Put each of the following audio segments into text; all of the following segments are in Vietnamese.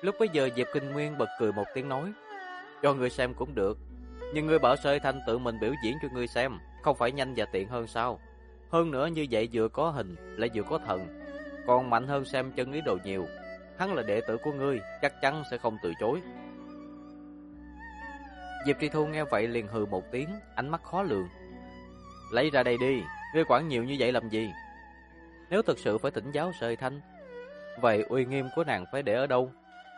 Lúc bấy giờ Diệp Kinh Nguyên bật cười một tiếng nói: cho ngươi xem cũng được, nhưng ngươi bảo Sợi Thanh tự mình biểu diễn cho ngươi xem, không phải nhanh và tiện hơn sao? Hơn nữa như vậy vừa có hình lại vừa có thần, còn mạnh hơn xem chân ý đồ nhiều. Hắn là đệ tử của ngươi, chắc chắn sẽ không từ chối. Diệp Tri Thu nghe vậy liền hừ một tiếng, ánh mắt khó lường. Lấy ra đây đi, ngươi quản nhiều như vậy làm gì? Nếu thực sự phải thỉnh giáo Sợi Thanh, vậy uy nghiêm của nàng phải để ở đâu?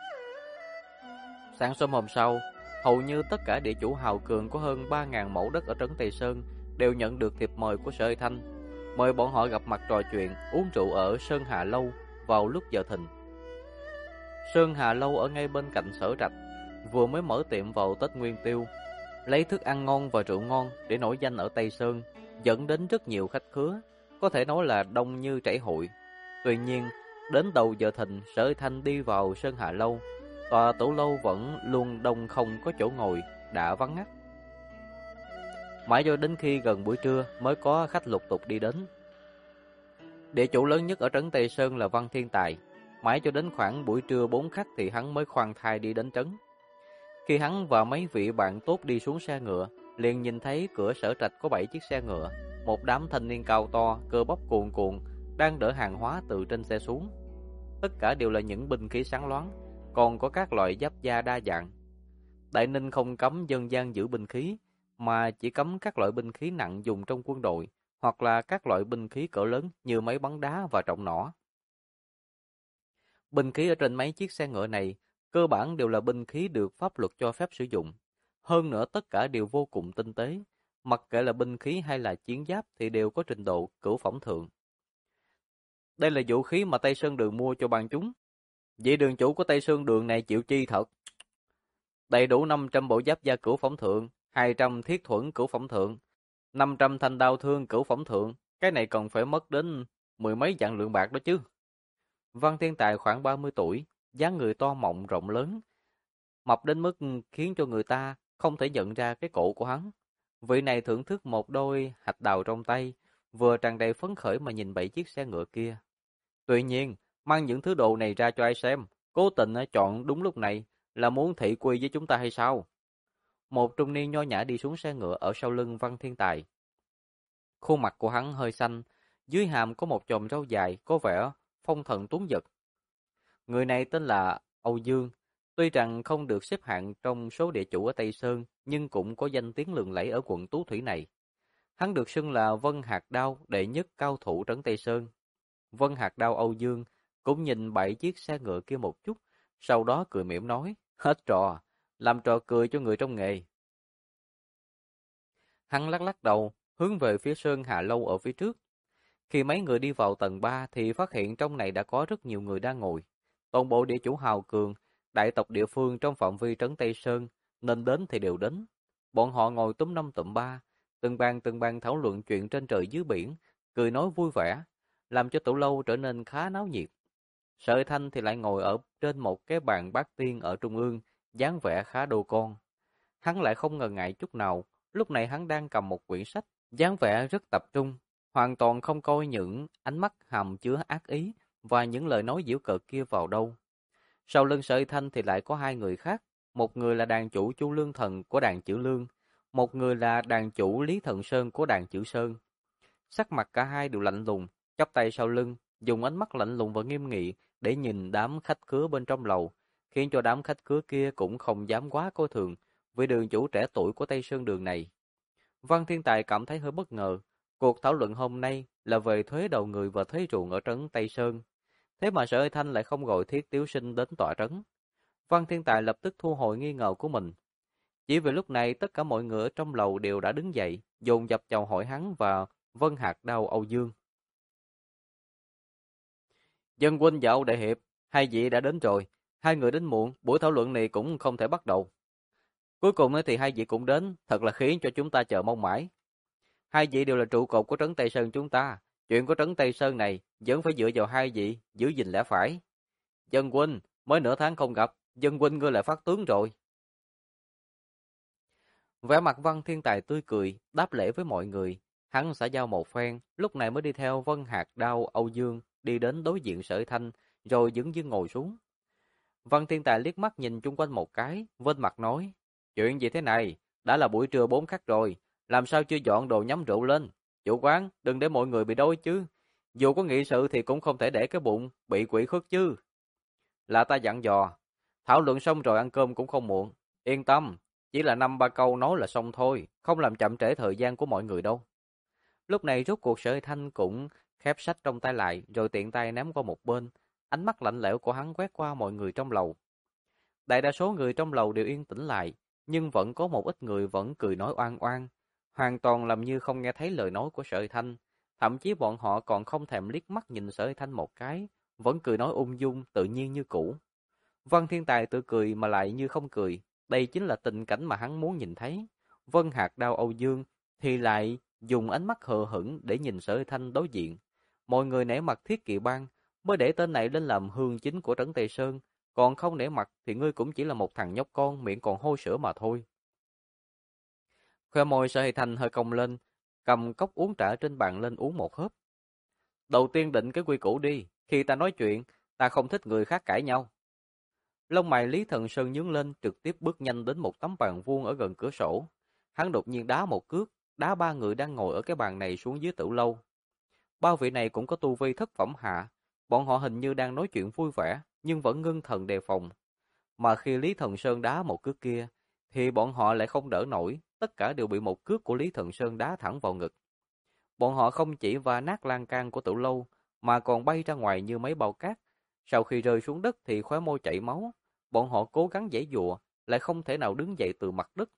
Sáng sớm hôm sau, hầu như tất cả địa chủ hào cường có hơn 3.000 mẫu đất ở trấn Tây Sơn đều nhận được thiệp mời của Sợi Thanh, mời bọn họ gặp mặt trò chuyện, uống rượu ở Sơn Hà Lâu vào lúc giờ thìn. Sơn Hà Lâu ở ngay bên cạnh Sở Trạch, vừa mới mở tiệm vào Tết Nguyên Tiêu, lấy thức ăn ngon và rượu ngon để nổi danh ở Tây Sơn, dẫn đến rất nhiều khách khứa, có thể nói là đông như chảy hội. Tuy nhiên, đến đầu giờ thìn, Sợi Thanh đi vào Sơn Hà Lâu, tòa tử lâu vẫn luôn đông không có chỗ ngồi, đã vắng ngắt. Mãi cho đến khi gần buổi trưa mới có khách lục tục đi đến. Địa chủ lớn nhất ở trấn Tây Sơn là Văn Thiên Tài. Mãi cho đến khoảng buổi trưa 4 khách thì hắn mới khoan thai đi đến trấn. Khi hắn và mấy vị bạn tốt đi xuống xe ngựa, liền nhìn thấy cửa Sở Trạch có 7 chiếc xe ngựa, một đám thanh niên cao to, cơ bắp cuồn cuộn đang đỡ hàng hóa từ trên xe xuống. Tất cả đều là những binh khí sáng loáng, còn có các loại giáp da đa dạng. Đại Ninh không cấm dân gian giữ binh khí, mà chỉ cấm các loại binh khí nặng dùng trong quân đội, hoặc là các loại binh khí cỡ lớn như máy bắn đá và trọng nỏ. Binh khí ở trên mấy chiếc xe ngựa này cơ bản đều là binh khí được pháp luật cho phép sử dụng. Hơn nữa tất cả đều vô cùng tinh tế, mặc kệ là binh khí hay là chiến giáp thì đều có trình độ cửu phẩm thượng. Đây là vũ khí mà Tây Sơn Đường mua cho ban chúng. Vị đường chủ của Tây Sơn Đường này chịu chi thật. Đầy đủ 500 bộ giáp da cửu phẩm thượng, 200 thiết thuẫn cửu phẩm thượng, 500 thanh đao thương cửu phẩm thượng, cái này còn phải mất đến mười mấy vạn lượng bạc đó chứ. Văn Thiên Tài khoảng 30 tuổi, dáng người to mọng rộng lớn, mập đến mức khiến cho người ta không thể nhận ra cái cổ của hắn. Vị này thưởng thức một đôi hạch đào trong tay, vừa tràn đầy phấn khởi mà nhìn 7 chiếc xe ngựa kia. Tuy nhiên, mang những thứ đồ này ra cho ai xem, cố tình chọn đúng lúc này là muốn thị quy với chúng ta hay sao? Một trung niên nho nhã đi xuống xe ngựa ở sau lưng Văn Thiên Tài. Khuôn mặt của hắn hơi xanh, dưới hàm có một chòm râu dài có vẻ phong thần tuấn giật. Người này tên là Âu Dương, tuy rằng không được xếp hạng trong số địa chủ ở Tây Sơn, nhưng cũng có danh tiếng lừng lẫy ở quận Tú Thủy này. Hắn được xưng là Vân Hạc Đao đệ nhất cao thủ trấn Tây Sơn. Vân Hạc Đao Âu Dương cũng nhìn 7 chiếc xe ngựa kia một chút, sau đó cười mỉm nói, hết trò, làm trò cười cho người trong nghề. Hắn lắc lắc đầu, hướng về phía Sơn Hà Lâu ở phía trước. Khi mấy người đi vào tầng 3 thì phát hiện trong này đã có rất nhiều người đang ngồi. Toàn bộ địa chủ hào cường, đại tộc địa phương trong phạm vi trấn Tây Sơn, nên đến thì đều đến. Bọn họ ngồi túm năm tụm ba, từng bàn thảo luận chuyện trên trời dưới biển, cười nói vui vẻ, làm cho tủ lâu trở nên khá náo nhiệt. Sợi Thanh thì lại ngồi ở trên một cái bàn bát tiên ở trung ương, dáng vẻ khá đô con. Hắn lại không ngần ngại chút nào, lúc này hắn đang cầm một quyển sách, dáng vẻ rất tập trung, hoàn toàn không coi những ánh mắt hàm chứa ác ý và những lời nói giễu cợt kia vào đâu. Sau lưng Sợi Thanh thì lại có hai người khác, một người là đàn chủ Chu Lương Thần của đàn Chữ Lương, một người là đàn chủ Lý Thần Sơn của đàn Chữ Sơn. Sắc mặt cả hai đều lạnh lùng, chắp tay sau lưng, dùng ánh mắt lạnh lùng và nghiêm nghị để nhìn đám khách khứa bên trong lầu, khiến cho đám khách khứa kia cũng không dám quá coi thường vị đường chủ trẻ tuổi của Tây Sơn Đường này. Văn Thiên Tài cảm thấy hơi bất ngờ, cuộc thảo luận hôm nay là về thuế đầu người và thuế ruộng ở trấn Tây Sơn. Thế mà Sợi Thanh lại không gọi Thiết Tiếu Sinh đến tọa trấn. Văn Thiên Tài lập tức thu hồi nghi ngờ của mình. Chỉ vì lúc này tất cả mọi người ở trong lầu đều đã đứng dậy, dồn dập chào hỏi hắn và Vân Hạc Đao Âu Dương. Dân huynh và Âu đại hiệp, hai vị đã đến rồi. Hai người đến muộn, buổi thảo luận này cũng không thể bắt đầu. Cuối cùng thì hai vị cũng đến, thật là khiến cho chúng ta chờ mong mãi. Hai vị đều là trụ cột của trấn Tây Sơn chúng ta. Chuyện của trấn Tây Sơn này vẫn phải dựa vào hai vị, giữ gìn lẽ phải. Dân huynh, mới nửa tháng không gặp, dân huynh ngươi lại phát tướng rồi. Vẻ mặt Văn Thiên Tài tươi cười, đáp lễ với mọi người. Hắn xã giao một phen, lúc này mới đi theo Vân Hạc Đao Âu Dương đi đến đối diện Sợi Thanh, rồi dững dưng ngồi xuống. Văn Thiên Tài liếc mắt nhìn chung quanh một cái, vênh mặt nói, chuyện gì thế này, đã là buổi trưa 4 khắc rồi, làm sao chưa dọn đồ nhắm rượu lên? Chủ quán, đừng để mọi người bị đói chứ. Dù có nghị sự thì cũng không thể để cái bụng bị quỷ khuất chứ. Là ta dặn dò, thảo luận xong rồi ăn cơm cũng không muộn. Yên tâm, chỉ là 5-3 câu nói là xong thôi, không làm chậm trễ thời gian của mọi người đâu. Lúc này rốt cuộc Sở Thanh cũng khép sách trong tay lại, rồi tiện tay ném qua một bên. Ánh mắt lạnh lẽo của hắn quét qua mọi người trong lầu. Đại đa số người trong lầu đều yên tĩnh lại, nhưng vẫn có một ít người vẫn cười nói oan oan, hoàn toàn làm như không nghe thấy lời nói của Sở Thanh. Thậm chí bọn họ còn không thèm liếc mắt nhìn Sở Thanh một cái, vẫn cười nói ung dung, tự nhiên như cũ. Văn Thiên Tài tự cười mà lại như không cười, đây chính là tình cảnh mà hắn muốn nhìn thấy. Vân Hạc Đao Âu Dương thì lại dùng ánh mắt hờ hững để nhìn Sở Thanh đối diện. Mọi người nể mặt Thiết Kỵ Bang mới để tên này lên làm hương chính của trấn Tây Sơn, còn không nể mặt thì ngươi cũng chỉ là một thằng nhóc con miệng còn hôi sữa mà thôi. Khoe môi Sở Thanh hơi cong lên, cầm cốc uống trà trên bàn lên uống một hớp. Đầu tiên định cái quy củ đi, khi ta nói chuyện, ta không thích người khác cãi nhau. Lông mày Lý Thần Sơn nhướng lên, trực tiếp bước nhanh đến một tấm bàn vuông ở gần cửa sổ. Hắn đột nhiên đá một cước, đá ba người đang ngồi ở cái bàn này xuống dưới Tử Lâu. Ba vị này cũng có tu vi thất phẩm hạ, bọn họ hình như đang nói chuyện vui vẻ, nhưng vẫn ngưng thần đề phòng. Mà khi Lý Thần Sơn đá một cước kia, thì bọn họ lại không đỡ nổi, tất cả đều bị một cước của Lý Thần Sơn đá thẳng vào ngực. Bọn họ không chỉ va nát lan can của Tử Lâu, mà còn bay ra ngoài như mấy bao cát. Sau khi rơi xuống đất thì khóe môi chảy máu, bọn họ cố gắng giãy giụa, lại không thể nào đứng dậy từ mặt đất.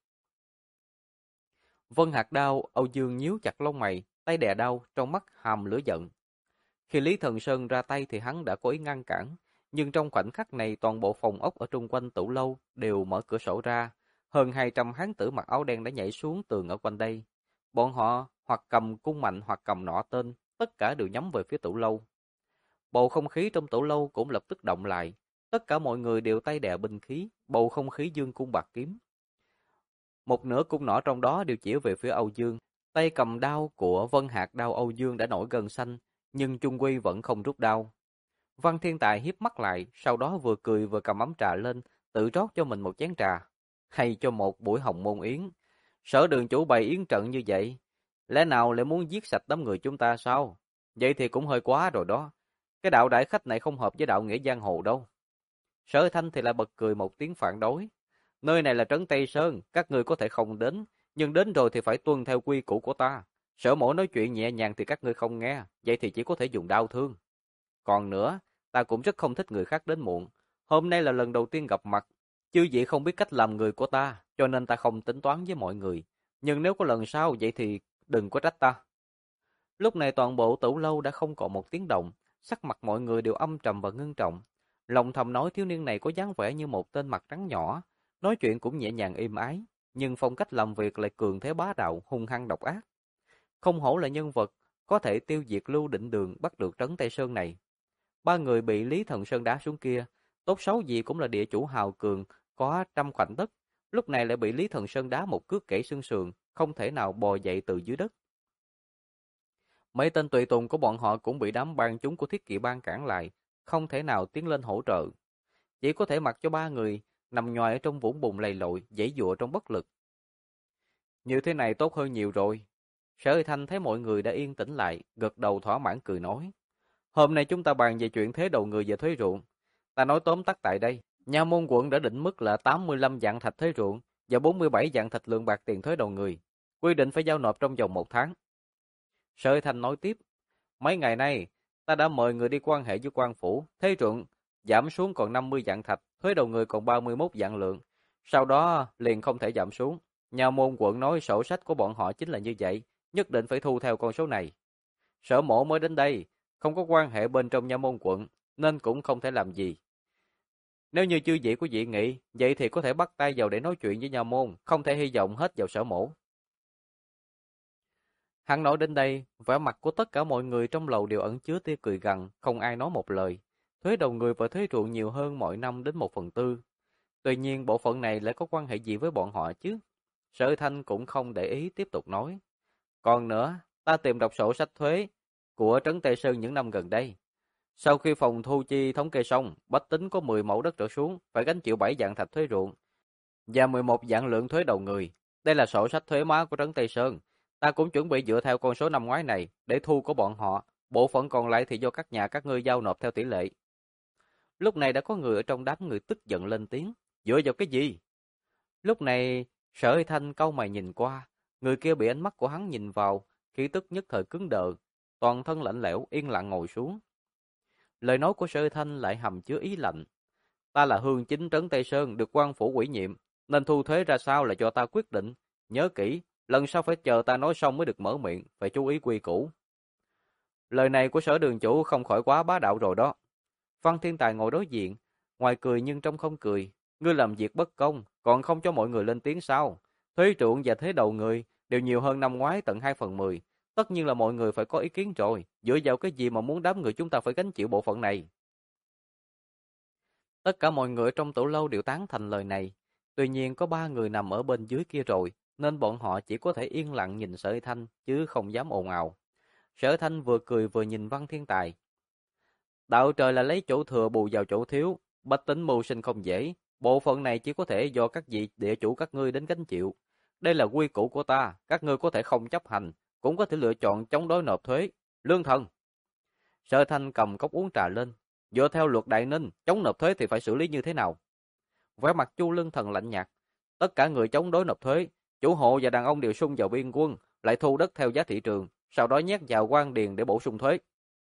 Vân Hạc Đao, Âu Dương nhíu chặt lông mày, tay đè đau, trong mắt hàm lửa giận. Khi Lý Thần Sơn ra tay thì hắn đã có ý ngăn cản, nhưng trong khoảnh khắc này toàn bộ phòng ốc ở trung quanh Tử Lâu đều mở cửa sổ ra, hơn 200 hán tử mặc áo đen đã nhảy xuống tường ở quanh đây. Bọn họ hoặc cầm cung mạnh hoặc cầm nỏ tên, tất cả đều nhắm về phía Tử Lâu. Bầu không khí trong Tử Lâu cũng lập tức động lại, tất cả mọi người đều tay đè binh khí, bầu không khí dương cung bạc kiếm. Một nửa cung nỏ trong đó đều chỉ về phía Âu Dương. Tay cầm đao của Vân Hạc Đao Âu Dương đã nổi gân xanh, nhưng chung quy vẫn không rút đao. Văn Thiên Tài hiếp mắt lại, sau đó vừa cười vừa cầm ấm trà lên, tự rót cho mình một chén trà. Hay cho một buổi hồng môn yến. Sở Đường chủ bày yến trận như vậy, lẽ nào lại muốn giết sạch đám người chúng ta sao? Vậy thì cũng hơi quá rồi đó. Cái đạo đại khách này không hợp với đạo nghĩa giang hồ đâu. Sở Thanh thì lại bật cười một tiếng phản đối. Nơi này là trấn Tây Sơn, các ngươi có thể không đến, nhưng đến rồi thì phải tuân theo quy củ của ta. Sở mổ nói chuyện nhẹ nhàng thì các ngươi không nghe, vậy thì chỉ có thể dùng đao thương. Còn nữa, ta cũng rất không thích người khác đến muộn. Hôm nay là lần đầu tiên gặp mặt, chư vị không biết cách làm người của ta, cho nên ta không tính toán với mọi người. Nhưng nếu có lần sau vậy thì đừng có trách ta. Lúc này toàn bộ Tử Lâu đã không còn một tiếng động, sắc mặt mọi người đều âm trầm và ngưng trọng. Lòng thầm nói thiếu niên này có dáng vẻ như một tên mặt trắng nhỏ, nói chuyện cũng nhẹ nhàng êm ái, nhưng phong cách làm việc lại cường thế bá đạo, hung hăng độc ác. Không hổ là nhân vật có thể tiêu diệt Lưu Định Đường bắt được trấn Tây Sơn này. Ba người bị Lý Thần Sơn đá xuống kia, tốt xấu gì cũng là địa chủ hào cường, có trăm khoảnh đất, lúc này lại bị Lý Thần Sơn đá một cước gãy xương sườn, không thể nào bò dậy từ dưới đất. Mấy tên tùy tùng của bọn họ cũng bị đám bang chúng của Thiết Kỵ Bang cản lại, không thể nào tiến lên hỗ trợ. Chỉ có thể mặc cho ba người nằm nhòi ở trong vũng bùn lầy lội, giãy giụa trong bất lực. Như thế này tốt hơn nhiều rồi. Sở Thanh thấy mọi người đã yên tĩnh lại, gật đầu thỏa mãn cười nói. Hôm nay chúng ta bàn về chuyện thế đầu người và thuế ruộng. Ta nói tóm tắt tại đây. Nha môn quận đã định mức là 85 vạn thạch thuế ruộng và 47 vạn thạch lượng bạc tiền thuế đầu người. Quy định phải giao nộp trong vòng 1 tháng. Sở Thanh nói tiếp. Mấy ngày nay, ta đã mời người đi quan hệ với quan phủ. Thuế ruộng giảm xuống còn 50 vạn thạch, thuế đầu người còn 31 vạn lượng. Sau đó liền không thể giảm xuống. Nha môn quận nói sổ sách của bọn họ chính là như vậy, nhất định phải thu theo con số này. Sở mổ mới đến đây, không có quan hệ bên trong nha môn quận, nên cũng không thể làm gì. Nếu như chư vị của vị nghị, vậy thì có thể bắt tay vào để nói chuyện với nha môn, không thể hy vọng hết vào sở mổ. Hắn nói đến đây, vẻ mặt của tất cả mọi người trong lầu đều ẩn chứa tia cười gằn, không ai nói một lời. Thuế đầu người và thuế ruộng nhiều hơn mọi năm đến 1/4. Tuy nhiên bộ phận này lại có quan hệ gì với bọn họ chứ? Sở Thanh cũng không để ý tiếp tục nói. Còn nữa, ta tìm đọc sổ sách thuế của Trấn Tây Sơn những năm gần đây. Sau khi phòng thu chi thống kê xong, bách tính có 10 mẫu đất trở xuống phải gánh chịu 7 dạng thạch thuế ruộng và 11 dạng lượng thuế đầu người. Đây là sổ sách thuế má của trấn Tây Sơn. Ta cũng chuẩn bị dựa theo con số năm ngoái này để thu của bọn họ. Bộ phận còn lại thì do các nhà các ngươi giao nộp theo tỷ lệ. Lúc này đã có người ở trong đám người tức giận lên tiếng. Dựa vào cái gì? Lúc này, Sở Hy Thanh cau mày nhìn qua. Người kia bị ánh mắt của hắn nhìn vào, khí tức nhất thời cứng đờ. Toàn thân lạnh lẽo, yên lặng ngồi xuống. Lời nói của Sở Hy Thanh lại hàm chứa ý lạnh. Ta là hương chính trấn Tây Sơn được quan phủ ủy nhiệm, nên thu thuế ra sao là do ta quyết định. Nhớ kỹ, lần sau phải chờ ta nói xong mới được mở miệng, phải chú ý quy củ. Lời này của Sở đường chủ không khỏi quá bá đạo rồi đó. Văn Thiên Tài ngồi đối diện, ngoài cười nhưng trong không cười. Ngươi làm việc bất công, còn không cho mọi người lên tiếng sao? Thuế ruộng và thuế đầu người đều nhiều hơn năm ngoái tận 2/10. Tất nhiên là mọi người phải có ý kiến rồi. Dựa vào cái gì mà muốn đám người chúng ta phải gánh chịu bộ phận này? Tất cả mọi người trong tổ lâu đều tán thành lời này. Tuy nhiên có 3 người nằm ở bên dưới kia rồi, nên bọn họ chỉ có thể yên lặng nhìn Sở Thanh chứ không dám ồn ào. Sở Thanh vừa cười vừa nhìn Văn Thiên Tài. Đạo trời là lấy chỗ thừa bù vào chỗ thiếu, bách tính mưu sinh không dễ, bộ phận này chỉ có thể do các vị địa chủ các ngươi đến gánh chịu. Đây là quy củ của ta, các ngươi có thể không chấp hành, cũng có thể lựa chọn chống đối nộp thuế. Lương thần. Sở Thanh cầm cốc uống trà lên, dựa theo luật Đại Ninh, chống nộp thuế thì phải xử lý như thế nào? Vẻ mặt Chu Lương Thần lạnh nhạt, tất cả người chống đối nộp thuế, chủ hộ và đàn ông đều sung vào biên quân, lại thu đất theo giá thị trường, sau đó nhét vào quan điền để bổ sung thuế.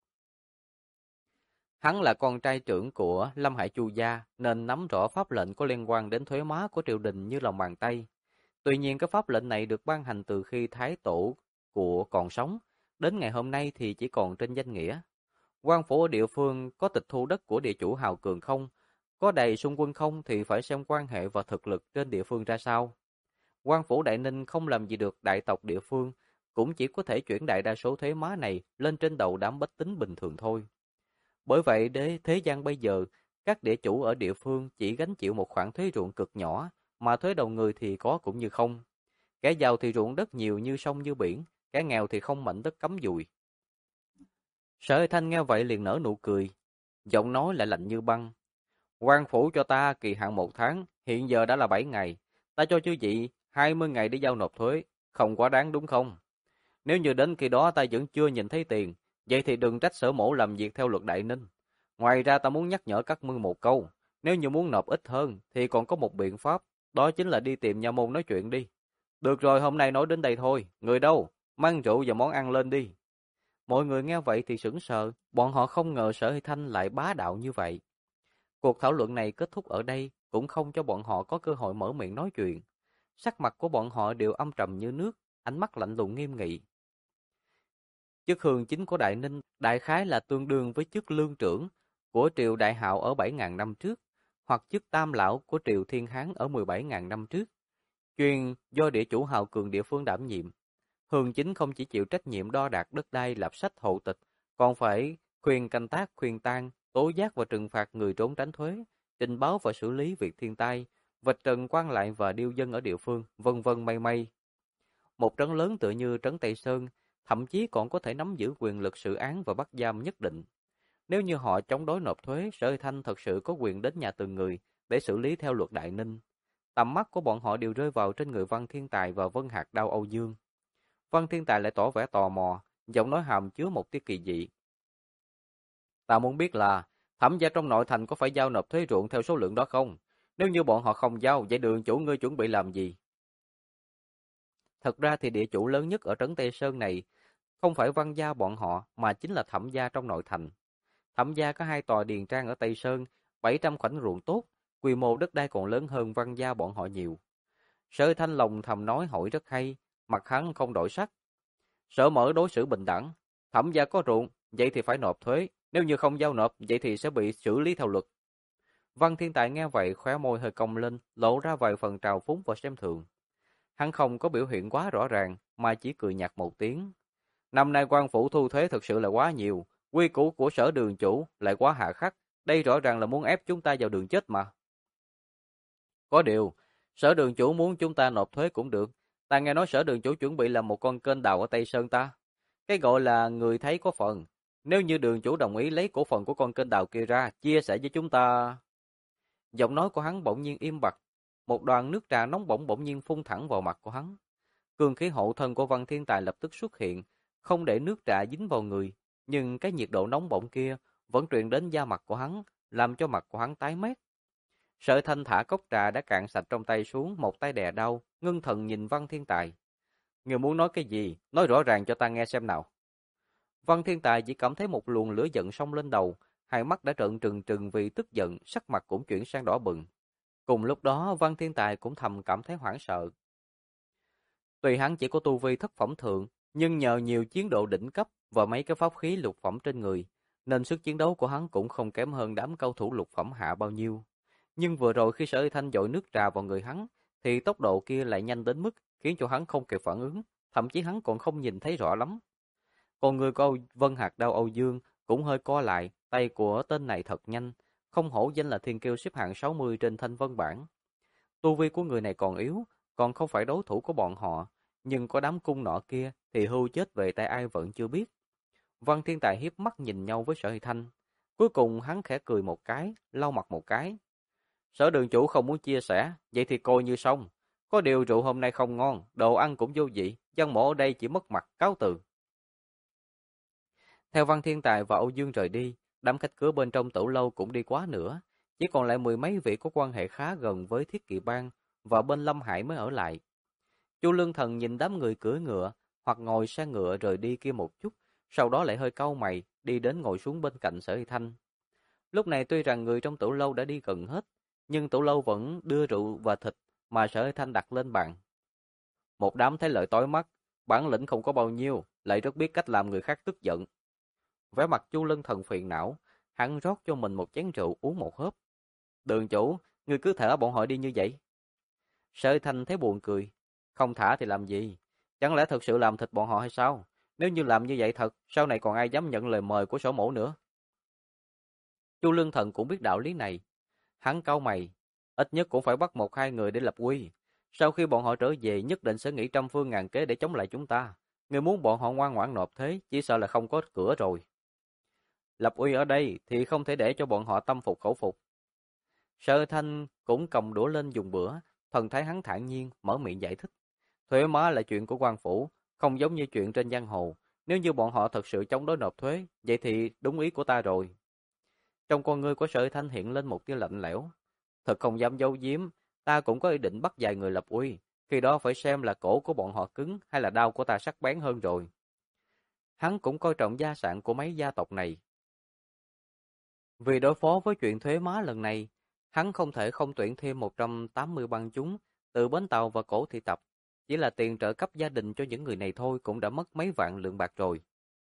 Hắn là con trai trưởng của Lâm Hải Chu gia nên nắm rõ pháp lệnh có liên quan đến thuế má của triều đình như lòng bàn tay. Tuy nhiên cái pháp lệnh này được ban hành từ khi Thái Tổ của còn sống, đến ngày hôm nay thì chỉ còn trên danh nghĩa. Quan phủ ở địa phương có tịch thu đất của địa chủ hào cường không, có đầy xung quân không thì phải xem quan hệ và thực lực trên địa phương ra sao. Quan phủ Đại Ninh không làm gì được đại tộc địa phương, cũng chỉ có thể chuyển đại đa số thuế má này lên trên đầu đám bách tính bình thường thôi. Bởi vậy để thế gian bây giờ, các địa chủ ở địa phương chỉ gánh chịu một khoản thuế ruộng cực nhỏ, mà thuế đầu người thì có cũng như không. Kẻ giàu thì ruộng đất nhiều như sông như biển, kẻ nghèo thì không mảnh đất cấm dùi. Sở Thanh nghe vậy liền nở nụ cười, giọng nói lại lạnh như băng. Quan phủ cho ta kỳ hạn 1 tháng, hiện giờ đã là 7 ngày. Ta cho chư vị 20 ngày để giao nộp thuế, không quá đáng đúng không? Nếu như đến khi đó ta vẫn chưa nhìn thấy tiền, vậy thì đừng trách Sở mổ làm việc theo luật Đại Ninh. Ngoài ra ta muốn nhắc nhở các ngươi một câu, nếu như muốn nộp ít hơn thì còn có một biện pháp, đó chính là đi tìm nha môn nói chuyện đi. Được rồi, hôm nay nói đến đây thôi, người đâu? Mang rượu và món ăn lên đi. Mọi người nghe vậy thì sững sờ, bọn họ không ngờ Sở Hy Thanh lại bá đạo như vậy. Cuộc thảo luận này kết thúc ở đây, cũng không cho bọn họ có cơ hội mở miệng nói chuyện. Sắc mặt của bọn họ đều âm trầm như nước, ánh mắt lạnh lùng nghiêm nghị. Chức hương chính của Đại Ninh đại khái là tương đương với chức lương trưởng của triều Đại Hạo ở 7.000 năm trước, hoặc chức tam lão của triều Thiên Hán ở 17.000 năm trước. Chuyên do địa chủ hào cường địa phương đảm nhiệm. Hương chính không chỉ chịu trách nhiệm đo đạc đất đai lập sách hộ tịch, còn phải khuyên canh tác khuyên tang, tố giác và trừng phạt người trốn tránh thuế, trình báo và xử lý việc thiên tai, vạch trần quan lại và điêu dân ở địa phương, vân vân mây mây. Một trấn lớn tựa như trấn Tây Sơn, thậm chí còn có thể nắm giữ quyền lực xử án và bắt giam nhất định. Nếu như họ chống đối nộp thuế, Sở Thanh thật sự có quyền đến nhà từng người để xử lý theo luật Đại Ninh. Tầm mắt của bọn họ đều rơi vào trên người Văn Thiên Tài và Vân Hạc Đao Âu Dương. Văn Thiên Tài lại tỏ vẻ tò mò, giọng nói hàm chứa một tia kỳ dị. Ta muốn biết là, thẩm gia trong nội thành có phải giao nộp thuế ruộng theo số lượng đó không? Nếu như bọn họ không giao, vậy đường chủ ngươi chuẩn bị làm gì? Thật ra thì địa chủ lớn nhất ở trấn Tây Sơn này không phải Văn gia bọn họ, mà chính là Thẩm gia trong nội thành. Thẩm gia có 2 tòa điền trang ở Tây Sơn, 700 khoảnh ruộng tốt, quy mô đất đai còn lớn hơn Văn gia bọn họ nhiều. Sở Thanh lòng thầm nói hỏi rất hay, mặt hắn không đổi sắc. Sở mở đối xử bình đẳng, Thẩm gia có ruộng, vậy thì phải nộp thuế, nếu như không giao nộp, vậy thì sẽ bị xử lý theo luật. Văn Thiên Tài nghe vậy khóe môi hơi cong lên, lộ ra vài phần trào phúng và xem thường. Hắn không có biểu hiện quá rõ ràng, mà chỉ cười nhạt một tiếng. Năm nay quan phủ thu thuế thực sự là quá nhiều, quy củ của Sở đường chủ lại quá hà khắc, đây rõ ràng là muốn ép chúng ta vào đường chết mà. Có điều, Sở đường chủ muốn chúng ta nộp thuế cũng được, ta nghe nói Sở đường chủ chuẩn bị làm một con kênh đào ở Tây Sơn ta. Cái gọi là người thấy có phần, Nếu như đường chủ đồng ý lấy cổ phần của con kênh đào kia ra, chia sẻ với chúng ta. Giọng nói của hắn bỗng nhiên im bặt, một đoàn nước trà nóng bỏng bỗng nhiên phun thẳng vào mặt của hắn. Cương khí hộ thân của Văn Thiên Tài lập tức xuất hiện, không để nước trà dính vào người, nhưng cái nhiệt độ nóng bỏng kia vẫn truyền đến da mặt của hắn, làm cho mặt của hắn tái mét. Sở Thanh thả cốc trà đã cạn sạch trong tay xuống, một tay đè đau, ngưng thần nhìn Văn Thiên Tài. Ngươi muốn nói cái gì? Nói rõ ràng cho ta nghe xem nào. Văn Thiên Tài chỉ cảm thấy một luồng lửa giận xông lên đầu, hai mắt đã trợn trừng trừng vì tức giận, sắc mặt cũng chuyển sang đỏ bừng. Cùng lúc đó, Văn Thiên Tài cũng thầm cảm thấy hoảng sợ. Tuy hắn chỉ có tu vi thất phẩm thượng, nhưng nhờ nhiều chiến độ đỉnh cấp và mấy cái pháp khí lục phẩm trên người, nên sức chiến đấu của hắn cũng không kém hơn đám cao thủ lục phẩm hạ bao nhiêu. Nhưng vừa rồi khi Sở Uy Thanh dội nước trà vào người hắn, thì tốc độ kia lại nhanh đến mức khiến cho hắn không kịp phản ứng, thậm chí hắn còn không nhìn thấy rõ lắm. Còn người của Vân Hạc Đao Âu Dương cũng hơi co lại, tay của tên này thật nhanh, không hổ danh là thiên kiêu xếp hạng 60 trên thanh vân bảng. Tu vi của người này còn yếu, còn không phải đối thủ của bọn họ, nhưng có đám cung nọ kia thì hưu chết về tay ai vẫn chưa biết. Văn Thiên Tài hiếp mắt nhìn nhau với Sở Hy Thanh. Cuối cùng hắn khẽ cười một cái, lau mặt một cái. Sở đường chủ không muốn chia sẻ, vậy thì coi như xong. Có điều rượu hôm nay không ngon, đồ ăn cũng vô vị, dân mổ ở đây chỉ mất mặt, cáo từ. Theo Văn Thiên Tài và Âu Dương rời đi, đám khách cửa bên trong tử lâu cũng đi quá nữa. Chỉ còn lại mười mấy vị có quan hệ khá gần với Thiết Kỵ Bang và bên Lâm Hải mới ở lại. Chu Lương Thần nhìn đám người cưỡi ngựa hoặc ngồi xe ngựa rời đi kia một chút, sau đó lại hơi cau mày, đi đến ngồi xuống bên cạnh Sở Hy Thanh. Lúc này tuy rằng người trong tử lâu đã đi gần hết, nhưng tử lâu vẫn đưa rượu và thịt mà Sở Hy Thanh đặt lên bàn. Một đám thấy lợi tối mắt, bản lĩnh không có bao nhiêu, lại rất biết cách làm người khác tức giận. Vẻ mặt Chu Lân Thần phiền não, hắn rót cho mình một chén rượu uống một hớp. Đường chủ, ngươi cứ thả bọn họ đi như vậy. Sở Thanh thấy buồn cười. Không thả thì làm gì? Chẳng lẽ thật sự làm thịt bọn họ hay sao? Nếu như làm như vậy thật, sau này còn ai dám nhận lời mời của Sở Mổ nữa? Chu Lương Thần cũng biết đạo lý này. Hắn cau mày, ít nhất cũng phải bắt một hai người để lập uy. Sau khi bọn họ trở về, nhất định sẽ nghĩ trăm phương ngàn kế để chống lại chúng ta. Ngươi muốn bọn họ ngoan ngoãn nộp thế, chỉ sợ là không có cửa rồi. Lập uy ở đây thì không thể để cho bọn họ tâm phục khẩu phục. Sở Thanh cũng cầm đũa lên dùng bữa, thần thái hắn thản nhiên, mở miệng giải thích. Thuế má là chuyện của quan phủ, không giống như chuyện trên giang hồ. Nếu như bọn họ thật sự chống đối nộp thuế, vậy thì đúng ý của ta rồi. Trong con ngươi của Sở Thanh hiện lên một tia lạnh lẽo. Thật không dám giấu giếm, ta cũng có ý định bắt vài người lập uy. Khi đó phải xem là cổ của bọn họ cứng hay là đao của ta sắc bén hơn rồi. Hắn cũng coi trọng gia sản của mấy gia tộc này. Vì đối phó với chuyện thuế má lần này, hắn không thể không tuyển thêm 180 băng chúng từ bến tàu và cổ thị tập. Chỉ là tiền trợ cấp gia đình cho những người này thôi cũng đã mất mấy vạn lượng bạc rồi.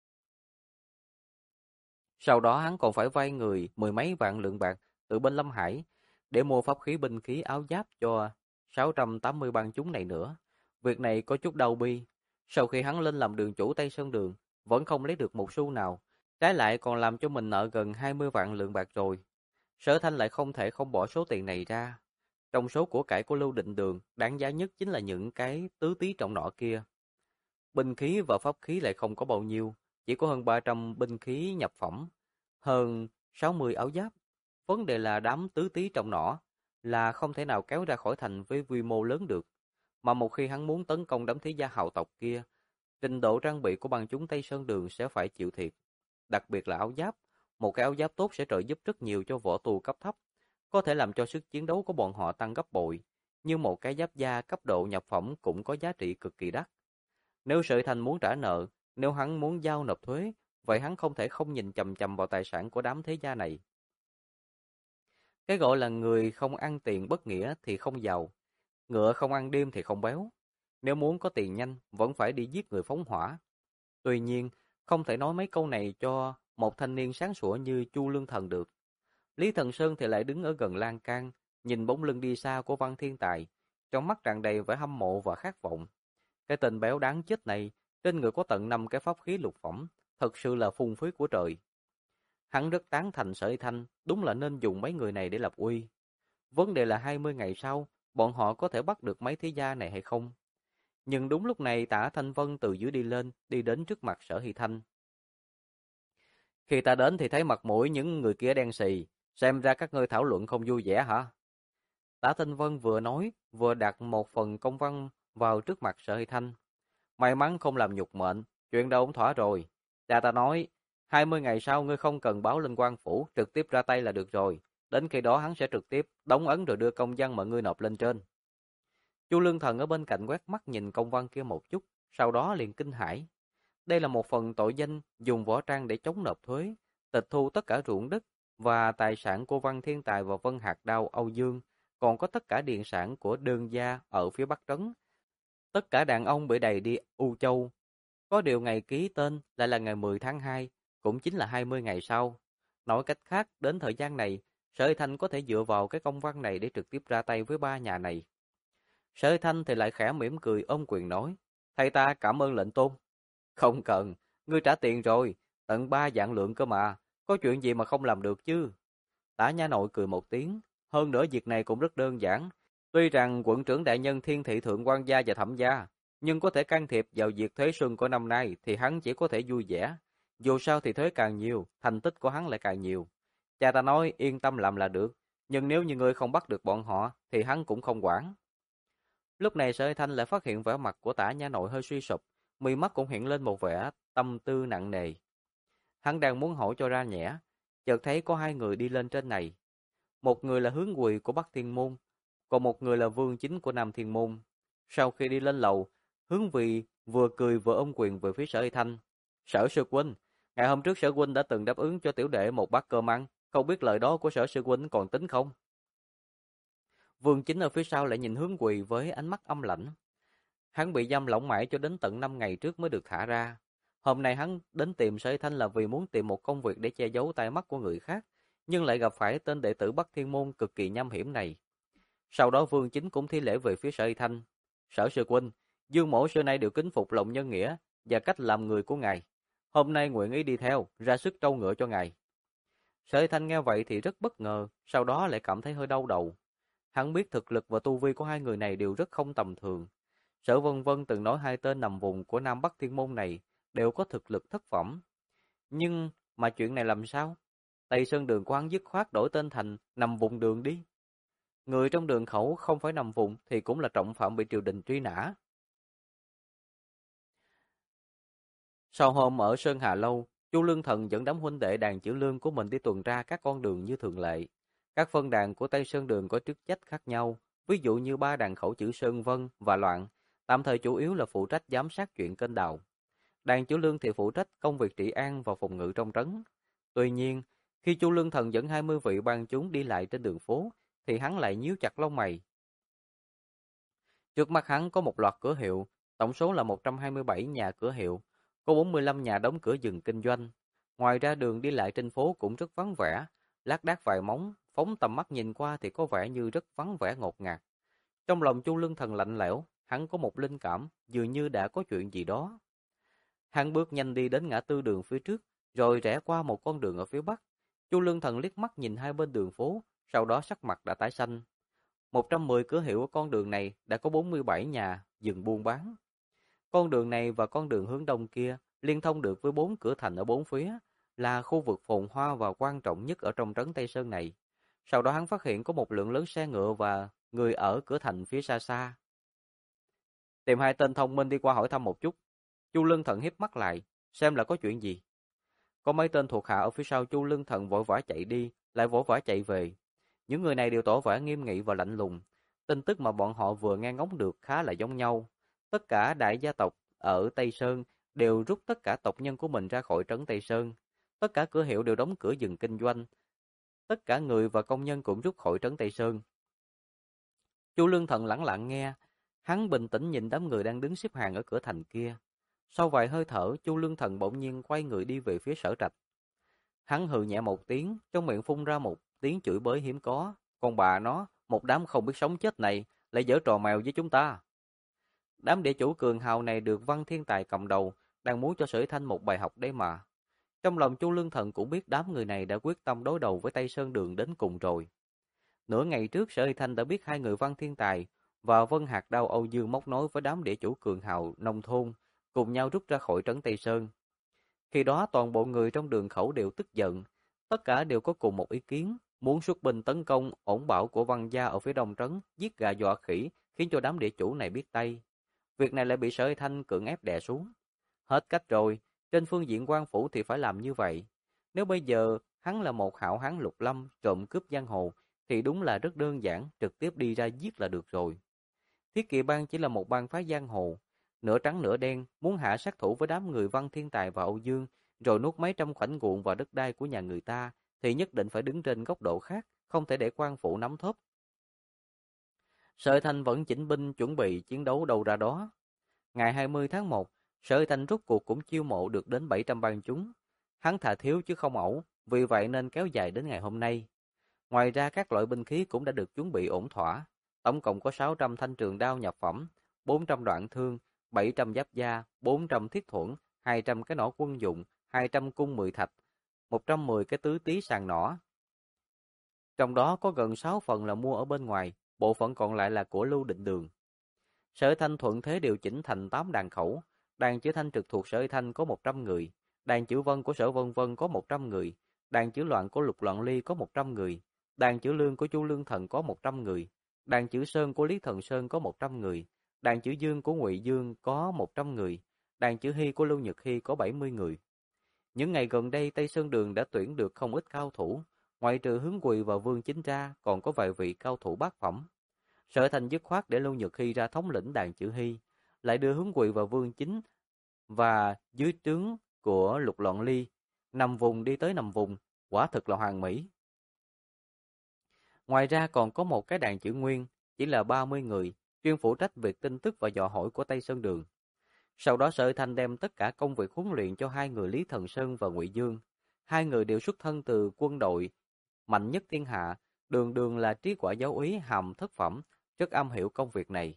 Sau đó hắn còn phải vay người mười mấy vạn lượng bạc từ bên Lâm Hải để mua pháp khí binh khí áo giáp cho 680 băng chúng này nữa. Việc này có chút đau bi. Sau khi hắn lên làm đường chủ Tây Sơn Đường, vẫn không lấy được một xu nào. Trái lại còn làm cho mình nợ gần 20 vạn lượng bạc rồi. Sở Thanh lại không thể không bỏ số tiền này ra. Trong số của cải của Lưu Định Đường, đáng giá nhất chính là những cái tứ tí trọng nọ kia. Binh khí và pháp khí lại không có bao nhiêu, chỉ có hơn 300 binh khí nhập phẩm, hơn 60 áo giáp. Vấn đề là đám tứ tí trọng nỏ là không thể nào kéo ra khỏi thành với quy mô lớn được. Mà một khi hắn muốn tấn công đám thế gia hào tộc kia, trình độ trang bị của băng chúng Tây Sơn Đường sẽ phải chịu thiệt. Đặc biệt là áo giáp, một cái áo giáp tốt sẽ trợ giúp rất nhiều cho võ tù cấp thấp, có thể làm cho sức chiến đấu của bọn họ tăng gấp bội, nhưng một cái giáp da cấp độ nhập phẩm cũng có giá trị cực kỳ đắt. Nếu Sở Thành muốn trả nợ, nếu hắn muốn giao nộp thuế, vậy hắn không thể không nhìn chằm chằm vào tài sản của đám thế gia này. Cái gọi là người không ăn tiền bất nghĩa thì không giàu, ngựa không ăn đêm thì không béo. Nếu muốn có tiền nhanh, vẫn phải đi giết người phóng hỏa. Tuy nhiên, không thể nói mấy câu này cho một thanh niên sáng sủa như Chu Lương Thần được. Lý Thần Sơn thì lại đứng ở gần lan can, nhìn bóng lưng đi xa của Văn Thiên Tài, trong mắt tràn đầy vẻ hâm mộ và khát vọng. Cái tên béo đáng chết này, trên người có tận 5 cái pháp khí lục phẩm, thật sự là phung phí của trời. Hắn rất tán thành Sở Thanh, đúng là nên dùng mấy người này để lập uy. Vấn đề là 20 ngày sau, bọn họ có thể bắt được mấy thế gia này hay không? Nhưng đúng lúc này Tả Thanh Vân từ dưới đi lên, đi đến trước mặt Sở Hy Thanh. Khi ta đến thì thấy mặt mũi những người kia đen xì, xem ra các ngươi thảo luận không vui vẻ hả? Tả Tinh Vân vừa nói, vừa đặt một phần công văn vào trước mặt Sở Hy Thanh. May mắn không làm nhục mệnh, chuyện đã ổn thỏa rồi. Cha ta nói, 20 ngày sau ngươi không cần báo lên quan phủ, trực tiếp ra tay là được rồi. Đến khi đó hắn sẽ trực tiếp đóng ấn rồi đưa công văn mà ngươi nộp lên trên. Chu Lương Thần ở bên cạnh quét mắt nhìn công văn kia một chút, sau đó liền kinh hãi. Đây là một phần tội danh dùng võ trang để chống nộp thuế, tịch thu tất cả ruộng đất và tài sản của Văn Thiên Tài và Vân Hạc Đao Âu Dương, còn có tất cả điền sản của Đơn gia ở phía Bắc Trấn. Tất cả đàn ông bị đầy đi U Châu. Có điều ngày ký tên lại là ngày 10 tháng 2, cũng chính là 20 ngày sau. Nói cách khác, đến thời gian này, Sở Hy Thanh có thể dựa vào cái công văn này để trực tiếp ra tay với ba nhà này. Sở Hy Thanh thì lại khẽ mỉm cười ôm quyền nói, thầy ta cảm ơn lệnh tôn. Không cần, ngươi trả tiền rồi, tận 3 vạn lượng cơ mà, có chuyện gì mà không làm được chứ. Tả Nha Nội cười một tiếng, hơn nữa việc này cũng rất đơn giản. Tuy rằng quận trưởng đại nhân Thiên thị thượng quan gia và thẩm gia, nhưng có thể can thiệp vào việc thuế xuân của năm nay thì hắn chỉ có thể vui vẻ. Dù sao thì thuế càng nhiều, thành tích của hắn lại càng nhiều. Cha ta nói yên tâm làm là được, nhưng nếu như ngươi không bắt được bọn họ thì hắn cũng không quản. Lúc này Sở Thanh lại phát hiện vẻ mặt của Tả Nha Nội hơi suy sụp, mi mắt cũng hiện lên một vẻ tâm tư nặng nề. Hắn đang muốn hỏi cho ra nhẽ, chợt thấy có hai người đi lên trên này. Một người là Hướng Quỳ của Bắc Thiên Môn, còn một người là Vương Chính của Nam Thiên Môn. Sau khi đi lên lầu, Hướng Quỳ vừa cười vừa ôm quyền về phía Sở Y Thanh. Sở sư huynh, ngày hôm trước Sở huynh đã từng đáp ứng cho tiểu đệ một bát cơm ăn, không biết lời đó của Sở sư huynh còn tính không? Vương Chính ở phía sau lại nhìn Hướng Quỳ với ánh mắt âm lãnh. Hắn bị giam lỏng mãi cho đến tận 5 ngày trước mới được thả ra. Hôm nay hắn đến tìm Sở Y Thanh là vì muốn tìm một công việc để che giấu tai mắt của người khác, nhưng lại gặp phải tên đệ tử Bắc Thiên Môn cực kỳ nham hiểm này. Sau đó Vương Chính cũng thi lễ về phía Sở Y Thanh. Sở sư huynh, Dương mỗ xưa nay đều kính phục lòng nhân nghĩa và cách làm người của ngài. Hôm nay nguyện ý đi theo, ra sức trâu ngựa cho ngài. Sở Y Thanh nghe vậy thì rất bất ngờ, sau đó lại cảm thấy hơi đau đầu. Hắn biết thực lực và tu vi của hai người này đều rất không tầm thường. Sở Vân Vân từng nói hai tên nằm vùng của Nam Bắc Thiên Môn này đều có thực lực thất phẩm. Nhưng mà chuyện này làm sao? Tây Sơn Đường của hắn dứt khoát đổi tên thành nằm vùng đường đi. Người trong đường khẩu không phải nằm vùng thì cũng là trọng phạm bị triều đình truy nã. Sau hôm ở Sơn Hà Lâu, Chu Lương Thần dẫn đám huynh đệ đàn chữ lương của mình đi tuần tra các con đường như thường lệ. Các phân đàn của Tây Sơn Đường có chức trách khác nhau, ví dụ như ba đàn khẩu chữ Sơn Vân và Loạn, tạm thời chủ yếu là phụ trách giám sát chuyện kênh đào. Đàn chữ lương thì phụ trách công việc trị an và phòng ngự trong trấn. Tuy nhiên, khi Chu Lương Thần dẫn 20 vị ban chúng đi lại trên đường phố, thì hắn lại nhíu chặt lông mày. Trước mắt hắn có một loạt cửa hiệu, tổng số là 127 nhà cửa hiệu, có 45 nhà đóng cửa dừng kinh doanh. Ngoài ra đường đi lại trên phố cũng rất vắng vẻ, lác đác vài móng, phóng tầm mắt nhìn qua thì có vẻ như rất vắng vẻ ngột ngạt. Trong lòng Chu Lương Thần lạnh lẽo, hắn có một linh cảm, dường như đã có chuyện gì đó. Hắn bước nhanh đi đến ngã tư đường phía trước, rồi rẽ qua một con đường ở phía bắc. Chu Lương Thần liếc mắt nhìn hai bên đường phố, sau đó sắc mặt đã tái xanh. 110 cửa hiệu ở con đường này đã có 47 nhà dừng buôn bán. Con đường này và con đường hướng đông kia liên thông được với 4 cửa thành ở bốn phía, là khu vực phồn hoa và quan trọng nhất ở trong trấn Tây Sơn này. Sau đó hắn phát hiện có một lượng lớn xe ngựa và người ở cửa thành phía xa xa. Tìm hai tên thông minh đi qua hỏi thăm một chút. Chu Lương Thần híp mắt lại, xem là có chuyện gì. Có mấy tên thuộc hạ ở phía sau Chu Lương Thần vội vã chạy đi, lại vội vã chạy về. Những người này đều tỏ vẻ nghiêm nghị và lạnh lùng. Tin tức mà bọn họ vừa nghe ngóng được khá là giống nhau. Tất cả đại gia tộc ở Tây Sơn đều rút tất cả tộc nhân của mình ra khỏi trấn Tây Sơn. Tất cả cửa hiệu đều đóng cửa dừng kinh doanh. Tất cả người và công nhân cũng rút khỏi trấn Tây Sơn. Chu Lương Thần lẳng lặng nghe, hắn bình tĩnh nhìn đám người đang đứng xếp hàng ở cửa thành kia. Sau vài hơi thở, Chu Lương Thần bỗng nhiên quay người đi về phía Sở Trạch. Hắn hừ nhẹ một tiếng, trong miệng phun ra một tiếng chửi bới hiếm có. Con bà nó, một đám không biết sống chết này, lại giở trò mèo với chúng ta. Đám địa chủ cường hào này được Văn Thiên Tài cầm đầu, đang muốn cho Sở Thanh một bài học đấy mà. Trong lòng Chu Lương Thần cũng biết đám người này đã quyết tâm đối đầu với Tây Sơn Đường đến cùng rồi. Nửa ngày trước Sở Thanh đã biết hai người Văn Thiên Tài và Vân Hạc Đao Âu Dương móc nối với đám địa chủ cường hào nông thôn, cùng nhau rút ra khỏi trấn Tây Sơn. Khi đó toàn bộ người trong đường khẩu đều tức giận, tất cả đều có cùng một ý kiến, muốn xuất binh tấn công ổn bảo của Văn gia ở phía đông trấn, giết gà dọa khỉ, khiến cho đám địa chủ này biết tay. Việc này lại bị Sở Hy Thanh cưỡng ép đè xuống. Hết cách rồi, trên phương diện quan phủ thì phải làm như vậy. Nếu bây giờ hắn là một hảo hán lục lâm trộm cướp giang hồ, thì đúng là rất đơn giản, trực tiếp đi ra giết là được rồi. Thiết Kỵ bang chỉ là một bang phái giang hồ, nửa trắng nửa đen, muốn hạ sát thủ với đám người Văn Thiên Tài và Âu Dương, rồi nuốt mấy trăm khoảnh ruộng vào đất đai của nhà người ta, thì nhất định phải đứng trên góc độ khác, không thể để quan phủ nắm thóp. Sở Thanh vẫn chỉnh binh chuẩn bị chiến đấu đâu ra đó. Ngày 20 tháng 1, Sở Thanh rút cuộc cũng chiêu mộ được đến 700 bang chúng. Hắn thà thiếu chứ không ẩu, vì vậy nên kéo dài đến ngày hôm nay. Ngoài ra các loại binh khí cũng đã được chuẩn bị ổn thỏa. Tổng cộng có 600 thanh trường đao nhập phẩm, 400 đoạn thương, 700 giáp da, 400 thiết thuẫn, 200 cái nỏ quân dụng, 200 cung 10 thạch, 110 cái tứ tí sàng nỏ. Trong đó có gần 6 phần là mua ở bên ngoài, bộ phận còn lại là của Lưu Định Đường. Sở Thanh thuận thế điều chỉnh thành 8 đàn khẩu, đàn chữ Thanh trực thuộc Sở Thanh có 100 người, đàn chữ Vân của Sở Vân Vân có 100 người, đàn chữ Loạn của Lục Loạn Ly có 100 người, đàn chữ Lương của Chu Lương Thần có 100 người, đàn chữ Sơn của Lý Thần Sơn có 100 người, đàn chữ Dương của Ngụy Dương có 100 người, đàn chữ Hy của Lưu Nhật Hy có 70 người. Những ngày gần đây Tây Sơn Đường đã tuyển được không ít cao thủ, ngoại trừ Hướng Quỳ và Vương Chính ra, còn có vài vị cao thủ bát phẩm. Sở Thành dứt khoát để Lưu Nhật Hy ra thống lĩnh đàn chữ Hy, lại đưa Hướng Quỳ và Vương Chính và dưới trướng của Lục Loạn Ly, nằm vùng đi tới nằm vùng, quả thực là hoàn mỹ. Ngoài ra còn có một cái đàn chữ Nguyên, chỉ là 30 người, chuyên phụ trách việc tin tức và dò hỏi của Tây Sơn Đường. Sau đó Sở Thanh đem tất cả công việc huấn luyện cho hai người Lý Thần Sơn và Ngụy Dương. Hai người đều xuất thân từ quân đội mạnh nhất thiên hạ, đường đường là trí quả giáo úy hàm thất phẩm, rất am hiểu công việc này.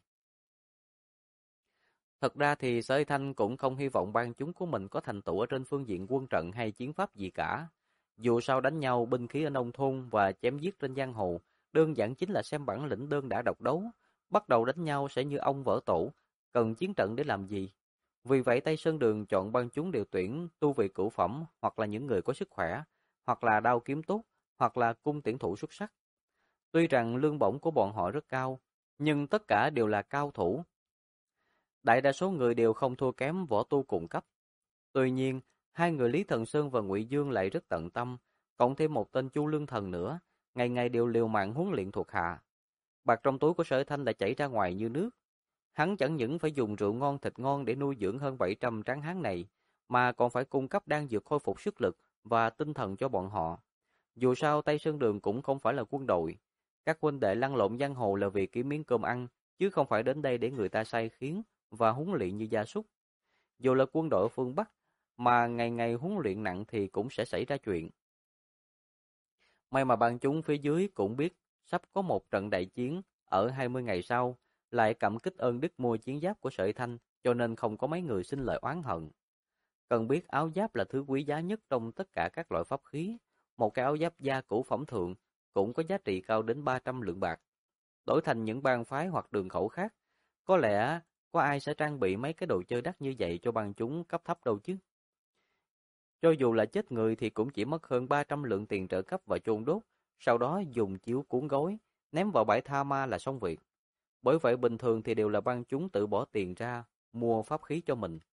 Thật ra thì Sở Thanh cũng không hy vọng bang chúng của mình có thành tựu ở trên phương diện quân trận hay chiến pháp gì cả. Dù sao đánh nhau binh khí ở nông thôn và chém giết trên giang hồ, đơn giản chính là xem bản lĩnh đơn đã độc đấu. Bắt đầu đánh nhau sẽ như ong vỡ tổ, cần chiến trận để làm gì? Vì vậy Tây Sơn Đường chọn bang chúng đều tuyển tu vị cửu phẩm, hoặc là những người có sức khỏe, hoặc là đao kiếm tốt, hoặc là cung tiễn thủ xuất sắc. Tuy rằng lương bổng của bọn họ rất cao, nhưng tất cả đều là cao thủ. Đại đa số người đều không thua kém võ tu cùng cấp. Tuy nhiên, hai người Lý Thần Sơn và Ngụy Dương lại rất tận tâm, cộng thêm một tên Chu Lương Thần nữa, ngày ngày đều liều mạng huấn luyện thuộc hạ. Bạc trong túi của Sở Thanh đã chảy ra ngoài như nước. Hắn chẳng những phải dùng rượu ngon thịt ngon để nuôi dưỡng hơn 700 tráng hán này, mà còn phải cung cấp đan dược khôi phục sức lực và tinh thần cho bọn họ. Dù sao Tây Sơn Đường cũng không phải là quân đội. Các huynh đệ lăn lộn giang hồ là vì kiếm miếng cơm ăn, chứ không phải đến đây để người ta sai khiến và huấn luyện như gia súc. Dù là quân đội ở phương Bắc, mà ngày ngày huấn luyện nặng thì cũng sẽ xảy ra chuyện. May mà ban chúng phía dưới cũng biết sắp có một trận đại chiến ở 20 ngày sau, lại cảm kích ơn đức mua chiến giáp của Sợi Thanh, cho nên không có mấy người xin lời oán hận. Cần biết áo giáp là thứ quý giá nhất trong tất cả các loại pháp khí, một cái áo giáp da cũ phẩm thượng cũng có giá trị cao đến 300 lượng bạc. Đổi thành những bang phái hoặc đường khẩu khác, có lẽ có ai sẽ trang bị mấy cái đồ chơi đắt như vậy cho bang chúng cấp thấp đâu chứ. Cho dù là chết người thì cũng chỉ mất hơn 300 lượng tiền trợ cấp và chôn đốt, sau đó dùng chiếu cuốn gối, ném vào bãi tha ma là xong việc. Bởi vậy bình thường thì đều là bang chúng tự bỏ tiền ra, mua pháp khí cho mình.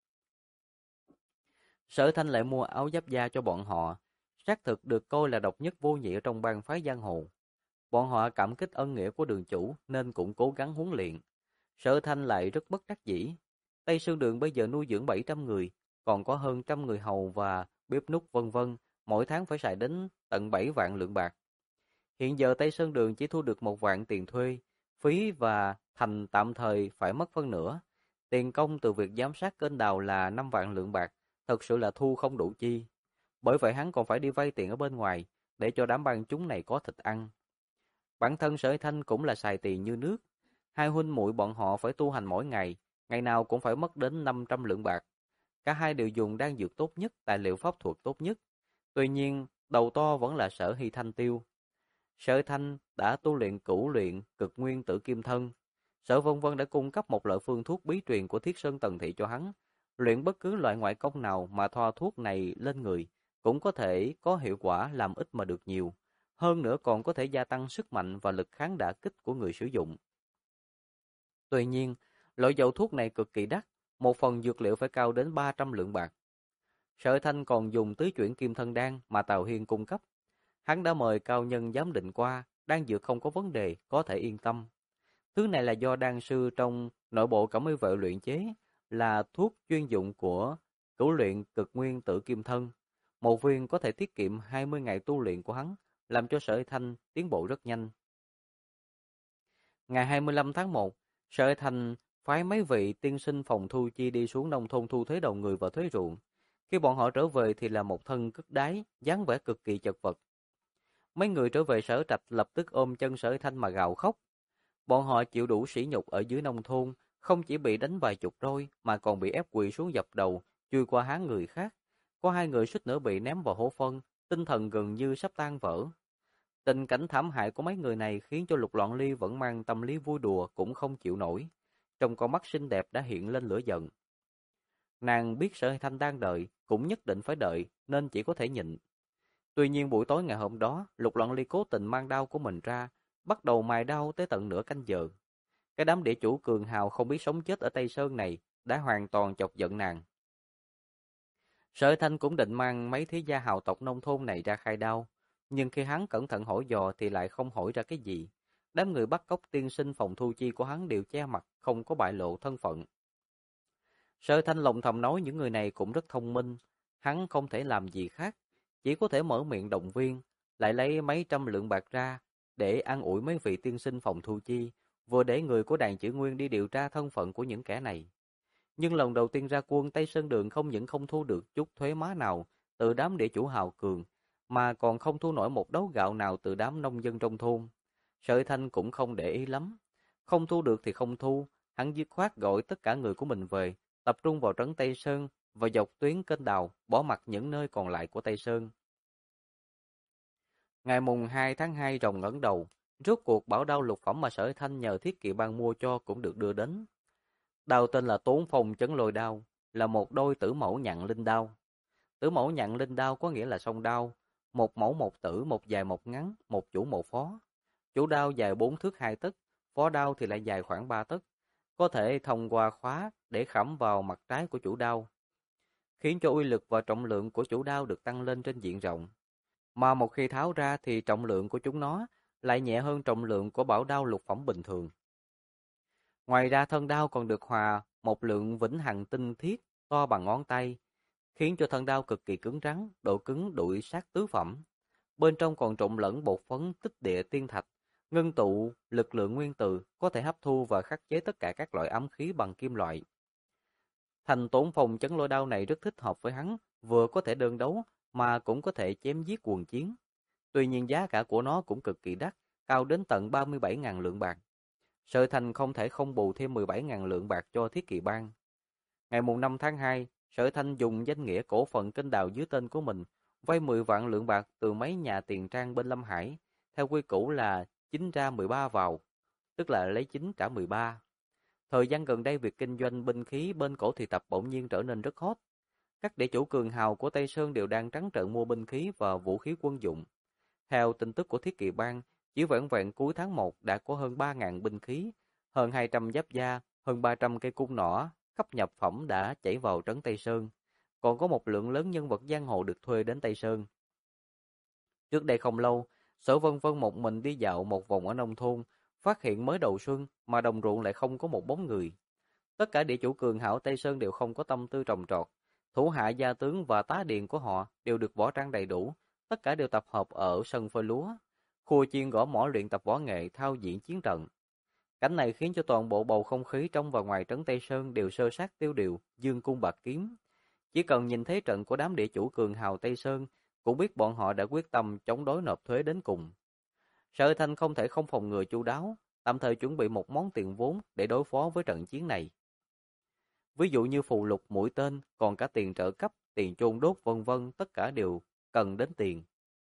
Sở Thanh lại mua áo giáp da cho bọn họ, xác thực được coi là độc nhất vô nhị ở trong bang phái giang hồ. Bọn họ cảm kích ân nghĩa của đường chủ nên cũng cố gắng huấn luyện. Sở Thanh lại rất bất đắc dĩ. Tây Sơn Đường bây giờ nuôi dưỡng 700 người, còn có hơn trăm người hầu và bếp núc vân vân, mỗi tháng phải xài đến tận 7 vạn lượng bạc. Hiện giờ Tây Sơn Đường chỉ thu được 1 vạn tiền thuê, phí và thành tạm thời phải mất phân nửa. Tiền công từ việc giám sát kênh đào là 5 vạn lượng bạc, thật sự là thu không đủ chi. Bởi vậy hắn còn phải đi vay tiền ở bên ngoài, để cho đám bang chúng này có thịt ăn. Bản thân Sở Thanh cũng là xài tiền như nước. Hai huynh muội bọn họ phải tu hành mỗi ngày, ngày nào cũng phải mất đến 500 lượng bạc. Cả hai đều dùng đan dược tốt nhất, tài liệu pháp thuật tốt nhất. Tuy nhiên, đầu to vẫn là Sở Hy Thanh tiêu. Sở Thanh đã tu luyện cửu luyện cực nguyên tử kim thân. Sở Vân Vân đã cung cấp một loại phương thuốc bí truyền của Thiết Sơn Tần Thị cho hắn, Luyện bất cứ loại ngoại công nào mà thoa thuốc này lên người cũng có thể có hiệu quả làm ít mà được nhiều. Hơn nữa còn có thể gia tăng sức mạnh và lực kháng đả kích của người sử dụng. Tuy nhiên, loại dầu thuốc này cực kỳ đắt, một phần dược liệu phải cao đến 300 lượng bạc. Sở Thanh còn dùng tứ chuyển kim thân đan mà Tào Hiên cung cấp. Hắn đã mời cao nhân giám định qua, đan dược không có vấn đề, có thể yên tâm. Thứ này là do đan sư trong nội bộ Cẩm Y vệ luyện chế, là thuốc chuyên dụng của cửu luyện cực nguyên tử kim thân. Một viên có thể tiết kiệm 20 ngày tu luyện của hắn, làm cho Sở Thanh tiến bộ rất nhanh. Ngày 25 tháng 1, Sở Thanh phái mấy vị tiên sinh phòng thu chi đi xuống nông thôn thu thuế đầu người và thuế ruộng. Khi bọn họ trở về thì là một thân cất đái, dáng vẻ cực kỳ chật vật. Mấy người trở về Sở Trạch lập tức ôm chân Sở Thanh mà gào khóc. Bọn họ chịu đủ sỉ nhục ở dưới nông thôn, không chỉ bị đánh vài chục roi mà còn bị ép quỳ xuống dập đầu, chui qua háng người khác. Có 2 người suýt nữa bị ném vào hố phân, tinh thần gần như sắp tan vỡ. Tình cảnh thảm hại của mấy người này khiến cho Lục Loạn Ly vẫn mang tâm lý vui đùa cũng không chịu nổi. Trong con mắt xinh đẹp đã hiện lên lửa giận. Nàng biết Sở Thanh đang đợi, cũng nhất định phải đợi, nên chỉ có thể nhịn. Tuy nhiên buổi tối ngày hôm đó, Lục Loạn Ly cố tình mang đao của mình ra, bắt đầu mài đao tới tận nửa canh giờ. Cái đám địa chủ cường hào không biết sống chết ở Tây Sơn này đã hoàn toàn chọc giận nàng. Sở Thanh cũng định mang mấy thế gia hào tộc nông thôn này ra khai đao, nhưng khi hắn cẩn thận hỏi dò thì lại không hỏi ra cái gì. Đám người bắt cóc tiên sinh phòng thu chi của hắn đều che mặt, không có bại lộ thân phận. Sở Thanh lòng thầm nói những người này cũng rất thông minh, hắn không thể làm gì khác, chỉ có thể mở miệng động viên, lại lấy mấy trăm lượng bạc ra để an ủi mấy vị tiên sinh phòng thu chi, vừa để người của đàn chữ Nguyên đi điều tra thân phận của những kẻ này. Nhưng lần đầu tiên ra quân, Tây Sơn Đường không những không thu được chút thuế má nào từ đám địa chủ hào cường, mà còn không thu nổi một đấu gạo nào từ đám nông dân trong thôn. Sở Thanh cũng không để ý lắm. Không thu được thì không thu, hắn dứt khoát gọi tất cả người của mình về, tập trung vào trấn Tây Sơn và dọc tuyến kênh đào, bỏ mặc những nơi còn lại của Tây Sơn. Ngày mùng 2 tháng 2 rồng ngẩng đầu, rốt cuộc bảo đao lục phẩm mà Sở Thanh nhờ Thiết Kỵ Bang mua cho cũng được đưa đến. Đao tên là Tốn Phong Chấn Lôi Đao, là một đôi tử mẫu nhặn linh đao. Tử mẫu nhặn linh đao có nghĩa là song đao, một mẫu một tử, một dài một ngắn, một chủ một phó. Chủ đao dài 4 thước 2 tấc, phó đao thì lại dài khoảng 3 tấc, có thể thông qua khóa để khảm vào mặt trái của chủ đao, khiến cho uy lực và trọng lượng của chủ đao được tăng lên trên diện rộng. Mà một khi tháo ra thì trọng lượng của chúng nó lại nhẹ hơn trọng lượng của bảo đao lục phẩm bình thường. Ngoài ra thân đao còn được hòa một lượng vĩnh hằng tinh thiết to bằng ngón tay, khiến cho thân đao cực kỳ cứng rắn, độ cứng đuổi sát tứ phẩm. Bên trong còn trộn lẫn bột phấn tích địa tiên thạch, ngưng tụ lực lượng nguyên tử, có thể hấp thu và khắc chế tất cả các loại ám khí bằng kim loại. Thành Tổn Phong Chấn Lôi Đao này rất thích hợp với hắn, vừa có thể đơn đấu mà cũng có thể chém giết quần chiến. Tuy nhiên giá cả của nó cũng cực kỳ đắt, cao đến tận 37.000 lượng bạc. Sở Thành không thể không bù thêm 17.000 lượng bạc cho Thiết Kỵ Bang. Ngày mùng 5 tháng 2, Sở Thanh dùng danh nghĩa cổ phần kênh đào dưới tên của mình, vay 10 vạn lượng bạc từ mấy nhà tiền trang bên Lâm Hải, theo quy củ là 9 ra 13 vào, tức là lấy 9 trả 13. Thời gian gần đây việc kinh doanh binh khí bên cổ thị tập bỗng nhiên trở nên rất hot. Các địa chủ cường hào của Tây Sơn đều đang trắng trợn mua binh khí và vũ khí quân dụng. Theo tin tức của Thiết Kỵ Bang, chỉ vẹn vẹn cuối tháng 1 đã có hơn 3.000 binh khí, hơn 200 giáp da, hơn 300 cây cung nỏ, cấp nhập phẩm đã chảy vào trấn Tây Sơn. Còn có một lượng lớn nhân vật giang hồ được thuê đến Tây Sơn. Trước đây không lâu, Sở Vân Vân một mình đi dạo một vòng ở nông thôn, phát hiện mới đầu xuân mà đồng ruộng lại không có một bóng người. Tất cả địa chủ cường hảo Tây Sơn đều không có tâm tư trồng trọt. Thủ hạ gia tướng và tá điền của họ đều được võ trang đầy đủ, tất cả đều tập hợp ở sân phơi lúa. Khu chiên gõ mõ luyện tập võ nghệ thao diễn chiến trận. Cảnh này khiến cho toàn bộ bầu không khí trong và ngoài trấn Tây Sơn đều sơ sát tiêu điều, dương cung bạc kiếm. Chỉ cần nhìn thấy trận của đám địa chủ cường hào Tây Sơn, cũng biết bọn họ đã quyết tâm chống đối nộp thuế đến cùng. Sở Thanh không thể không phòng ngừa chu đáo, tạm thời chuẩn bị một món tiền vốn để đối phó với trận chiến này. Ví dụ như phù lục, mũi tên, còn cả tiền trợ cấp, tiền chôn đốt vân vân, tất cả đều cần đến tiền.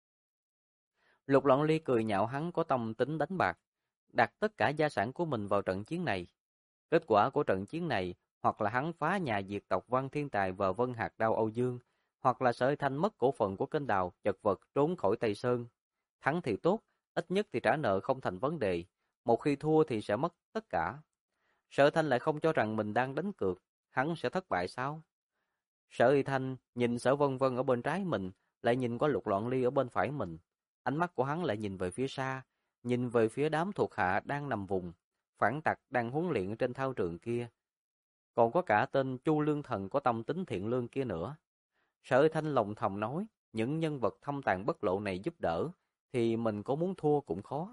Lục Loạn Ly cười nhạo hắn có tâm tính đánh bạc, đặt tất cả gia sản của mình vào trận chiến này. Kết quả của trận chiến này hoặc là hắn phá nhà diệt tộc Văn Thiên Tài và Vân Hạc Đao Âu Dương, hoặc là Sở Huy Thanh mất cổ phần của kênh đào, chật vật trốn khỏi Tây Sơn. Thắng thì tốt, ít nhất thì trả nợ không thành vấn đề, một khi thua thì sẽ mất tất cả. Sở Huy Thanh lại không cho rằng mình đang đánh cược, hắn sẽ thất bại sao? Sở Huy Thanh nhìn Sở Vân Vân ở bên trái mình, lại nhìn qua Lục Loạn Ly ở bên phải mình. Ánh mắt của hắn lại nhìn về phía xa, nhìn về phía đám thuộc hạ đang nằm vùng, phản tặc đang huấn luyện trên thao trường kia. Còn có cả tên Chu Lương Thần có tâm tính thiện lương kia nữa. Sở Huy Thanh lòng thầm nói, những nhân vật thâm tàn bất lộ này giúp đỡ, thì mình có muốn thua cũng khó.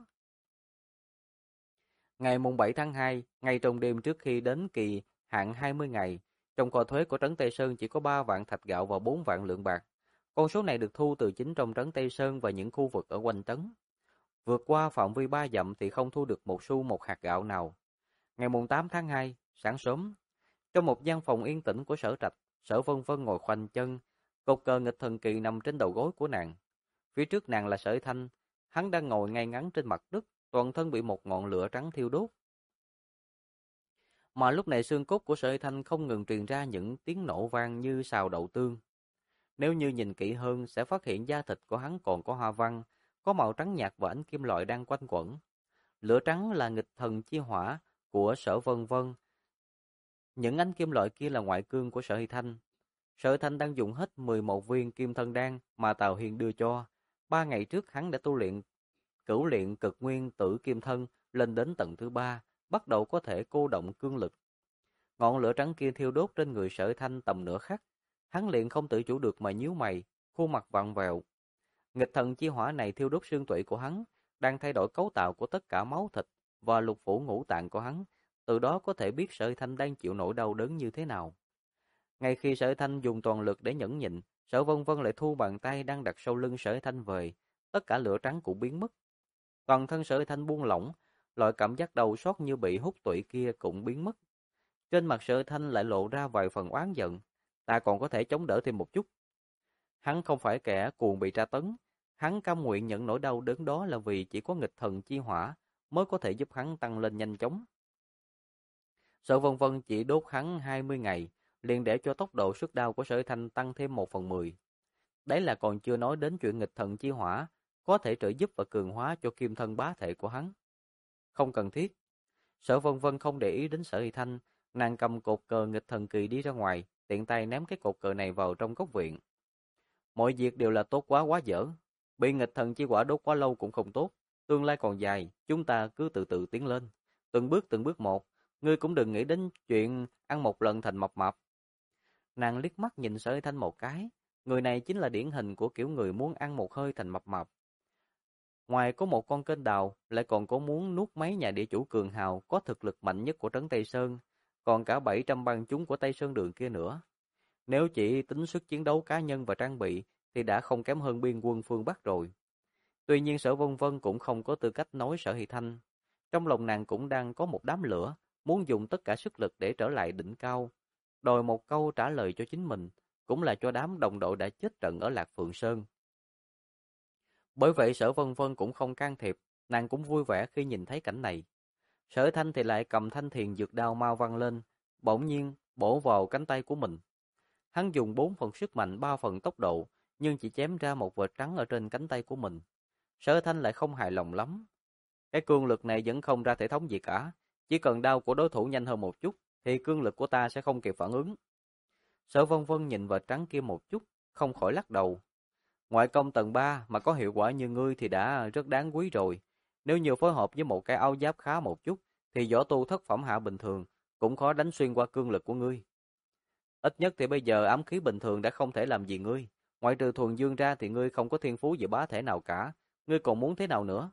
Ngày mùng 7 tháng 2, ngay trong đêm trước khi đến kỳ hạn 20 ngày, trong kho thuế của trấn Tây Sơn chỉ có 3 vạn thạch gạo và 4 vạn lượng bạc. Con số này được thu từ chính trong trấn Tây Sơn và những khu vực ở quanh trấn. Vượt qua phạm vi 3 dặm thì không thu được một xu một hạt gạo nào. Ngày mùng 8 tháng 2, sáng sớm, trong một gian phòng yên tĩnh của Sở Trạch, Sở Vân Vân ngồi khoanh chân, cột cờ nghịch thần kỳ nằm trên đầu gối của nàng. Phía trước nàng là Sở Thanh, hắn đang ngồi ngay ngắn trên mặt đất, toàn thân bị một ngọn lửa trắng thiêu đốt. Mà lúc này xương cốt của Sở Thanh không ngừng truyền ra những tiếng nổ vang như xào đậu tương. Nếu như nhìn kỹ hơn sẽ phát hiện da thịt của hắn còn có hoa văn, có màu trắng nhạt và ánh kim loại đang quanh quẩn. Lửa trắng là nghịch thần chi hỏa của Sở Vân Vân. Những ánh kim loại kia là ngoại cương của Sở Hy Thanh. Sở Hy Thanh đang dùng hết 11 viên kim thân đan mà Tào Hiền đưa cho. 3 ngày trước hắn đã tu luyện cửu luyện cực nguyên tử kim thân lên đến tầng thứ 3, bắt đầu có thể cô động cương lực. Ngọn lửa trắng kia thiêu đốt trên người Sở Hy Thanh tầm nửa khắc, hắn liền không tự chủ được mà nhíu mày, khuôn mặt vặn vẹo. Nghịch thần chi hỏa này thiêu đốt xương tủy của hắn, đang thay đổi cấu tạo của tất cả máu thịt và lục phủ ngũ tạng của hắn, từ đó có thể biết Sở Hy Thanh đang chịu nỗi đau đớn như thế nào. Ngay khi Sở Hy Thanh dùng toàn lực để nhẫn nhịn, Sở Vân Vân lại thu bàn tay đang đặt sau lưng Sở Hy Thanh về, tất cả lửa trắng cũng biến mất. Toàn thân Sở Hy Thanh buông lỏng, loại cảm giác đau xót như bị hút tủy kia cũng biến mất. Trên mặt Sở Hy Thanh lại lộ ra vài phần oán giận, ta còn có thể chống đỡ thêm một chút. Hắn không phải kẻ cuồng bị tra tấn, hắn cam nguyện nhận nỗi đau đớn đó là vì chỉ có nghịch thần chi hỏa mới có thể giúp hắn tăng lên nhanh chóng. Sở Vân Vân chỉ đốt hắn 20 ngày, liền để cho tốc độ sức đau của Sở Thanh tăng thêm 1/10. Đấy là còn chưa nói đến chuyện nghịch thần chi hỏa có thể trợ giúp và cường hóa cho kim thân bá thể của hắn. Không cần thiết. Sở Vân Vân không để ý đến Sở Hy Thanh, nàng cầm cột cờ nghịch thần kỳ đi ra ngoài, tiện tay ném cái cột cờ này vào trong góc viện. Mọi việc đều là tốt quá quá dở. Bị nghịch thần chi hỏa đốt quá lâu cũng không tốt. Tương lai còn dài, chúng ta cứ từ từ tiến lên. Từng bước một, ngươi cũng đừng nghĩ đến chuyện ăn một lần thành mập mạp. Nàng liếc mắt nhìn Sở Hy Thanh một cái. Người này chính là điển hình của kiểu người muốn ăn một hơi thành mập mạp. Ngoài có một con kênh đào, lại còn có muốn nuốt mấy nhà địa chủ cường hào có thực lực mạnh nhất của trấn Tây Sơn, còn cả 700 bang chúng của Tây Sơn Đường kia nữa. Nếu chỉ tính sức chiến đấu cá nhân và trang bị thì đã không kém hơn biên quân phương Bắc rồi. Tuy nhiên Sở Vân Vân cũng không có tư cách nói Sở Hy Thanh. Trong lòng nàng cũng đang có một đám lửa, muốn dùng tất cả sức lực để trở lại đỉnh cao. Đòi một câu trả lời cho chính mình, cũng là cho đám đồng đội đã chết trận ở Lạc Phượng Sơn. Bởi vậy Sở Vân Vân cũng không can thiệp, nàng cũng vui vẻ khi nhìn thấy cảnh này. Sở Thanh thì lại cầm thanh thiền dược đao mau văng lên, bỗng nhiên bổ vào cánh tay của mình. Hắn dùng 4 phần sức mạnh 3 phần tốc độ, nhưng chỉ chém ra một vệt trắng ở trên cánh tay của mình. Sở Thanh lại không hài lòng lắm. Cái cương lực này vẫn không ra thể thống gì cả, chỉ cần đao của đối thủ nhanh hơn một chút thì cương lực của ta sẽ không kịp phản ứng. Sở Vân Vân nhìn vệt trắng kia một chút, không khỏi lắc đầu. Ngoại công tầng 3 mà có hiệu quả như ngươi thì đã rất đáng quý rồi. Nếu như phối hợp với một cái áo giáp khá một chút thì võ tu thất phẩm hạ bình thường cũng khó đánh xuyên qua cương lực của ngươi. Ít nhất thì bây giờ ám khí bình thường đã không thể làm gì ngươi. Ngoại trừ thuần dương ra thì ngươi không có thiên phú về bá thể nào cả. Ngươi còn muốn thế nào nữa?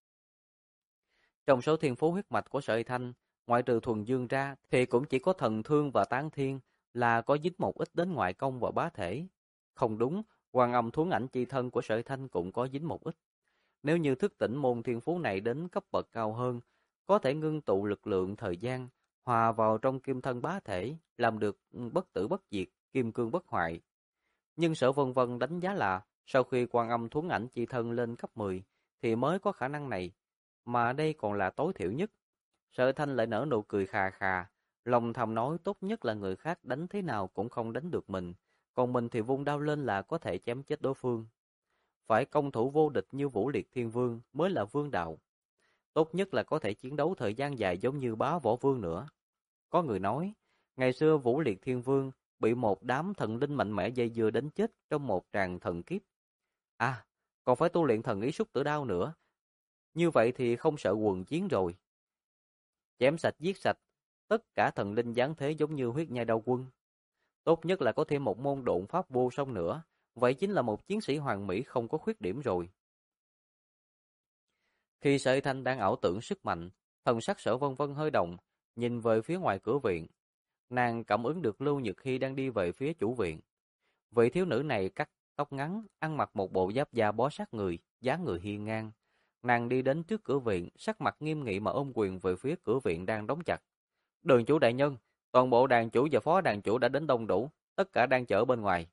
Trong số thiên phú huyết mạch của Sở Hy Thanh, ngoại trừ thuần dương ra thì cũng chỉ có thần thương và tán thiên là có dính một ít đến ngoại công và bá thể. Không đúng, Hoàng Âm Thuấn Ảnh chi thân của Sở Hy Thanh cũng có dính một ít. Nếu như thức tỉnh môn thiên phú này đến cấp bậc cao hơn, có thể ngưng tụ lực lượng thời gian, hòa vào trong kim thân bá thể, làm được bất tử bất diệt, kim cương bất hoại. Nhưng Sở Vân Vân đánh giá là sau khi Quan Âm Thuấn Ảnh chi thân lên cấp 10 thì mới có khả năng này, mà đây còn là tối thiểu nhất. Sở Thanh lại nở nụ cười khà khà, Lòng thầm nói tốt nhất là người khác đánh thế nào cũng không đánh được mình, còn mình thì vung đao lên là có thể chém chết đối phương. Phải công thủ vô địch như Vũ Liệt Thiên Vương mới là vương đạo. Tốt nhất là có thể chiến đấu thời gian dài giống như Bá Võ Vương nữa. Có người nói, ngày xưa Vũ Liệt Thiên Vương bị một đám thần linh mạnh mẽ dây dưa đến chết trong một tràng thần kiếp. À, còn phải tu luyện thần ý Súc Tử Đao nữa. Như vậy thì không sợ quần chiến rồi. Chém sạch giết sạch, tất cả thần linh giáng thế giống như huyết nhai đao quân. Tốt nhất là có thêm một môn độn pháp vô song nữa, vậy chính là một chiến sĩ hoàn mỹ không có khuyết điểm rồi. Khi Sở Thanh đang ảo tưởng sức mạnh, thần sắc Sở Vân Vân hơi động, nhìn về phía ngoài cửa viện. Nàng cảm ứng được Lưu Nhược Hy đang đi về phía chủ viện. Vị thiếu nữ này cắt tóc ngắn, ăn mặc một bộ giáp da bó sát người, dáng người hiên ngang. Nàng đi đến trước cửa viện, sắc mặt nghiêm nghị mà ôm quyền về phía cửa viện đang đóng chặt. Đường chủ đại nhân, toàn bộ đàn chủ và phó đàn chủ đã đến đông đủ, tất cả đang chờ bên ngoài.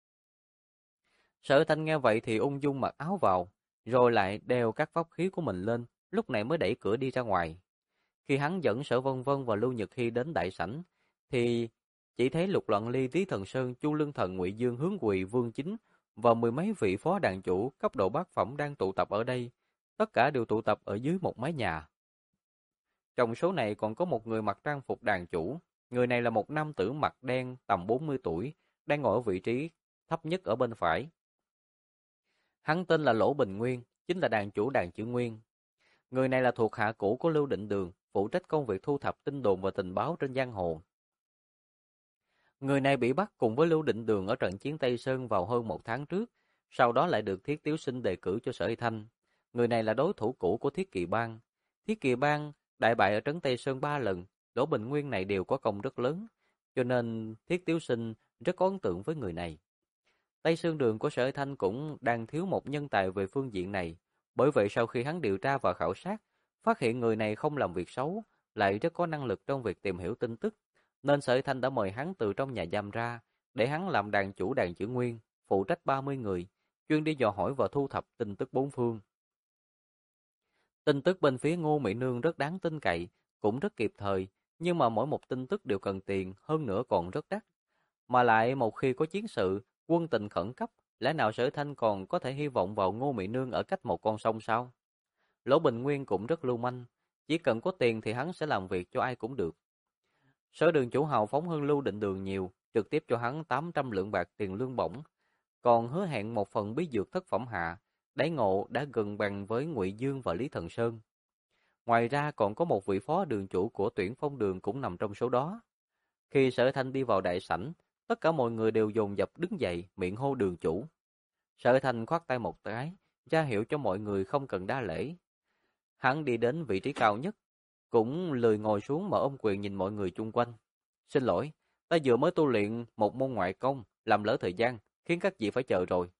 Sở Thanh nghe vậy thì ung dung mặc áo vào, rồi lại đeo các pháp khí của mình lên, lúc này mới đẩy cửa đi ra ngoài. Khi hắn dẫn Sở Vân Vân và Lưu Nhật Hy đến đại sảnh, thì chỉ thấy Lục Loạn Ly, Lý Thần Sơn, Chu Lương Thần, Ngụy Dương, Hướng Quỳ, Vương Chính và mười mấy vị phó đàn chủ cấp độ bát phẩm đang tụ tập ở đây, tất cả đều tụ tập ở dưới một mái nhà. Trong số này còn có một người mặc trang phục đàn chủ, người này là một nam tử mặt đen tầm 40 tuổi, đang ngồi ở vị trí thấp nhất ở bên phải. Hắn tên là Lỗ Bình Nguyên, chính là đàn chủ đàn Chữ Nguyên. Người này là thuộc hạ cũ của Lưu Định Đường, phụ trách công việc thu thập tin đồn và tình báo trên giang hồ. Người này bị bắt cùng với Lưu Định Đường ở trận chiến Tây Sơn vào hơn một tháng trước, sau đó lại được Thiết Tiếu Sinh đề cử cho Sở Y Thanh. Người này là đối thủ cũ của Thiết Kỳ Bang. Thiết Kỳ Bang đại bại ở trấn Tây Sơn 3 lần, Lỗ Bình Nguyên này đều có công rất lớn, cho nên Thiết Tiếu Sinh rất có ấn tượng với người này. Tây Sơn Đường của Sở Y Thanh cũng đang thiếu một nhân tài về phương diện này, bởi vậy sau khi hắn điều tra và khảo sát, phát hiện người này không làm việc xấu, lại rất có năng lực trong việc tìm hiểu tin tức, nên Sở Y Thanh đã mời hắn từ trong nhà giam ra, để hắn làm đàn chủ đàn Chữ Nguyên, phụ trách 30 người, chuyên đi dò hỏi và thu thập tin tức bốn phương. Tin tức bên phía Ngô Mỹ Nương rất đáng tin cậy, cũng rất kịp thời, nhưng mà mỗi một tin tức đều cần tiền, hơn nữa còn rất đắt. Mà lại một khi có chiến sự, quân tình khẩn cấp, lẽ nào Sở Thanh còn có thể hy vọng vào Ngô Mỹ Nương ở cách một con sông sao? Lỗ Bình Nguyên cũng rất lưu manh, chỉ cần có tiền thì hắn sẽ làm việc cho ai cũng được. Sở Đường chủ hào phóng hơn Lưu Định Đường nhiều, trực tiếp cho hắn 800 lượng bạc tiền lương bổng, còn hứa hẹn một phần bí dược thất phẩm hạ, đáy ngộ đã gần bằng với Ngụy Dương và Lý Thần Sơn. Ngoài ra còn có một vị phó đường chủ của Tuyển Phong Đường cũng nằm trong số đó. Khi Sở Thanh đi vào đại sảnh, tất cả mọi người đều dồn dập đứng dậy, miệng hô đường chủ. Sở Thanh khoát tay một cái, ra hiệu cho mọi người không cần đa lễ. Hắn đi đến vị trí cao nhất, cũng lười ngồi xuống mà ôm quyền nhìn mọi người chung quanh. Xin lỗi, ta vừa mới tu luyện một môn ngoại công, làm lỡ thời gian, khiến các vị phải chờ rồi.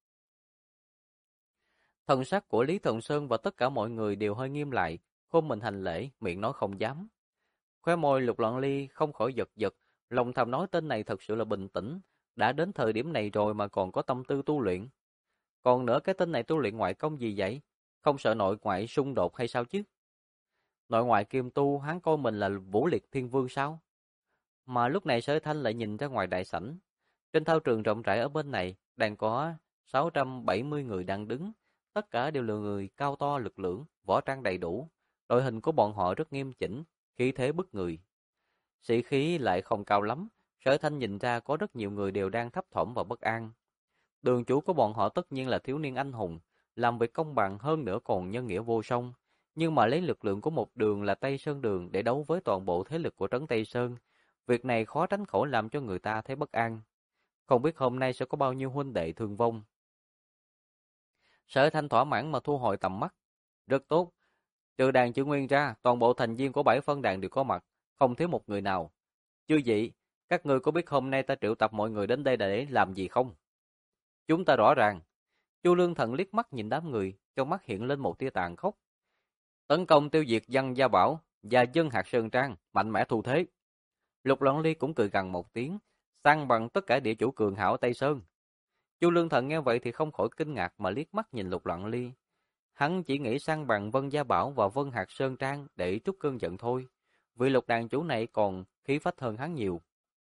Thần sắc của Lý Thần Sơn và tất cả mọi người đều hơi nghiêm lại, khom mình hành lễ, miệng nói không dám. Khóe môi Lục Loạn Ly không khỏi giật giật, lòng thầm nói tên này thật sự là bình tĩnh, đã đến thời điểm này rồi mà còn có tâm tư tu luyện. Còn nữa cái tên này tu luyện ngoại công gì vậy? Không sợ nội ngoại xung đột hay sao chứ? Nội ngoại kiêm tu, hắn coi mình là Vũ Liệt Thiên Vương sao? Mà lúc này Sở Thanh lại nhìn ra ngoài đại sảnh. Trên thao trường rộng rãi ở bên này, đang có 670 người đang đứng. Tất cả đều là người cao to lực lưỡng, võ trang đầy đủ. Đội hình của bọn họ rất nghiêm chỉnh, khí thế bức người. Sĩ khí lại không cao lắm, Sở Thanh nhìn ra có rất nhiều người đều đang thấp thỏm và bất an. Đường chủ của bọn họ tất nhiên là thiếu niên anh hùng, làm việc công bằng hơn nữa còn nhân nghĩa vô song. Nhưng mà lấy lực lượng của một đường là Tây Sơn Đường để đấu với toàn bộ thế lực của trấn Tây Sơn, việc này khó tránh khỏi làm cho người ta thấy bất an. Không biết hôm nay sẽ có bao nhiêu huynh đệ thương vong. Sở Thanh thỏa mãn mà thu hồi tầm mắt. Rất tốt. Trừ đàn Chữ Nguyên ra, toàn bộ thành viên của 7 phân đàn đều có mặt, không thiếu một người nào. Chư vị, các ngươi có biết hôm nay ta triệu tập mọi người đến đây để làm gì không? Chúng ta rõ ràng. Chu Lương Thần liếc mắt nhìn đám người, trong mắt hiện lên một tia tàn khốc. Tấn công tiêu diệt Văn Gia Bảo và dân hạt Sơn Trang, mạnh mẽ thu thế. Lục Loạn Ly cũng cười gằn một tiếng, san bằng tất cả địa chủ cường hảo Tây Sơn. Chu Lương Thần nghe vậy thì không khỏi kinh ngạc mà liếc mắt nhìn Lục Loạn Ly. Hắn chỉ nghĩ san bằng Vân Gia Bảo và Vân Hạt Sơn Trang để trút cơn giận thôi. vị Lục đàn chủ này còn khí phách hơn hắn nhiều.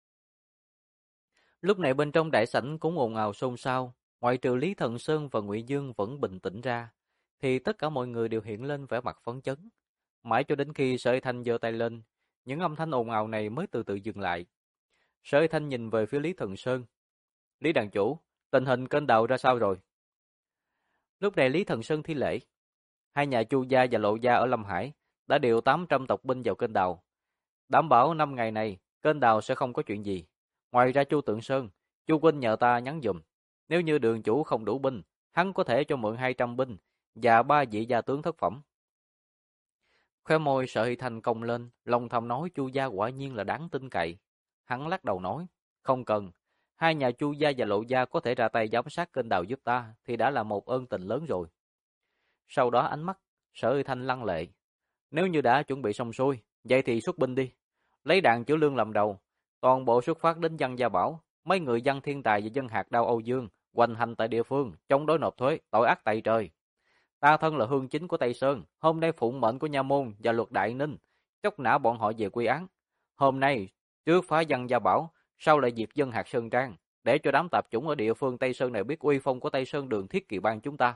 Lúc này bên trong đại sảnh cũng ồn ào xôn xao, ngoại trừ Lý Thần Sơn và Ngụy Dương vẫn bình tĩnh ra, thì tất cả mọi người đều hiện lên vẻ mặt phấn chấn. Mãi cho đến khi Sở Thanh giơ tay lên, những âm thanh ồn ào này mới từ từ dừng lại. Sở Thanh nhìn về phía Lý Thần Sơn. Lý đàn chủ, tình hình kênh đào ra sao rồi? Lúc này Lý Thần Sơn thi lễ. Hai nhà Chu gia và Lộ gia ở Lâm Hải đã điều 800 tộc binh vào kênh đào, đảm bảo 5 ngày này kênh đào sẽ không có chuyện gì. Ngoài ra Chu Tượng Sơn, Chu huynh nhờ ta nhắn giùm, nếu như đường chủ không đủ binh, hắn có thể cho mượn 200 binh và 3 vị gia tướng thất phẩm. Khóe môi Sở Hy Thanh cong lên, lòng thầm nói Chu gia quả nhiên là đáng tin cậy. Hắn lắc đầu nói, không cần, hai nhà Chu gia và Lộ gia có thể ra tay giám sát kênh đào giúp ta thì đã là một ơn tình lớn rồi. Sau đó ánh mắt Sở Hy Thanh lăng lệ, nếu như đã chuẩn bị xong xuôi, vậy thì xuất binh đi, lấy đàn Chữ Lương làm đầu, toàn bộ xuất phát đến Văn Gia Bảo, mấy người dân thiên tài và dân hạt đao Âu Dương hoành hành tại địa phương, chống đối nộp thuế, tội ác tày trời. Ta thân là hương chính của Tây Sơn, hôm nay phụng mệnh của Nha Môn và luật Đại Ninh, chốc nã bọn họ về quy án. Hôm nay trước phá Văn Gia Bảo, sau lại diệt dân hạt Sơn Trang, để cho đám tạp chủng ở địa phương Tây Sơn này biết uy phong của Tây Sơn Đường Thiết Kỵ Bang chúng ta.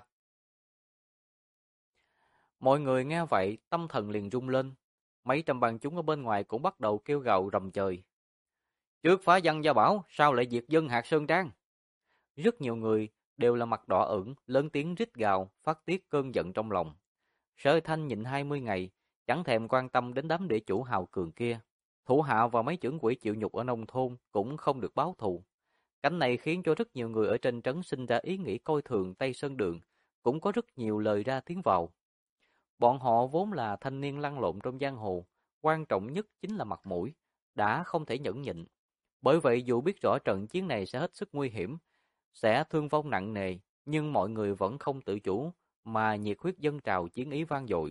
Mọi người nghe vậy, tâm thần liền rung lên. Mấy trăm bang chúng ở bên ngoài cũng bắt đầu kêu gào rầm trời. Trước phá Văn Gia Bảo, sao lại diệt dân hạt Sơn Trang? Rất nhiều người đều là mặt đỏ ửng, lớn tiếng rít gào, phát tiết cơn giận trong lòng. Sở Thanh nhịn 20 ngày, chẳng thèm quan tâm đến đám địa chủ hào cường kia. Thủ hạ và mấy trưởng quỹ chịu nhục ở nông thôn cũng không được báo thù. Cảnh này khiến cho rất nhiều người ở trên trấn sinh ra ý nghĩ coi thường Tây Sơn Đường, cũng có rất nhiều lời ra tiếng vào. Bọn họ vốn là thanh niên lăn lộn trong giang hồ, quan trọng nhất chính là mặt mũi, đã không thể nhẫn nhịn. Bởi vậy dù biết rõ trận chiến này sẽ hết sức nguy hiểm, sẽ thương vong nặng nề, nhưng mọi người vẫn không tự chủ, mà nhiệt huyết dâng trào chiến ý vang dội.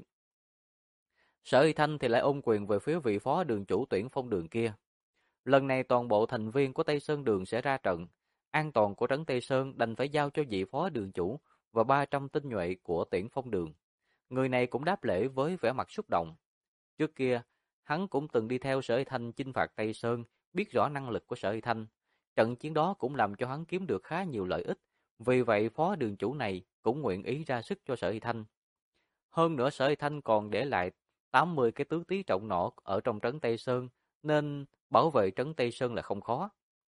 Sở Y Thanh thì lại ôm quyền về phía vị phó đường chủ Tuyển Phong Đường kia. Lần này toàn bộ thành viên của Tây Sơn Đường sẽ ra trận, an toàn của trấn Tây Sơn đành phải giao cho vị phó đường chủ và 300 tinh nhuệ của Tuyển Phong Đường. Người này cũng đáp lễ với vẻ mặt xúc động. Trước kia, hắn cũng từng đi theo Sở Y Thanh chinh phạt Tây Sơn, biết rõ năng lực của Sở Y Thanh. Trận chiến đó cũng làm cho hắn kiếm được khá nhiều lợi ích, vì vậy phó đường chủ này cũng nguyện ý ra sức cho Sở Y Thanh. Hơn nữa Sở Y Thanh còn để lại 80 cái tứ tí trọng nỏ ở trong trấn Tây Sơn, nên bảo vệ trấn Tây Sơn là không khó.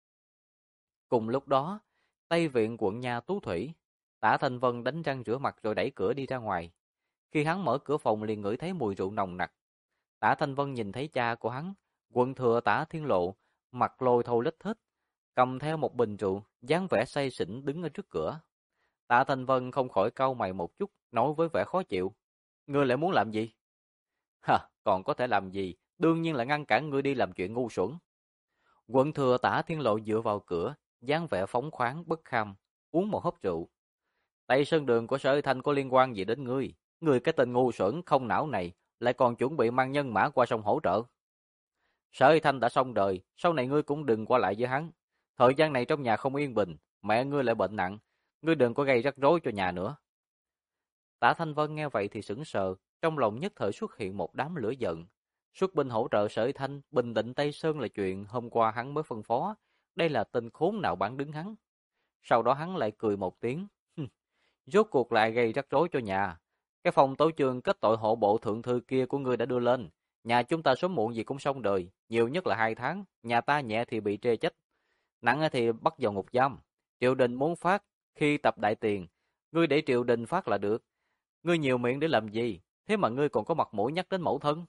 Cùng lúc đó, Tây viện quận nhà Tú Thủy, Tả Thanh Vân đánh răng rửa mặt rồi đẩy cửa đi ra ngoài. Khi hắn mở cửa phòng liền ngửi thấy mùi rượu nồng nặc. Tả Thanh Vân nhìn thấy cha của hắn, quận thừa Tả Thiên Lộ, mặt lôi thâu lết thết, cầm theo một bình rượu, dáng vẻ say xỉn đứng ở trước cửa. Tạ Thanh Vân không khỏi cau mày một chút, nói với vẻ khó chịu. Ngươi lại muốn làm gì? Hả, còn có thể làm gì? Đương nhiên là ngăn cản ngươi đi làm chuyện ngu xuẩn. Quận thừa Tả Thiên Lộ dựa vào cửa, dáng vẻ phóng khoáng bất kham, uống một hớp rượu. Tây Sơn Đường của Sở Thanh có liên quan gì đến ngươi? Ngươi cái tên ngu xuẩn không não này, lại còn chuẩn bị mang nhân mã qua sông hỗ trợ. Sở Thanh đã xong đời, sau này ngươi cũng đừng qua lại với hắn. Thời gian này trong nhà không yên bình, mẹ ngươi lại bệnh nặng, ngươi đừng có gây rắc rối cho nhà nữa. Tả Thanh Vân nghe vậy thì sững sờ, trong lòng nhất thời xuất hiện một đám lửa giận. Xuất binh hỗ trợ Sở Thanh, bình định Tây Sơn là chuyện hôm qua hắn mới phân phó, đây là tên khốn nào bán đứng hắn. Sau đó hắn lại cười một tiếng, rốt cuộc lại gây rắc rối cho nhà. Cái phòng tấu chương kết tội hộ bộ thượng thư kia của ngươi đã đưa lên, nhà chúng ta sớm muộn gì cũng xong đời, nhiều nhất là 2 tháng, nhà ta nhẹ thì bị trê chết, nặng thì bắt vào ngục giam. Triều đình muốn phát, khi tập đại tiền, ngươi để triều đình phát là được. Ngươi nhiều miệng để làm gì, thế mà ngươi còn có mặt mũi nhắc đến mẫu thân.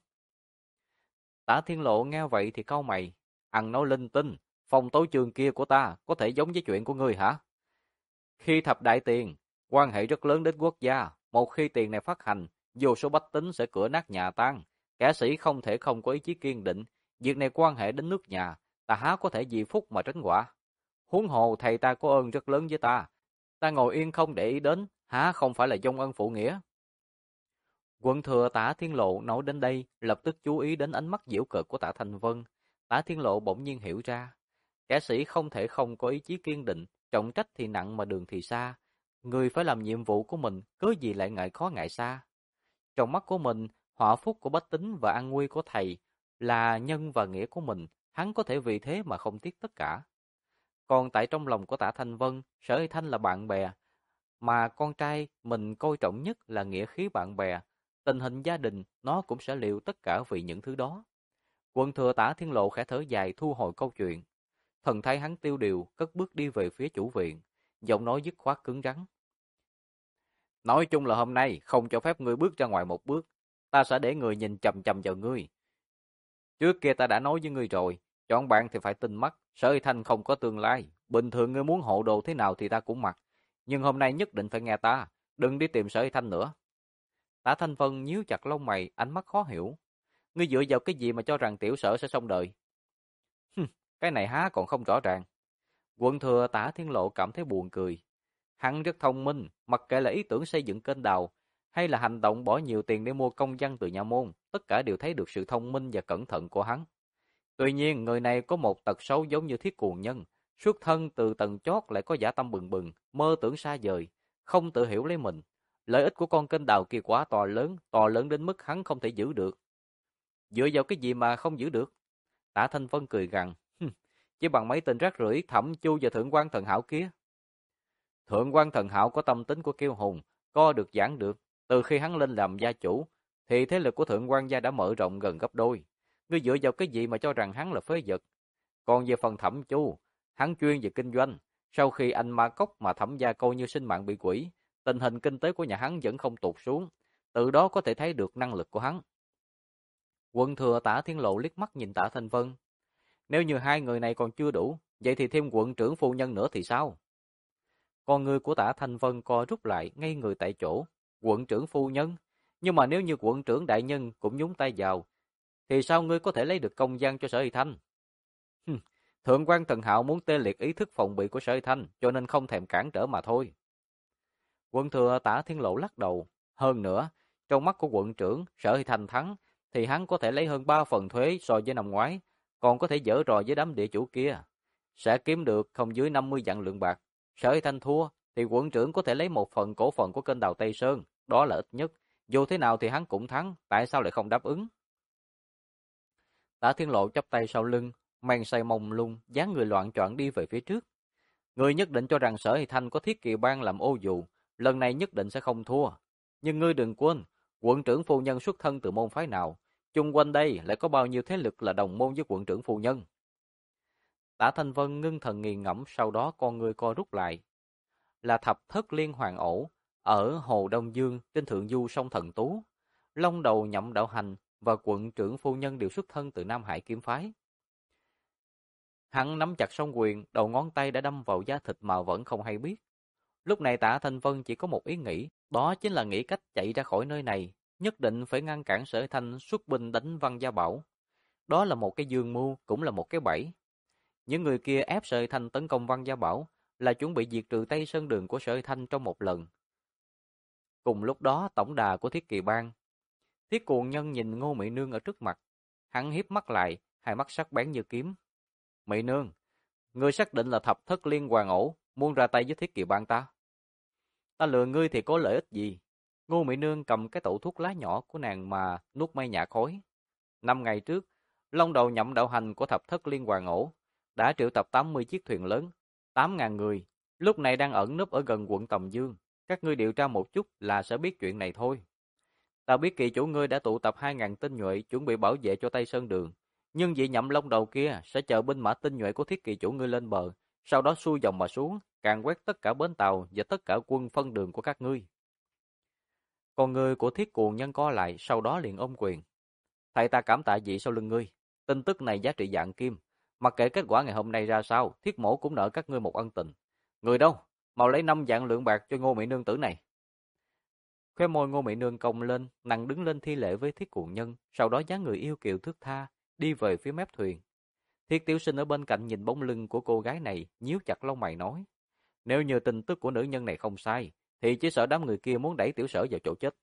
Tả Thiên Lộ nghe vậy thì cau mày, ăn nói linh tinh, phòng tấu chương kia của ta có thể giống với chuyện của ngươi hả? Khi thập đại tiền, quan hệ rất lớn đến quốc gia, một khi tiền này phát hành, vô số bách tính sẽ cửa nát nhà tan, kẻ sĩ không thể không có ý chí kiên định, việc này quan hệ đến nước nhà, ta há có thể vì phúc mà tránh họa. Huống hồ thầy ta có ơn rất lớn với ta ngồi yên không để ý đến, há không phải là vong ân phụ nghĩa. Quận thừa Tả Thiên Lộ nói đến đây, lập tức chú ý đến ánh mắt giễu cợt của Tả Thanh Vân. Tả Thiên Lộ bỗng nhiên hiểu ra, kẻ sĩ không thể không có ý chí kiên định, trọng trách thì nặng mà đường thì xa. Người phải làm nhiệm vụ của mình, cớ gì lại ngại khó ngại xa. Trong mắt của mình, họa phúc của bách tính và an nguy của thầy là nhân và nghĩa của mình, hắn có thể vì thế mà không tiếc tất cả. Còn tại trong lòng của Tạ Thanh Vân, Sở Hy Thanh là bạn bè, mà con trai mình coi trọng nhất là nghĩa khí bạn bè. Tình hình gia đình, nó cũng sẽ liệu tất cả vì những thứ đó. Quân thừa Tả Thiên Lộ khẽ thở dài thu hồi câu chuyện. Thần thái hắn tiêu điều, cất bước đi về phía chủ viện, giọng nói dứt khoát cứng rắn. Nói chung là hôm nay không cho phép ngươi bước ra ngoài một bước, ta sẽ để người nhìn chằm chằm vào ngươi. Trước kia ta đã nói với ngươi rồi, chọn bạn thì phải tinh mắt, Sở Hy Thanh không có tương lai, bình thường ngươi muốn hộ đồ thế nào thì ta cũng mặc, nhưng hôm nay nhất định phải nghe ta, đừng đi tìm Sở Hy Thanh nữa. Tả Thanh Vân nhíu chặt lông mày, ánh mắt khó hiểu. Ngươi dựa vào cái gì mà cho rằng tiểu Sở sẽ xong đời? Cái này há còn không rõ ràng. Quận thừa Tả Thiên Lộ cảm thấy buồn cười. Hắn rất thông minh, mặc kệ là ý tưởng xây dựng kênh đào, hay là hành động bỏ nhiều tiền để mua công văn từ nhà môn, tất cả đều thấy được sự thông minh và cẩn thận của hắn. Tuy nhiên, người này có một tật xấu giống như Thiết Cuồng Nhân, xuất thân từ tầng chót lại có dã tâm bừng bừng, mơ tưởng xa vời, không tự hiểu lấy mình. Lợi ích của con kênh đào kia quá to lớn đến mức hắn không thể giữ được. Dựa vào cái gì mà không giữ được? Tạ Thanh Vân cười gằn, chỉ bằng mấy tên rác rưởi Thẩm Chu và Thượng quan Thần Hảo kia. Thượng quan Thần Hảo có tâm tính của kiêu hùng, co được giảng được. Từ khi hắn lên làm gia chủ, thì thế lực của Thượng quan gia đã mở rộng gần gấp đôi. Ngươi dựa vào cái gì mà cho rằng hắn là phế vật? Còn về phần Thẩm Chu, hắn chuyên về kinh doanh. Sau khi anh Ma Cốc mà Thẩm gia coi như sinh mạng bị quỷ, tình hình kinh tế của nhà hắn vẫn không tụt xuống. Từ đó có thể thấy được năng lực của hắn. Quân thừa Tả Thiên Lộ liếc mắt nhìn Tả Thanh Vân. Nếu như hai người này còn chưa đủ, vậy thì thêm quận trưởng phu nhân nữa thì sao? Con người của Tả Thanh Vân co rút lại, ngay người tại chỗ. Quận trưởng phu nhân? Nhưng mà nếu như quận trưởng đại nhân cũng nhúng tay vào, thì sao ngươi có thể lấy được công văn cho Sở Hy Thanh? Thượng quan Thần Hạo muốn tê liệt ý thức phòng bị của Sở Hy Thanh, cho nên không thèm cản trở mà thôi. Quận thừa Tả Thiên Lộ lắc đầu. Hơn nữa, trong mắt của quận trưởng, Sở Hy Thanh thắng, thì hắn có thể lấy hơn 3 phần thuế so với năm ngoái, còn có thể dở trò với đám địa chủ kia. Sẽ kiếm được không dưới 50 vạn lượng bạc. Sở Hy Thanh thua, thì quận trưởng có thể lấy một phần cổ phần của kênh đào Tây Sơn, đó là ít nhất. Dù thế nào thì hắn cũng thắng, tại sao lại không đáp ứng? Tả Thiên Lộ chắp tay sau lưng, men say mông lung, dáng người loạn choạng đi về phía trước. Ngươi nhất định cho rằng Sở Hy Thanh có Thiết Kỵ Bang làm ô dù, lần này nhất định sẽ không thua. Nhưng ngươi đừng quên, quận trưởng phu nhân xuất thân từ môn phái nào, chung quanh đây lại có bao nhiêu thế lực là đồng môn với quận trưởng phu nhân. Tả Thanh Vân ngưng thần nghiền ngẫm, sau đó con ngươi co rút lại. Là Thập Thất Liên Hoàng Ổ, ở Hồ Đông Dương trên thượng du sông Thần Tú. Long Đầu Nhậm Đạo Hành và quận trưởng phu nhân đều xuất thân từ Nam Hải kiếm phái. Hắn nắm chặt song quyền, đầu ngón tay đã đâm vào da thịt mà vẫn không hay biết. Lúc này Tạ Thanh Vân chỉ có một ý nghĩ, đó chính là nghĩ cách chạy ra khỏi nơi này, nhất định phải ngăn cản Sở Thanh xuất binh đánh Văn Gia Bảo. Đó là một cái dương mưu, cũng là một cái bẫy. Những người kia ép Sở Thanh tấn công Văn Gia Bảo, là chuẩn bị diệt trừ Tây Sơn Đường của Sở Thanh trong một lần. Cùng lúc đó, tổng đà của Thiết Kỵ Bang. Thiết Cuồng Nhân nhìn Ngô Mỹ Nương ở trước mặt, hắn hiếp mắt lại, hai mắt sắc bén như kiếm. Mỹ Nương, ngươi xác định là Thập Thất Liên Hoàng Ổ, muốn ra tay với Thiết Kỵ Bang ta? Ta lừa ngươi thì có lợi ích gì? Ngô Mỹ Nương cầm cái tẩu thuốc lá nhỏ của nàng mà nuốt mây nhả khói. 5 ngày trước, Long Đầu Nhậm Đạo Hành của Thập Thất Liên Hoàng Ổ đã triệu tập 80 chiếc thuyền lớn, 8.000 người, lúc này đang ẩn núp ở gần quận Tầm Dương. Các ngươi điều tra một chút là sẽ biết chuyện này thôi. Ta biết kỳ chủ ngươi đã tụ tập 2.000 tinh nhuệ chuẩn bị bảo vệ cho Tây Sơn Đường, nhưng vị Nhậm Long Đầu kia sẽ chờ binh mã tinh nhuệ của Thiết Kỳ chủ ngươi lên bờ, sau đó xuôi dòng mà xuống, càn quét tất cả bến tàu và tất cả quân phân đường của các ngươi. Còn người của Thiết Cuồng Nhân co lại, sau đó liền ôm quyền. Thầy ta cảm tạ vị sau lưng ngươi, tin tức này giá trị vạn kim, mặc kệ kết quả ngày hôm nay ra sao, Thiết mổ cũng nợ các ngươi một ân tình. Người đâu? Mau lấy 5 vạn lượng bạc cho Ngô Mỹ Nương tử này. Khóe môi Ngô Mỹ Nương cong lên, nàng đứng lên thi lễ với Thiết Cuồng Nhân, sau đó dáng người yêu kiều thướt tha, đi về phía mép thuyền. Thiết Tiểu Sinh ở bên cạnh nhìn bóng lưng của cô gái này, nhíu chặt lông mày nói: nếu như tin tức của nữ nhân này không sai, thì chỉ sợ đám người kia muốn đẩy Tiểu Sở vào chỗ chết.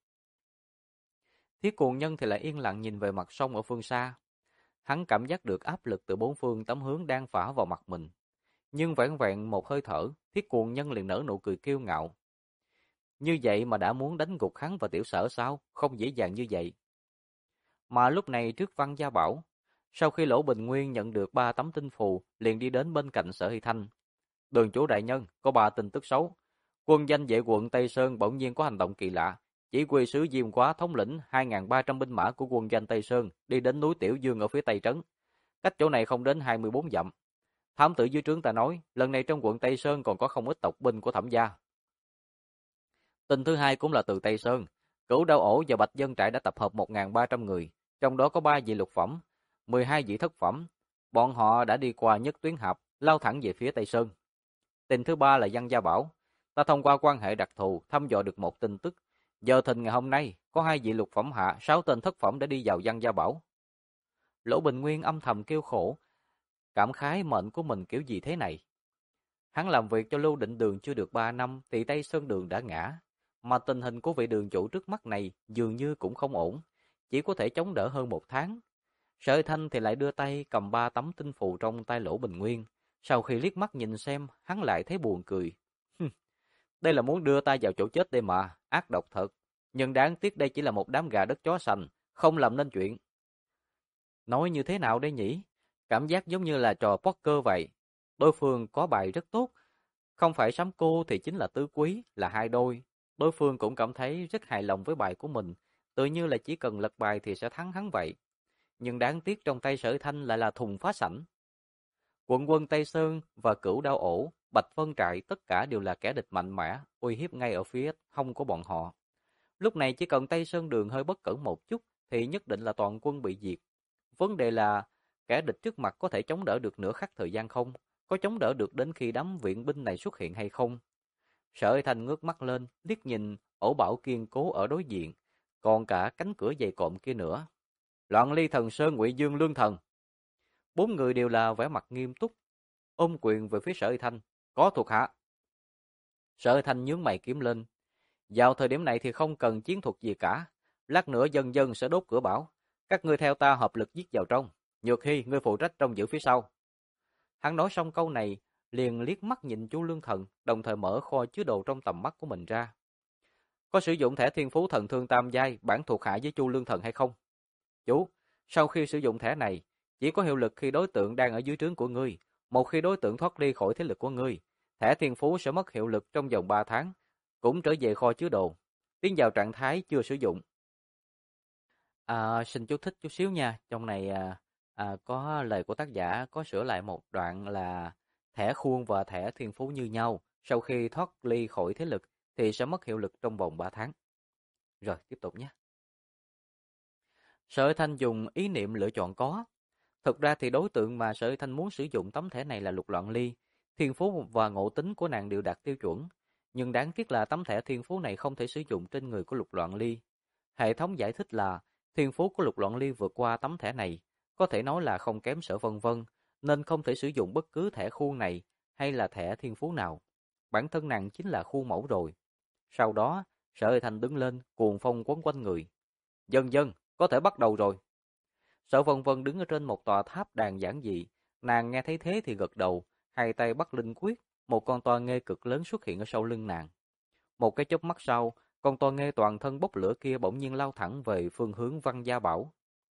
Thiết Cuồng Nhân thì lại yên lặng nhìn về mặt sông ở phương xa. Hắn cảm giác được áp lực từ bốn phương tám hướng đang phả vào mặt mình. Nhưng vẻn vẹn một hơi thở, Thiết Cuồng Nhân liền nở nụ cười kiêu ngạo. Như vậy mà đã muốn đánh gục hắn và Tiểu Sở sao? Không dễ dàng như vậy. Mà lúc này trước Văn Gia Bảo, Sau khi Lỗ Bình Nguyên nhận được 3 tấm tinh phù, liền đi đến bên cạnh Sở Hy Thanh. Đường chủ đại nhân, có 3 tin tức xấu. Quân danh vệ quận Tây Sơn bỗng nhiên có hành động kỳ lạ. Chỉ huy sứ Diêm Quá thống lĩnh 2.300 binh mã của quân danh Tây Sơn đi đến núi Tiểu Dương ở phía Tây trấn. Cách chỗ này không đến 24 dặm. Thám tử dưới trướng ta nói, lần này trong quận Tây Sơn còn có không ít tộc binh của Thẩm gia. Tin thứ hai cũng là từ Tây Sơn. Cửu Đao Ổ và Bạch Dân Trại đã tập hợp 1.300 người, trong đó có 3 vị lục phẩm, 12 vị thất phẩm. Bọn họ đã đi qua nhất tuyến hạp, lao thẳng về phía Tây Sơn. Tin thứ ba là Văn Gia Bảo. Ta thông qua quan hệ đặc thù thăm dò được một tin tức. Giờ thìn ngày hôm nay, có 2 vị lục phẩm hạ, 6 tên thất phẩm đã đi vào Văn Gia Bảo. Lỗ Bình Nguyên âm thầm kêu khổ, cảm khái mệnh của mình kiểu gì thế này. Hắn làm việc cho Lưu Định Đường chưa được 3 năm thì Tây Sơn Đường đã ngã, mà tình hình của vị đường chủ trước mắt này dường như cũng không ổn, chỉ có thể chống đỡ hơn 1 tháng. Sở Thanh thì lại đưa tay cầm 3 tấm tinh phù trong tay Lỗ Bình Nguyên, sau khi liếc mắt nhìn xem, hắn lại thấy buồn cười. Đây là muốn đưa ta vào chỗ chết đây mà, ác độc thật, nhưng đáng tiếc đây chỉ là một đám gà đất chó sành, không làm nên chuyện. Nói như thế nào đây nhỉ? Cảm giác giống như là trò poker vậy. Đối phương có bài rất tốt, không phải sắm cô thì chính là tứ quý, là hai đôi. Đối phương cũng cảm thấy rất hài lòng với bài của mình, tự như là chỉ cần lật bài thì sẽ thắng hắn vậy. Nhưng đáng tiếc trong tay Sở Thanh lại là thùng phá sảnh. Quận quân Tây Sơn và Cửu Đao Ổ, Bạch Vân Trại tất cả đều là kẻ địch mạnh mẽ, uy hiếp ngay ở phía hông của bọn họ. Lúc này chỉ cần Tây Sơn Đường hơi bất cẩn một chút thì nhất định là toàn quân bị diệt. Vấn đề là kẻ địch trước mặt có thể chống đỡ được nửa khắc thời gian không? Có chống đỡ được đến khi đám viện binh này xuất hiện hay không? Sở Thanh ngước mắt lên, liếc nhìn ổ bảo kiên cố ở đối diện, còn cả cánh cửa dày cộm kia nữa. Loạn Ly Thần Sơn, Ngụy Dương Lương Thần. 4 người đều là vẻ mặt nghiêm túc, ôm quyền về phía Sở Thanh. Có thuộc hạ. Sở Thanh nhướng mày kiếm lên. Vào thời điểm này thì không cần chiến thuật gì cả. Lát nữa dân dân sẽ đốt cửa bảo. Các ngươi theo ta hợp lực giết vào trong. Nhược Hy, ngươi phụ trách trông giữ phía sau. Hắn nói xong câu này, liền liếc mắt nhìn Chu Lương Thần, đồng thời mở kho chứa đồ trong tầm mắt của mình ra. Có sử dụng thẻ Thiên Phú Thần Thương Tam Giai bản thuộc hạ với Chu Lương Thần hay không? Chú, sau khi sử dụng thẻ này, chỉ có hiệu lực khi đối tượng đang ở dưới trướng của ngươi. Một khi đối tượng thoát ly khỏi thế lực của ngươi, thẻ Thiên Phú sẽ mất hiệu lực trong vòng 3 tháng, cũng trở về kho chứa đồ, tiến vào trạng thái chưa sử dụng. Xin chú thích chút xíu nha, trong này có lời của tác giả có sửa lại một đoạn là thẻ khuôn và thẻ Thiên Phú như nhau, sau khi thoát ly khỏi thế lực thì sẽ mất hiệu lực trong vòng 3 tháng. Rồi, tiếp tục nhé. Sở Thanh dùng ý niệm lựa chọn có. Thực ra thì đối tượng mà Sở Thanh muốn sử dụng tấm thẻ này là Lục Loạn Ly. Thiên phú và ngộ tính của nàng đều đạt tiêu chuẩn. Nhưng đáng tiếc là tấm thẻ thiên phú này không thể sử dụng trên người của Lục Loạn Ly. Hệ thống giải thích là thiên phú của Lục Loạn Ly vượt qua tấm thẻ này, có thể nói là không kém Sở Vân Vân, nên không thể sử dụng bất cứ thẻ khuôn này hay là thẻ thiên phú nào. Bản thân nàng chính là khuôn mẫu rồi. Sau đó, Sở Thanh đứng lên, cuồng phong quấn quanh người. Dần dần, có thể bắt đầu rồi. Sở Vân Vân đứng ở trên một tòa tháp đàn giản dị, nàng nghe thấy thế thì gật đầu, hai tay bắt linh quyết, một con toa nghê cực lớn xuất hiện ở sau lưng nàng. Một cái chớp mắt sau, con toa nghê toàn thân bốc lửa kia bỗng nhiên lao thẳng về phương hướng Văn Gia Bảo.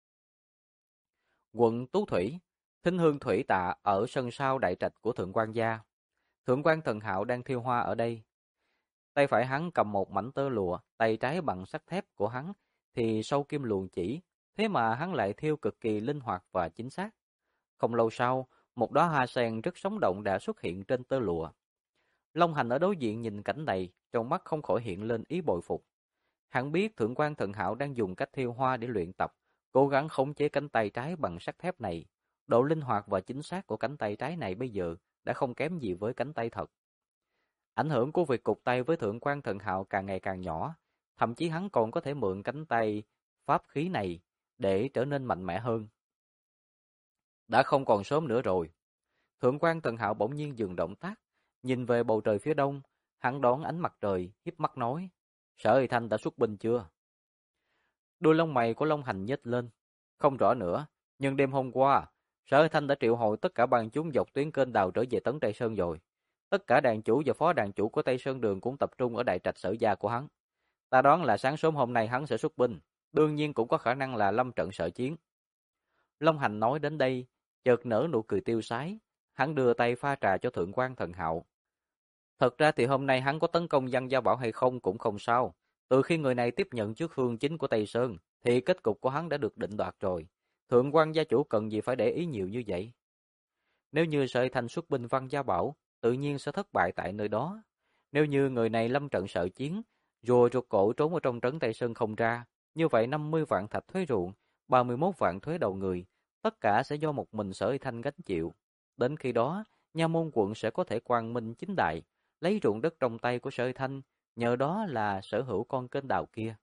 Quận Tú Thủy, Thính Hương Thủy Tạ ở sân sau đại trạch của Thượng quan gia. Thượng quan Thần Hạo đang thiêu hoa ở đây. Tay phải hắn cầm một mảnh tơ lụa, tay trái bằng sắt thép của hắn thì sâu kim luồn chỉ, thế mà hắn lại thiêu cực kỳ linh hoạt và chính xác. Không lâu sau, một đóa hoa sen rất sống động đã xuất hiện trên tơ lụa. Long Hành ở đối diện nhìn cảnh này, trong mắt không khỏi hiện lên ý bội phục. Hắn biết Thượng quan Thần Hạo đang dùng cách thiêu hoa để luyện tập, cố gắng khống chế cánh tay trái bằng sắt thép này. Độ linh hoạt và chính xác của cánh tay trái này bây giờ đã không kém gì với cánh tay thật. Ảnh hưởng của việc cụt tay với Thượng quan Thần Hạo càng ngày càng nhỏ, thậm chí hắn còn có thể mượn cánh tay pháp khí này để trở nên mạnh mẽ hơn. Đã không còn sớm nữa rồi. Thượng quan Thần Hạo bỗng nhiên dừng động tác, nhìn về bầu trời phía đông, hắn đón ánh mặt trời, híp mắt nói: "Sở Hy Thanh đã xuất binh chưa?" Đuôi lông mày của Long Hành nhếch lên, không rõ nữa, nhưng đêm hôm qua, Sở Hy Thanh đã triệu hồi tất cả bang chúng dọc tuyến kênh đào trở về Tấn Tây Sơn rồi. Tất cả đàn chủ và phó đàn chủ của Tây Sơn Đường cũng tập trung ở đại trạch Sở gia của hắn. Ta đoán là sáng sớm hôm nay hắn sẽ xuất binh, đương nhiên cũng có khả năng là lâm trận sở chiến. Long Hành nói đến đây, chợt nở nụ cười tiêu sái, hắn đưa tay pha trà cho Thượng quan Thần Hạo. Thật ra thì hôm nay hắn có tấn công Văn Gia Bảo hay không cũng không sao. Từ khi người này tiếp nhận chức hương chính của Tây Sơn, thì kết cục của hắn đã được định đoạt rồi. Thượng quan gia chủ cần gì phải để ý nhiều như vậy? Nếu như Sợi Thành xuất binh Văn Gia Bảo, tự nhiên sẽ thất bại tại nơi đó. Nếu như người này lâm trận sợ chiến, rồi rụt cổ trốn ở trong trấn Tây Sơn không ra, như vậy 50 vạn thạch thuế ruộng, 31 vạn thuế đầu người, tất cả sẽ do một mình Sợi Thanh gánh chịu. Đến khi đó, Nha Môn quận sẽ có thể quang minh chính đại, lấy ruộng đất trong tay của Sợi Thanh, nhờ đó là sở hữu con kênh đào kia.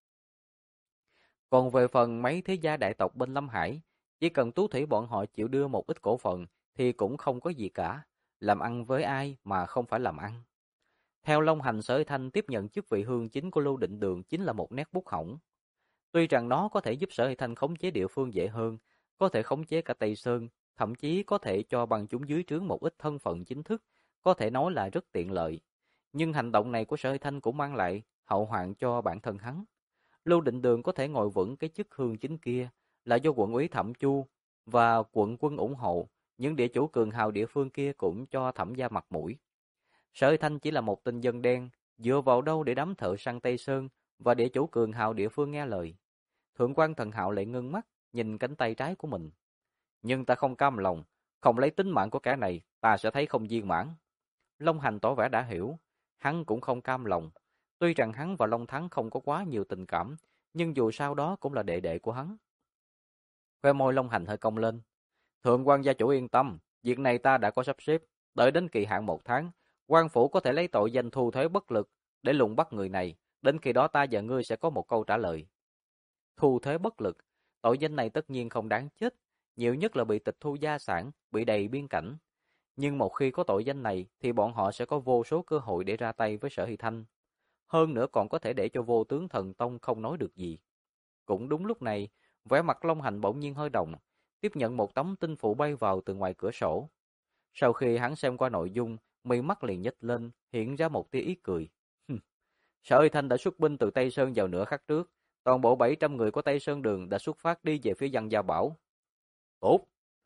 Còn về phần mấy thế gia đại tộc bên Lâm Hải, chỉ cần Tú Thủy bọn họ chịu đưa một ít cổ phần thì cũng không có gì cả. Làm ăn với ai mà không phải làm ăn. Theo Long Hành, Sở Thanh tiếp nhận chức vị hương chính của Lưu Định Đường chính là một nét bút hỏng. Tuy rằng nó có thể giúp Sở Thanh khống chế địa phương dễ hơn, có thể khống chế cả Tây Sơn, thậm chí có thể cho bằng chúng dưới trướng một ít thân phận chính thức, có thể nói là rất tiện lợi. Nhưng hành động này của Sở Thanh cũng mang lại hậu hoạn cho bản thân hắn. Lưu Định Đường có thể ngồi vững cái chức hương chính kia là do quận úy Thẩm Chu và quận quân ủng hộ, những địa chủ cường hào địa phương kia cũng cho Thẩm gia mặt mũi. Sở Thanh chỉ là một tên dân đen, dựa vào đâu để đám thợ săn Tây Sơn và địa chủ cường hào địa phương nghe lời. Thượng quan Thần Hạo lại ngưng mắt, nhìn cánh tay trái của mình. Nhưng ta không cam lòng, không lấy tính mạng của kẻ này, ta sẽ thấy không viên mãn. Long Hành tỏ vẻ đã hiểu, hắn cũng không cam lòng. Tuy rằng hắn và Long Thắng không có quá nhiều tình cảm, nhưng dù sao đó cũng là đệ đệ của hắn. Khoe môi Long Hành hơi cong lên. Thượng quan gia chủ yên tâm, việc này ta đã có sắp xếp. Đợi đến kỳ hạn 1 tháng, quan phủ có thể lấy tội danh thu thuế bất lực để lùng bắt người này. Đến khi đó ta và ngươi sẽ có một câu trả lời. Thu thuế bất lực, tội danh này tất nhiên không đáng chết. Nhiều nhất là bị tịch thu gia sản, bị đầy biên cảnh. Nhưng một khi có tội danh này thì bọn họ sẽ có vô số cơ hội để ra tay với Sở Hy Thanh. Hơn nữa còn có thể để cho Vô Tướng Thần Tông không nói được gì. Cũng đúng lúc này, vẻ mặt Long Hành bỗng nhiên hơi động, tiếp nhận một tấm tinh phụ bay vào từ ngoài cửa sổ. Sau khi hắn xem qua nội dung, mi mắt liền nhếch lên, hiện ra một tia ý cười. Sở Hy Thanh đã xuất binh từ Tây Sơn vào nửa khắc trước, toàn bộ 700 người của Tây Sơn Đường đã xuất phát đi về phía Văn Gia Bảo. Tốt!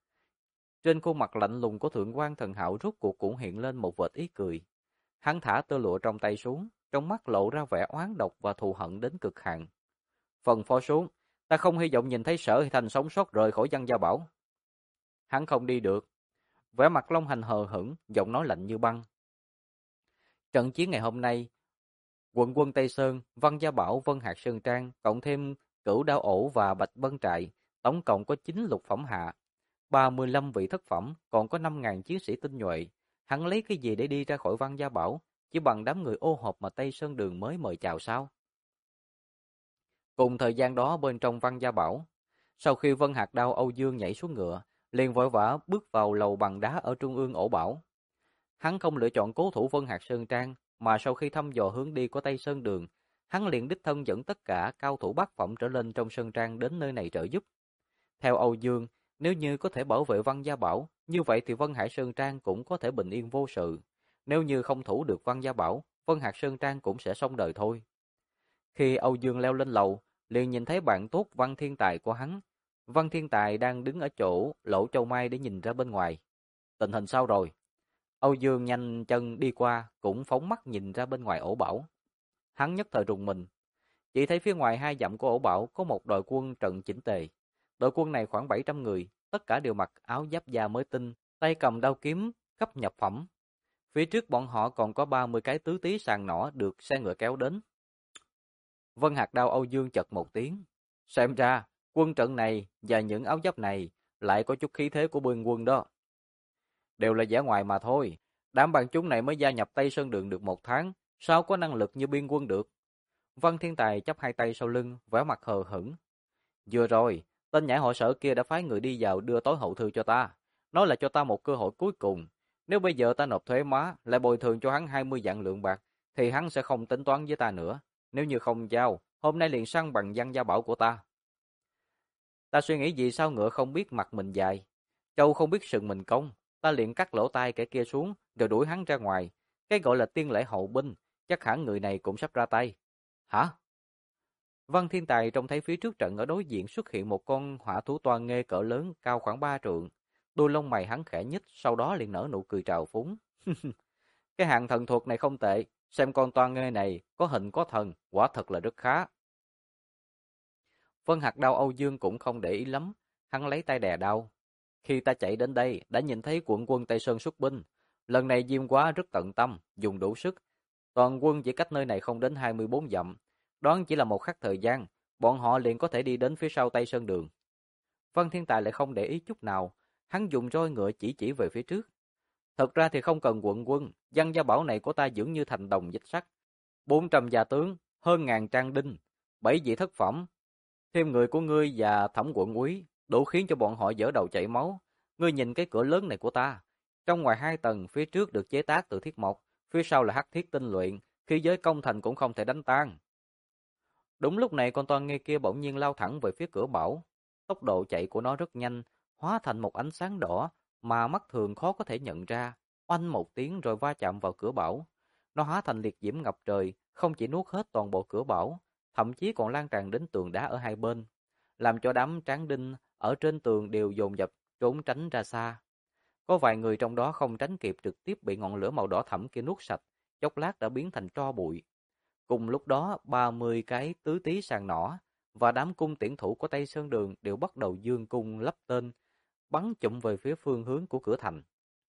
Trên khuôn mặt lạnh lùng của Thượng quan Thần Hạo rốt cuộc cũng hiện lên một vệt ý cười. Hắn thả tơ lụa trong tay xuống, trong mắt lộ ra vẻ oán độc và thù hận đến cực hạn. Phần phó xuống, ta không hy vọng nhìn thấy Sở Hy Thanh sống sót rời khỏi Văn Gia Bảo. Hắn không đi được. Vẻ mặt Long Hành hờ hững, giọng nói lạnh như băng. Trận chiến ngày hôm nay, quận quân Tây Sơn, Văn Gia Bảo, Vân Hạc Sơn Trang, cộng thêm Cửu Đao Ổ và Bạch Vân Trại, tổng cộng có 9 lục phẩm hạ, 35 vị thất phẩm, còn có 5.000 chiến sĩ tinh nhuệ. Hắn lấy cái gì để đi ra khỏi Văn Gia Bảo, chỉ bằng đám người ô hợp mà Tây Sơn Đường mới mời chào sao? Cùng thời gian đó bên trong Văn Gia Bảo, sau khi Vân Hạc Đao Âu Dương nhảy xuống ngựa, liền vội vã bước vào lầu bằng đá ở trung ương ổ bảo. Hắn không lựa chọn cố thủ Vân Hạc Sơn Trang, mà sau khi thăm dò hướng đi của Tây Sơn Đường, hắn liền đích thân dẫn tất cả cao thủ bát phẩm trở lên trong Sơn Trang đến nơi này trợ giúp. Theo Âu Dương, nếu như có thể bảo vệ Văn Gia Bảo, như vậy thì Vân Hải Sơn Trang cũng có thể bình yên vô sự. Nếu như không thủ được Văn Gia Bảo, Vân Hạc Sơn Trang cũng sẽ xong đời thôi. Khi Âu Dương leo lên lầu, liền nhìn thấy bạn tốt Văn Thiên Tài của hắn. Văn Thiên Tài đang đứng ở chỗ lỗ châu mai để nhìn ra bên ngoài. Tình hình sao rồi? Âu Dương nhanh chân đi qua, cũng phóng mắt nhìn ra bên ngoài ổ bảo. Hắn nhất thời rùng mình. Chỉ thấy phía ngoài 2 dặm của ổ bảo có một đội quân trận chỉnh tề. Đội quân này khoảng 700 người, tất cả đều mặc áo giáp da mới tinh, tay cầm đao kiếm, cấp nhập phẩm. Phía trước bọn họ còn có 30 cái tứ tí sàng nỏ được xe ngựa kéo đến. Vân Hạc Đao Âu Dương chật một tiếng. Xem ra, quân trận này và những áo giáp này lại có chút khí thế của biên quân đó. Đều là vẻ ngoài mà thôi. Đám bạn chúng này mới gia nhập Tây Sơn Đường được 1 tháng, sao có năng lực như biên quân được? Văn Thiên Tài chắp 2 tay sau lưng, vẻ mặt hờ hững. Vừa rồi, tên nhãi họ Sở kia đã phái người đi vào đưa tối hậu thư cho ta, nói là cho ta một cơ hội cuối cùng. Nếu bây giờ ta nộp thuế má, lại bồi thường cho hắn 20 vạn lượng bạc, thì hắn sẽ không tính toán với ta nữa. Nếu như không giao, hôm nay liền săn bằng Văn Gia Bảo của ta. Ta suy nghĩ gì sao ngựa không biết mặt mình dài, trâu không biết sừng mình cong, ta liền cắt lỗ tai kẻ kia xuống, rồi đuổi hắn ra ngoài. Cái gọi là tiên lễ hậu binh, chắc hẳn người này cũng sắp ra tay. Hả? Văn Thiên Tài trông thấy phía trước trận ở đối diện xuất hiện một con hỏa thú toa nghê cỡ lớn cao khoảng 3 trượng. Đôi lông mày hắn khẽ nhích, sau đó liền nở nụ cười trào phúng. Cái hạng thần thuật này không tệ, xem con toa nghê này có hình có thần, quả thật là rất khá. Vân Hạc Đao Âu Dương cũng không để ý lắm, hắn lấy tay đè đao. Khi ta chạy đến đây, đã nhìn thấy quận quân Tây Sơn xuất binh. Lần này Diêm Quá rất tận tâm, dùng đủ sức. Toàn quân chỉ cách nơi này không đến 24 dặm. Đoán chỉ là một khắc thời gian, bọn họ liền có thể đi đến phía sau Tây Sơn Đường. Văn Thiên Tài lại không để ý chút nào, hắn dùng roi ngựa chỉ về phía trước. Thật ra thì không cần quận quân, Văn Gia Bảo này của ta dưỡng như thành đồng dịch sắt. 400 gia tướng, hơn ngàn trang đinh, 7 vị thất phẩm, thêm người của ngươi và Thẩm quận úy, đủ khiến cho bọn họ dở đầu chảy máu. Ngươi nhìn cái cửa lớn này của ta, trong ngoài 2 tầng, phía trước được chế tác từ thiết mộc, phía sau là hắc thiết tinh luyện, khí giới công thành cũng không thể đánh tan. Đúng lúc này con toan nghe kia bỗng nhiên lao thẳng về phía cửa bảo. Tốc độ chạy của nó rất nhanh, hóa thành một ánh sáng đỏ mà mắt thường khó có thể nhận ra. Oanh một tiếng rồi va chạm vào cửa bảo. Nó hóa thành liệt diễm ngập trời, không chỉ nuốt hết toàn bộ cửa bảo, thậm chí còn lan tràn đến tường đá ở hai bên, làm cho đám tráng đinh ở trên tường đều dồn dập trốn tránh ra xa. Có vài người trong đó không tránh kịp trực tiếp bị ngọn lửa màu đỏ thẫm kia nuốt sạch, chốc lát đã biến thành tro bụi. Cùng lúc đó, 30 cái tứ tí sàng nỏ và đám cung tiễn thủ của Tây Sơn Đường đều bắt đầu dương cung lắp tên, bắn chụm về phía phương hướng của cửa thành.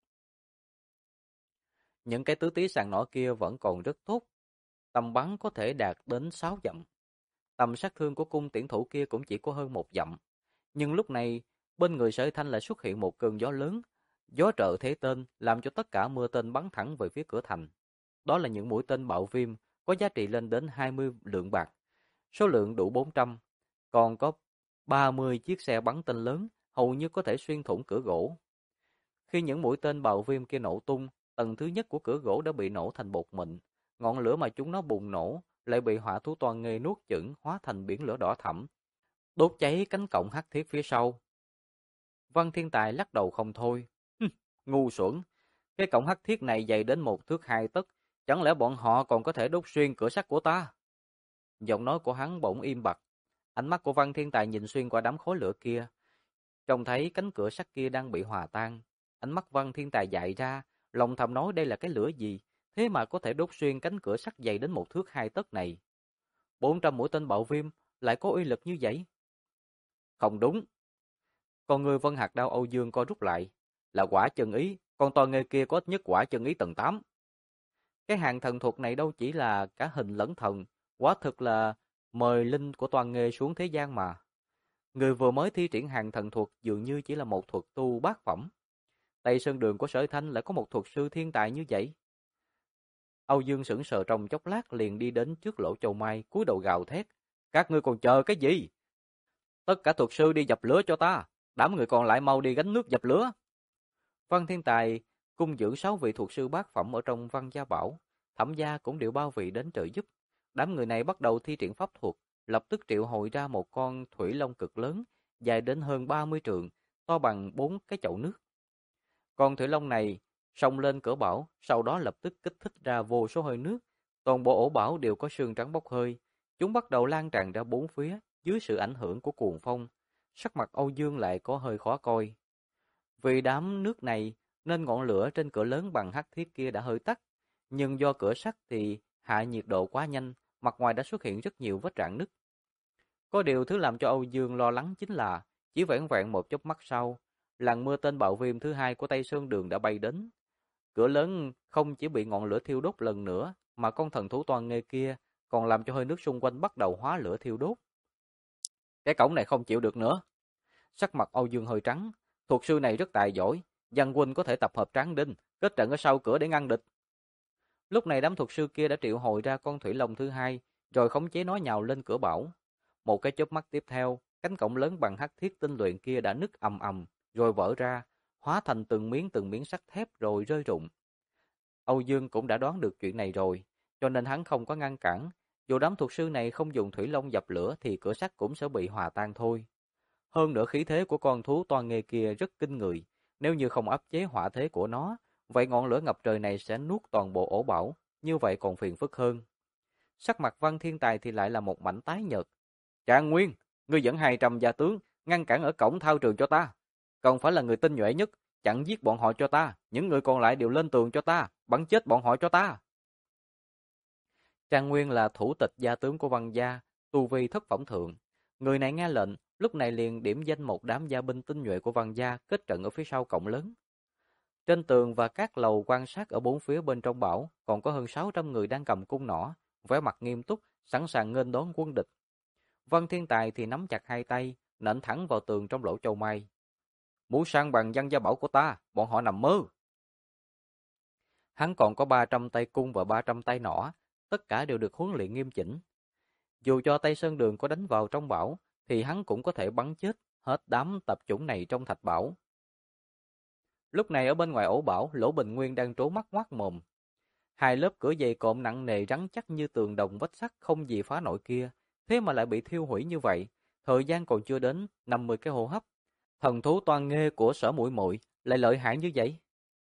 Những cái tứ tí sàng nỏ kia vẫn còn rất tốt, tầm bắn có thể đạt đến 6 dặm. Tầm sát thương của cung tiễn thủ kia cũng chỉ có hơn 1 dặm. Nhưng lúc này, bên người Sở Thanh lại xuất hiện một cơn gió lớn, gió trợ thế tên, làm cho tất cả mưa tên bắn thẳng về phía cửa thành. Đó là những mũi tên bạo viêm có giá trị lên đến 20 lượng bạc, số lượng đủ 400, còn có 30 chiếc xe bắn tên lớn, hầu như có thể xuyên thủng cửa gỗ. Khi những mũi tên bạo viêm kia nổ tung, tầng thứ nhất của cửa gỗ đã bị nổ thành bột mịn, ngọn lửa mà chúng nó bùng nổ lại bị hỏa thú toan nghê nuốt chửng, hóa thành biển lửa đỏ thẫm, đốt cháy cánh cổng hắc thiết phía sau. Văn Thiên Tài lắc đầu không thôi. Ngu xuẩn, cái cổng hắc thiết này dày đến 1 thước 2 tấc, chẳng lẽ bọn họ còn có thể đốt xuyên cửa sắt của ta? Giọng nói của hắn bỗng im bặt, ánh mắt của Văn Thiên Tài nhìn xuyên qua đám khối lửa kia, trông thấy cánh cửa sắt kia đang bị hòa tan. Ánh mắt Văn Thiên Tài dại ra, lòng thầm nói đây là cái lửa gì, thế mà có thể đốt xuyên cánh cửa sắt dày đến 1 thước 2 tấc này. 400 mũi tên bạo viêm lại có uy lực như vậy? Không đúng. Con người Vân Hạc Đao Âu Dương co rút lại, là quả chân ý, con to nghê kia có ít nhất quả chân ý tầng 8. Cái hàng thần thuật này đâu chỉ là cả hình lẫn thần, quả thực là mời linh của toàn nghề xuống thế gian mà. Người vừa mới thi triển hàng thần thuật dường như chỉ là một thuật tu bát phẩm. Tây Sơn Đường của Sở Thanh lại có một thuật sư thiên tài như vậy. Âu Dương sững sờ trong chốc lát liền đi đến trước Lỗ Châu Mai, cúi đầu gào thét: "Các ngươi còn chờ cái gì? Tất cả thuật sư đi dập lửa cho ta, đám người còn lại mau đi gánh nước dập lửa." Văn Thiên Tài cung dưỡng 6 vị thuật sư bát phẩm ở trong Văn Gia Bảo, Thẩm gia cũng đều bao vị đến trợ giúp. Đám người này bắt đầu thi triển pháp thuật, lập tức triệu hồi ra một con thủy long cực lớn, dài đến hơn 30 trượng, to bằng 4 cái chậu nước. Con thủy long này xông lên cửa bảo, sau đó lập tức kích thích ra vô số hơi nước. Toàn bộ ổ bảo đều có sương trắng bốc hơi, chúng bắt đầu lan tràn ra bốn phía dưới sự ảnh hưởng của cuồng phong. Sắc mặt Âu Dương lại có hơi khó coi. Vì đám nước này nên ngọn lửa trên cửa lớn bằng hắc thiết kia đã hơi tắt, nhưng do cửa sắt thì hạ nhiệt độ quá nhanh, mặt ngoài đã xuất hiện rất nhiều vết rạn nứt. Có điều thứ làm cho Âu Dương lo lắng chính là chỉ vẻn vẹn một chớp mắt sau, làn mưa tên bạo viêm thứ hai của Tây Sơn Đường đã bay đến. Cửa lớn không chỉ bị ngọn lửa thiêu đốt lần nữa, mà con thần thú toan nghê kia còn làm cho hơi nước xung quanh bắt đầu hóa lửa thiêu đốt. Cái cổng này không chịu được nữa. Sắc mặt Âu Dương hơi trắng, thuật sư này rất tài giỏi, Văn huynh có thể tập hợp tráng đinh, kết trận ở sau cửa để ngăn địch. Lúc này đám thuật sư kia đã triệu hồi ra con thủy long thứ hai, rồi khống chế nó nhào lên cửa bảo. Một cái chớp mắt tiếp theo, cánh cổng lớn bằng hắc thiết tinh luyện kia đã nứt ầm ầm, rồi vỡ ra, hóa thành từng miếng sắt thép rồi rơi rụng. Âu Dương cũng đã đoán được chuyện này rồi, cho nên hắn không có ngăn cản. Dù đám thuật sư này không dùng thủy long dập lửa thì cửa sắt cũng sẽ bị hòa tan thôi. Hơn nữa khí thế của con thú toan nghê kia rất kinh người, nếu như không áp chế hỏa thế của nó, vậy ngọn lửa ngập trời này sẽ nuốt toàn bộ ổ bảo, như vậy còn phiền phức hơn. Sắc mặt Văn Thiên Tài thì lại là một mảnh tái nhợt, Trạng Nguyên, ngươi dẫn 200 gia tướng, ngăn cản ở cổng thao trường cho ta. Cần phải là người tinh nhuệ nhất, chặn giết bọn họ cho ta, những người còn lại đều lên tường cho ta, bắn chết bọn họ cho ta. Trạng Nguyên là thủ tịch gia tướng của Văn gia, tu vi thất phẩm thượng. Người này nghe lệnh, lúc này liền điểm danh một đám gia binh tinh nhuệ của Văn gia kết trận ở phía sau cổng lớn. Trên tường và các lầu quan sát ở bốn phía bên trong bảo, còn có hơn 600 người đang cầm cung nỏ, vẻ mặt nghiêm túc, sẵn sàng nghênh đón quân địch. Văn Thiên Tài thì nắm chặt hai tay, nện thẳng vào tường trong lỗ châu mai. Muốn sang bằng Văn gia bảo của ta, bọn họ nằm mơ. Hắn còn có 300 tay cung và 300 tay nỏ, tất cả đều được huấn luyện nghiêm chỉnh. Dù cho Tây Sơn Đường có đánh vào trong bảo, thì hắn cũng có thể bắn chết hết đám tập chủng này trong thạch bảo. Lúc này ở bên ngoài ổ bảo, Lỗ Bình Nguyên đang trố mắt ngoác mồm. Hai lớp cửa dày cộm nặng nề rắn chắc như tường đồng vách sắt không gì phá nổi kia, thế mà lại bị thiêu hủy như vậy. Thời gian còn chưa đến 50 cái hô hấp. Thần thú toan nghê của Sở Muội Muội lại lợi hại như vậy.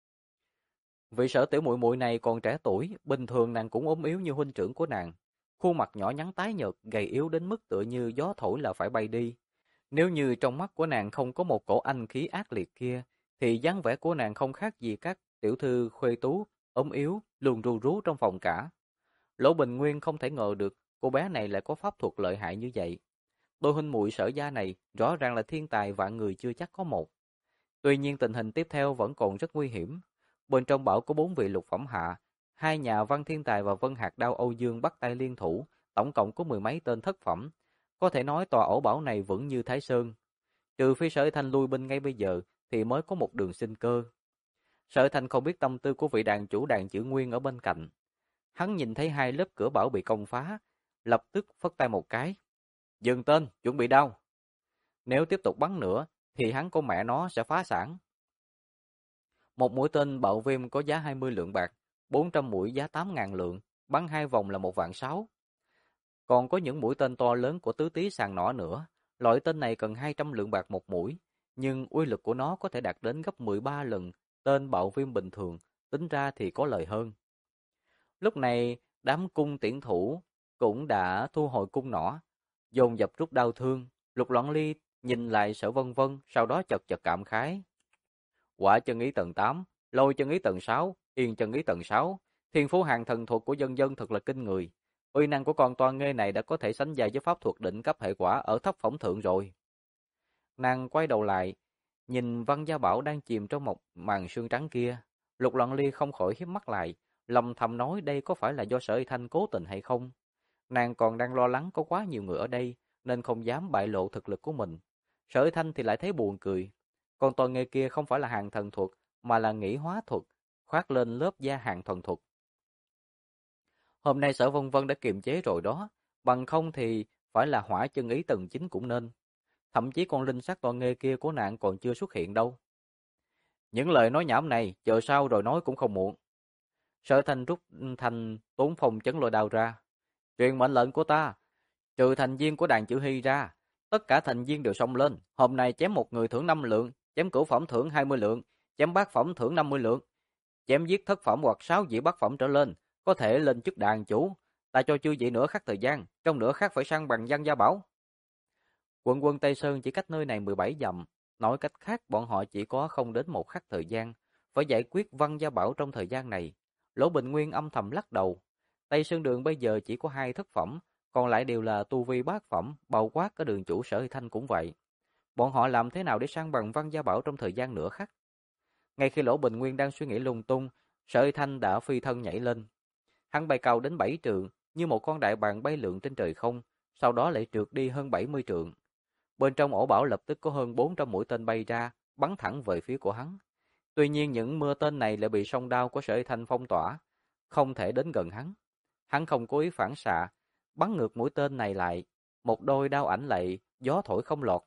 Vị Sở tiểu muội muội này còn trẻ tuổi, bình thường nàng cũng ốm yếu như huynh trưởng của nàng. Khuôn mặt nhỏ nhắn tái nhợt, gầy yếu đến mức tựa như gió thổi là phải bay đi. Nếu như trong mắt của nàng không có một cổ anh khí ác liệt kia, thì dáng vẻ của nàng không khác gì các tiểu thư khuê tú, ốm yếu, luôn ru rú trong phòng cả. Lỗ Bình Nguyên không thể ngờ được cô bé này lại có pháp thuật lợi hại như vậy. Đôi huynh muội Sở gia này rõ ràng là thiên tài vạn người chưa chắc có một. Tuy nhiên tình hình tiếp theo vẫn còn rất nguy hiểm. Bên trong bảo có 4 vị lục phẩm hạ, hai nhà Văn Thiên Tài và Vân Hạc Đao Âu Dương bắt tay liên thủ, tổng cộng có 10 mấy tên thất phẩm. Có thể nói tòa ổ bảo này vững như Thái Sơn. Trừ phi Sở Thanh lui binh ngay bây giờ thì mới có một đường sinh cơ. Sở Thanh không biết tâm tư của vị đàn chủ đàn chữ Nguyên ở bên cạnh. Hắn nhìn thấy hai lớp cửa bảo bị công phá, lập tức phất tay một cái. Dừng tên, chuẩn bị đao. Nếu tiếp tục bắn nữa thì hắn con mẹ nó sẽ phá sản. Một mũi tên bạo viêm có giá 20 lượng bạc, 400 mũi giá 8.000 lượng, bắn 2 vòng là 1.600.000. Còn có những mũi tên to lớn của tứ tý sàng nỏ nữa, loại tên này cần 200 lượng bạc một mũi, nhưng uy lực của nó có thể đạt đến gấp 13 lần tên bạo viêm bình thường, tính ra thì có lời hơn. Lúc này, đám cung tiễn thủ cũng đã thu hồi cung nỏ, dồn dập rút đao thương. Lục Loan Ly nhìn lại Sở Vân Vân, sau đó chật chật cảm khái. Quả chân ý tầng 8, lôi chân ý tầng 6, yên chân ý tầng 6, thiên phú hàng thần thuật của dân dân thật là kinh người. Uy năng của con toan nghê này đã có thể sánh vai với pháp thuật đỉnh cấp hệ quả ở thấp phẩm thượng rồi. Nàng quay đầu lại, nhìn Văn Gia Bảo đang chìm trong một màn sương trắng kia. Lục Loan Ly không khỏi híp mắt lại, lầm thầm nói đây có phải là do Sở Y Thanh cố tình hay không. Nàng còn đang lo lắng có quá nhiều người ở đây, nên không dám bại lộ thực lực của mình. Sở Y Thanh thì lại thấy buồn cười. Còn toàn nghề kia không phải là hàng thần thuật, mà là nghĩ hóa thuật, khoác lên lớp da hàng thần thuật. Hôm nay Sở Vân Vân đã kiềm chế rồi đó, bằng không thì phải là hỏa chân ý tầng 9 cũng nên. Thậm chí con linh sắc toàn nghề kia của nàng còn chưa xuất hiện đâu. Những lời nói nhảm này, chờ sau rồi nói cũng không muộn. Sở Thanh rút thành tốn phòng chấn lôi đao ra. Truyền mệnh lệnh của ta, trừ thành viên của đàn chữ Hy ra, tất cả thành viên đều xông lên. Hôm nay chém một người thưởng 5 lượng, chém cửu phẩm thưởng 20 lượng, chém bát phẩm thưởng 50 lượng, chém giết thất phẩm hoặc 6 vị bát phẩm trở lên, có thể lên chức đàn chủ. Ta cho chư vị nửa khắc thời gian, trong nửa khắc phải sang bằng Văn Gia Bảo. Quân Tây Sơn chỉ cách nơi này 17 dặm, nói cách khác bọn họ chỉ có không đến một khắc thời gian, phải giải quyết Văn Gia Bảo trong thời gian này. Lỗ Bình Nguyên âm thầm lắc đầu. Tây Sơn Đường bây giờ chỉ có 2 thất phẩm, còn lại đều là tu vi bát phẩm, bao quát cả đường chủ Sở Y Thanh cũng vậy. Bọn họ làm thế nào để sang bằng Văn Gia Bảo trong thời gian nửa khắc? Ngay khi Lỗ Bình Nguyên đang suy nghĩ lung tung, Sở Y Thanh đã phi thân nhảy lên. Hắn bay cao đến 7 trượng, như một con đại bàng bay lượn trên trời không, sau đó lại trượt đi hơn 70 trượng. Bên trong ổ bảo lập tức có hơn 400 mũi tên bay ra, bắn thẳng về phía của hắn. Tuy nhiên những mưa tên này lại bị song đao của Sở Y Thanh phong tỏa, không thể đến gần hắn. Hắn không cố ý phản xạ, bắn ngược mũi tên này lại, một đôi đao ảnh lại gió thổi không lọt.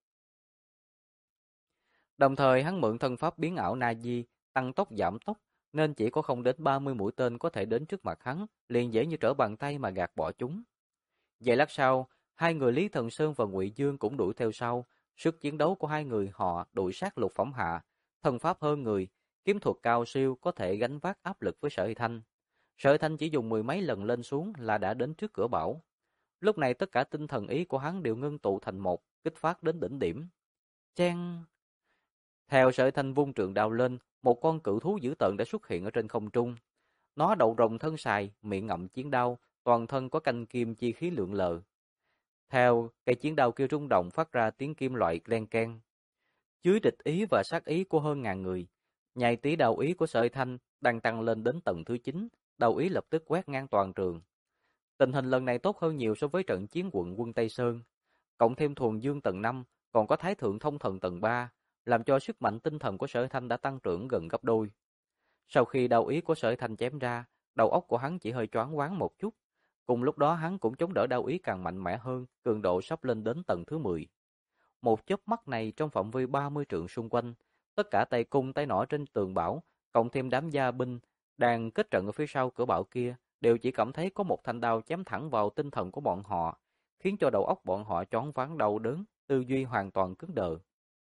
Đồng thời hắn mượn thân pháp biến ảo Na Di, tăng tốc giảm tốc, nên chỉ có không đến 30 mũi tên có thể đến trước mặt hắn, liền dễ như trở bàn tay mà gạt bỏ chúng. Vài lát sau, hai người Lý Thần Sơn và Ngụy Dương cũng đuổi theo sau. Sức chiến đấu của hai người họ đuổi sát lục phẩm hạ, thân pháp hơn người, kiếm thuật cao siêu có thể gánh vác áp lực với Sở Y Thanh. Sở Y Thanh chỉ dùng 10 mấy lần lên xuống là đã đến trước cửa bảo. Lúc này tất cả tinh thần ý của hắn đều ngưng tụ thành một, kích phát đến đỉnh điểm. Chen! Theo Sợi Thanh vung trường đao lên, một con cự thú dữ tợn đã xuất hiện ở trên không trung. Nó đầu rồng thân sài, miệng ngậm chiến đao, toàn thân có canh kim chi khí lượn lờ. Theo cây chiến đao kia rung động phát ra tiếng kim loại len keng. Dưới địch ý và sát ý của hơn ngàn người, nhai tí đao ý của Sợi Thanh đang tăng lên đến tầng thứ 9, đao ý lập tức quét ngang toàn trường. Tình hình lần này tốt hơn nhiều so với trận chiến quân Tây Sơn, cộng thêm thuần dương tầng 5, còn có thái thượng thông thần tầng 3, làm cho sức mạnh tinh thần của Sở Thanh đã tăng trưởng gần gấp đôi. Sau khi đao ý của Sở Thanh chém ra, đầu óc của hắn chỉ hơi choáng váng một chút. Cùng lúc đó hắn cũng chống đỡ đao ý càng mạnh mẽ hơn, cường độ sắp lên đến tầng thứ 10. Một chớp mắt này trong phạm vi 30 trượng xung quanh, tất cả tay cung tay nỏ trên tường bảo, cộng thêm đám gia binh đang kết trận ở phía sau cửa bảo kia, đều chỉ cảm thấy có một thanh đao chém thẳng vào tinh thần của bọn họ, khiến cho đầu óc bọn họ choáng váng đau đớn, tư duy hoàn toàn cứng đờ.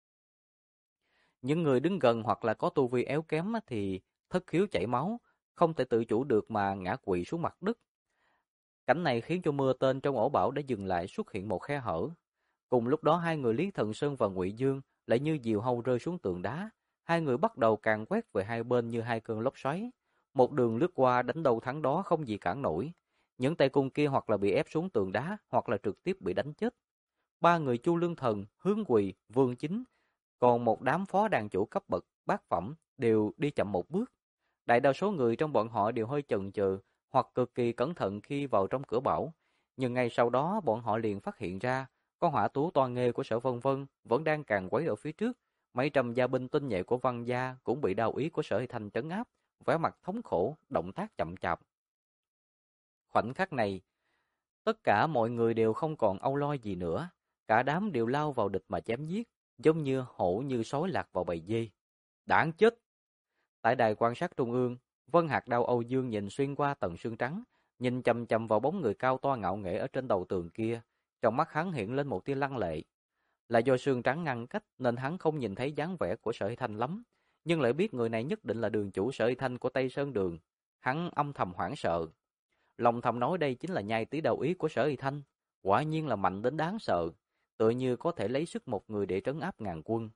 Những người đứng gần hoặc là có tu vi éo kém thì thất khiếu chảy máu, không thể tự chủ được mà ngã quỵ xuống mặt đất. Cảnh này khiến cho mưa tên trong ổ bão đã dừng lại, xuất hiện một khe hở. Cùng lúc đó hai người Lý Thần Sơn và Ngụy Dương lại như diều hâu rơi xuống tường đá. Hai người bắt đầu càn quét về hai bên như hai cơn lốc xoáy. Một đường lướt qua đánh đầu thắng đó không gì cản nổi. Những tay cung kia hoặc là bị ép xuống tường đá hoặc là trực tiếp bị đánh chết. Ba người Chu Lương Thần, Hướng Quỳ, Vương Chính, còn một đám phó đàn chủ cấp bậc, bát phẩm đều đi chậm một bước. Đại đa số người trong bọn họ đều hơi chần chừ hoặc cực kỳ cẩn thận khi vào trong cửa bảo. Nhưng ngay sau đó bọn họ liền phát hiện ra con hỏa tú toan nghê của Sở Vân Vân vẫn đang càn quấy ở phía trước. Mấy trăm gia binh tinh nhuệ của Văn gia cũng bị đao ý của Sở Hy Thanh trấn áp, vẻ mặt thống khổ, động tác chậm chạp. Khoảnh khắc này, tất cả mọi người đều không còn âu lo gì nữa, cả đám đều lao vào địch mà chém giết, giống như hổ như sói lạc vào bầy dê. Đáng chết! Tại đài quan sát trung ương, Vân Hạc Đao Âu Dương nhìn xuyên qua tầng sương trắng, nhìn chằm chằm vào bóng người cao to ngạo nghễ ở trên đầu tường kia, trong mắt hắn hiện lên một tia lăng lệ. Là do sương trắng ngăn cách nên hắn không nhìn thấy dáng vẻ của Sở Hy Thanh lắm, nhưng lại biết người này nhất định là đường chủ Sở Hy Thanh của Tây Sơn Đường. Hắn âm thầm hoảng sợ. Lòng thầm nói đây chính là nhai tí đầu ý của Sở Hy Thanh, quả nhiên là mạnh đến đáng sợ, tựa như có thể lấy sức một người để trấn áp ngàn quân.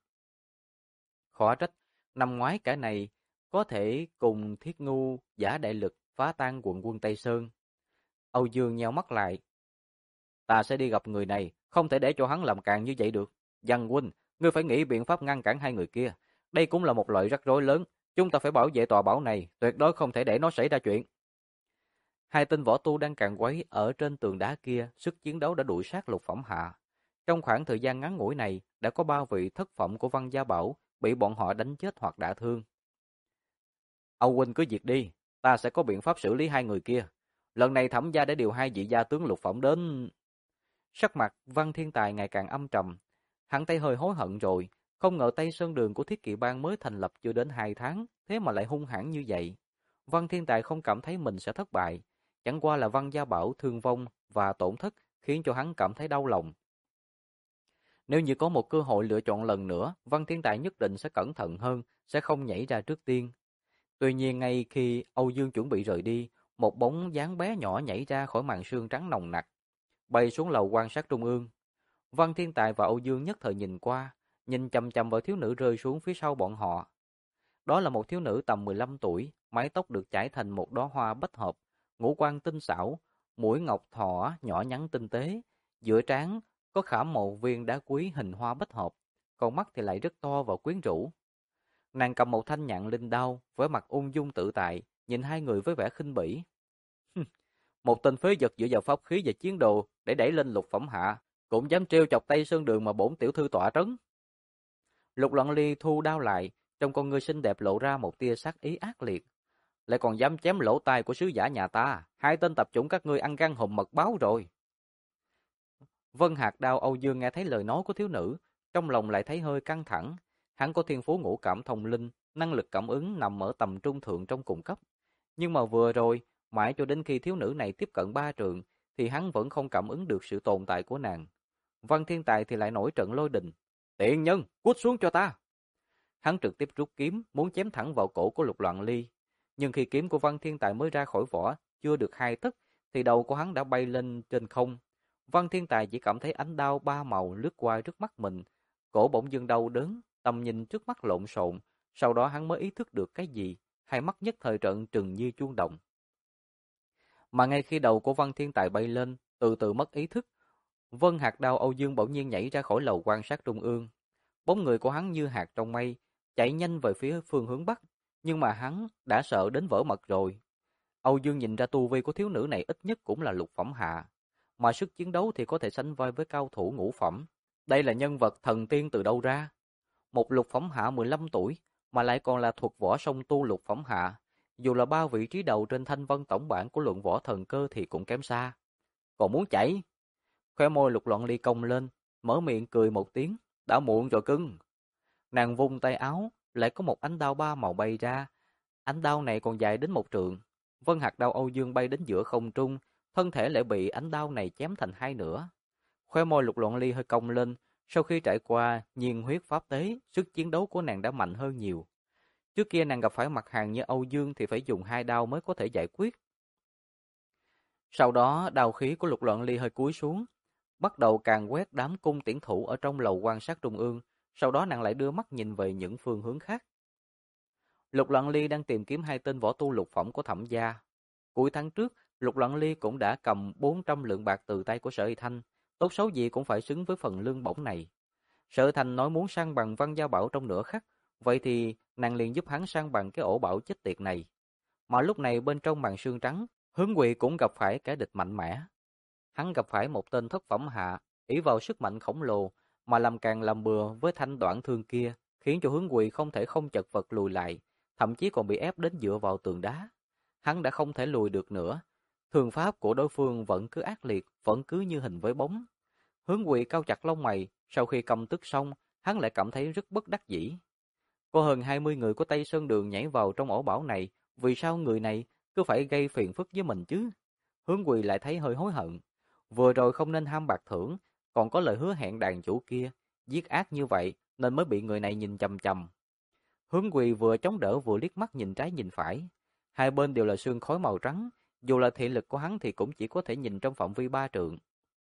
Khó trách, năm ngoái cả này có thể cùng Thiết Ngu giả đại lực phá tan quân Tây Sơn. Âu Dương nheo mắt lại. Ta sẽ đi gặp người này, không thể để cho hắn làm càn như vậy được. Văn huynh, ngươi phải nghĩ biện pháp ngăn cản hai người kia. Đây cũng là một loại rắc rối lớn. Chúng ta phải bảo vệ tòa bảo này, tuyệt đối không thể để nó xảy ra chuyện. Hai tên võ tu đang càn quấy ở trên tường đá kia, sức chiến đấu đã đuổi sát lục phẩm hạ. Trong khoảng thời gian ngắn ngủi này, đã có 3 vị thất phẩm của Văn Gia Bảo bị bọn họ đánh chết hoặc đả thương. Âu huynh cứ việc đi, ta sẽ có biện pháp xử lý hai người kia. Lần này Thẩm gia đã điều 2 vị gia tướng lục phẩm đến. Sắc mặt Văn Thiên Tài ngày càng âm trầm, hắn thấy hơi hối hận rồi, không ngờ Tây Sơn Đường của Thiết Kỵ Bang mới thành lập chưa đến 2 tháng, thế mà lại hung hãn như vậy. Văn Thiên Tài không cảm thấy mình sẽ thất bại, chẳng qua là Văn Gia Bảo thương vong và tổn thất khiến cho hắn cảm thấy đau lòng. Nếu như có một cơ hội lựa chọn lần nữa, Văn Thiên Tài nhất định sẽ cẩn thận hơn, sẽ không nhảy ra trước tiên. Tuy nhiên ngay khi Âu Dương chuẩn bị rời đi, một bóng dáng bé nhỏ nhảy ra khỏi màn sương trắng nồng nặc, bay xuống lầu quan sát trung ương. Văn Thiên Tài và Âu Dương nhất thời nhìn qua, nhìn chằm chằm vào thiếu nữ rơi xuống phía sau bọn họ. Đó là một thiếu nữ tầm 15 tuổi, mái tóc được chải thành một đóa hoa bách hợp, ngũ quan tinh xảo, mũi ngọc thỏ nhỏ nhắn tinh tế, giữa trán có khảm một viên đá quý hình hoa bách hợp, còn mắt thì lại rất to và quyến rũ. Nàng cầm một thanh nhạn linh đao, với mặt ung dung tự tại, nhìn hai người với vẻ khinh bỉ. Một tên phế vật dựa vào pháp khí và chiến đồ để đẩy lên lục phẩm hạ, cũng dám trêu chọc Tây Sơn Đường mà bổn tiểu thư tọa trấn. Lục Loạn Ly thu đao lại, trong con ngươi xinh đẹp lộ ra một tia sát ý ác liệt. Lại còn dám chém lỗ tai của sứ giả nhà ta, hai tên tập chủng các ngươi ăn gan hùm mật báo rồi. Vân Hạc Đao Âu Dương nghe thấy lời nói của thiếu nữ, trong lòng lại thấy hơi căng thẳng. Hắn có thiên phú ngũ cảm thông linh, năng lực cảm ứng nằm ở tầm trung thượng trong cùng cấp. Nhưng mà vừa rồi, mãi cho đến khi thiếu nữ này tiếp cận 3 trượng, thì hắn vẫn không cảm ứng được sự tồn tại của nàng. Văn Thiên Tài thì lại nổi trận lôi đình. Tiện nhân, cút xuống cho ta! Hắn trực tiếp rút kiếm, muốn chém thẳng vào cổ của Lục Loạn Ly. Nhưng khi kiếm của Văn Thiên Tài mới ra khỏi vỏ, chưa được 2 tấc, thì đầu của hắn đã bay lên trên không. Văn Thiên Tài chỉ cảm thấy ánh đao ba màu lướt qua trước mắt mình, cổ bỗng dưng đau đớn, tầm nhìn trước mắt lộn xộn, sau đó hắn mới ý thức được cái gì, hai mắt nhất thời trợn trừng như chuông đồng. Mà ngay khi đầu của Văn Thiên Tài bay lên, từ từ mất ý thức, Vân Hạc Đao Âu Dương bỗng nhiên nhảy ra khỏi lầu quan sát trung ương. Bóng người của hắn như hạt trong mây, chạy nhanh về phía phương hướng bắc, nhưng mà hắn đã sợ đến vỡ mật rồi. Âu Dương nhìn ra tu vi của thiếu nữ này ít nhất cũng là lục phẩm hạ, mà sức chiến đấu thì có thể sánh vai với cao thủ ngũ phẩm. Đây là nhân vật thần tiên từ đâu ra? Một lục phẩm hạ 15 tuổi, mà lại còn là thuật võ song tu lục phẩm hạ, dù là ba vị trí đầu trên thanh vân tổng bảng của luận võ thần cơ thì cũng kém xa. Còn muốn chạy? Khóe môi Lục Loạn Ly cong lên, mở miệng cười một tiếng, đã muộn rồi cưng. Nàng vung tay áo, lại có một ánh đao ba màu bay ra. Ánh đao này còn dài đến 1 trượng. Vân hạt đao Âu Dương bay đến giữa không trung, thân thể lại bị ánh đao này chém thành hai nửa. Khóe môi Lục Loạn Ly hơi cong lên, sau khi trải qua nhiên huyết pháp tế, sức chiến đấu của nàng đã mạnh hơn nhiều. Trước kia nàng gặp phải mặt hàng như Âu Dương thì phải dùng 2 đao mới có thể giải quyết. Sau đó, đao khí của Lục Loạn Ly hơi cúi xuống, bắt đầu càn quét đám cung tiễn thủ ở trong lầu quan sát trung ương, sau đó nàng lại đưa mắt nhìn về những phương hướng khác. Lục Loạn Ly đang tìm kiếm 2 tên võ tu lục phẩm của Thẩm gia. Cuối tháng trước, Lục Loạn Ly cũng đã cầm 400 lượng bạc từ tay của Sở Y Thanh, tốt xấu gì cũng phải xứng với phần lương bổng này. Sở Y Thanh nói muốn sang bằng Văn Gia Bảo trong nửa khắc, vậy thì nàng liền giúp hắn sang bằng cái ổ bảo chết tiệt này. Mà lúc này bên trong màn sương trắng, Hướng Quỳ cũng gặp phải kẻ địch mạnh mẽ. Hắn gặp phải một tên thất phẩm hạ, ỷ vào sức mạnh khổng lồ mà làm càng làm bừa với thanh đoạn thương kia, khiến cho Hướng Quỳ không thể không chật vật lùi lại, thậm chí còn bị ép đến dựa vào tường đá. Hắn đã không thể lùi được nữa. Thương pháp của đối phương vẫn cứ ác liệt, vẫn cứ như hình với bóng. Hướng Quỳ cau chặt lông mày, sau khi căm tức xong, hắn lại cảm thấy rất bất đắc dĩ. Có hơn 20 người của Tây Sơn Đường nhảy vào trong ổ bảo này, vì sao người này cứ phải gây phiền phức với mình chứ? Hướng Quỳ lại thấy hơi hối hận. Vừa rồi không nên ham bạc thưởng, còn có lời hứa hẹn đàn chủ kia, giết ác như vậy nên mới bị người này nhìn chằm chằm. Hướng Quỳ vừa chống đỡ vừa liếc mắt nhìn trái nhìn phải. Hai bên đều là sương khói màu trắng, dù là thị lực của hắn thì cũng chỉ có thể nhìn trong phạm vi 3 trượng.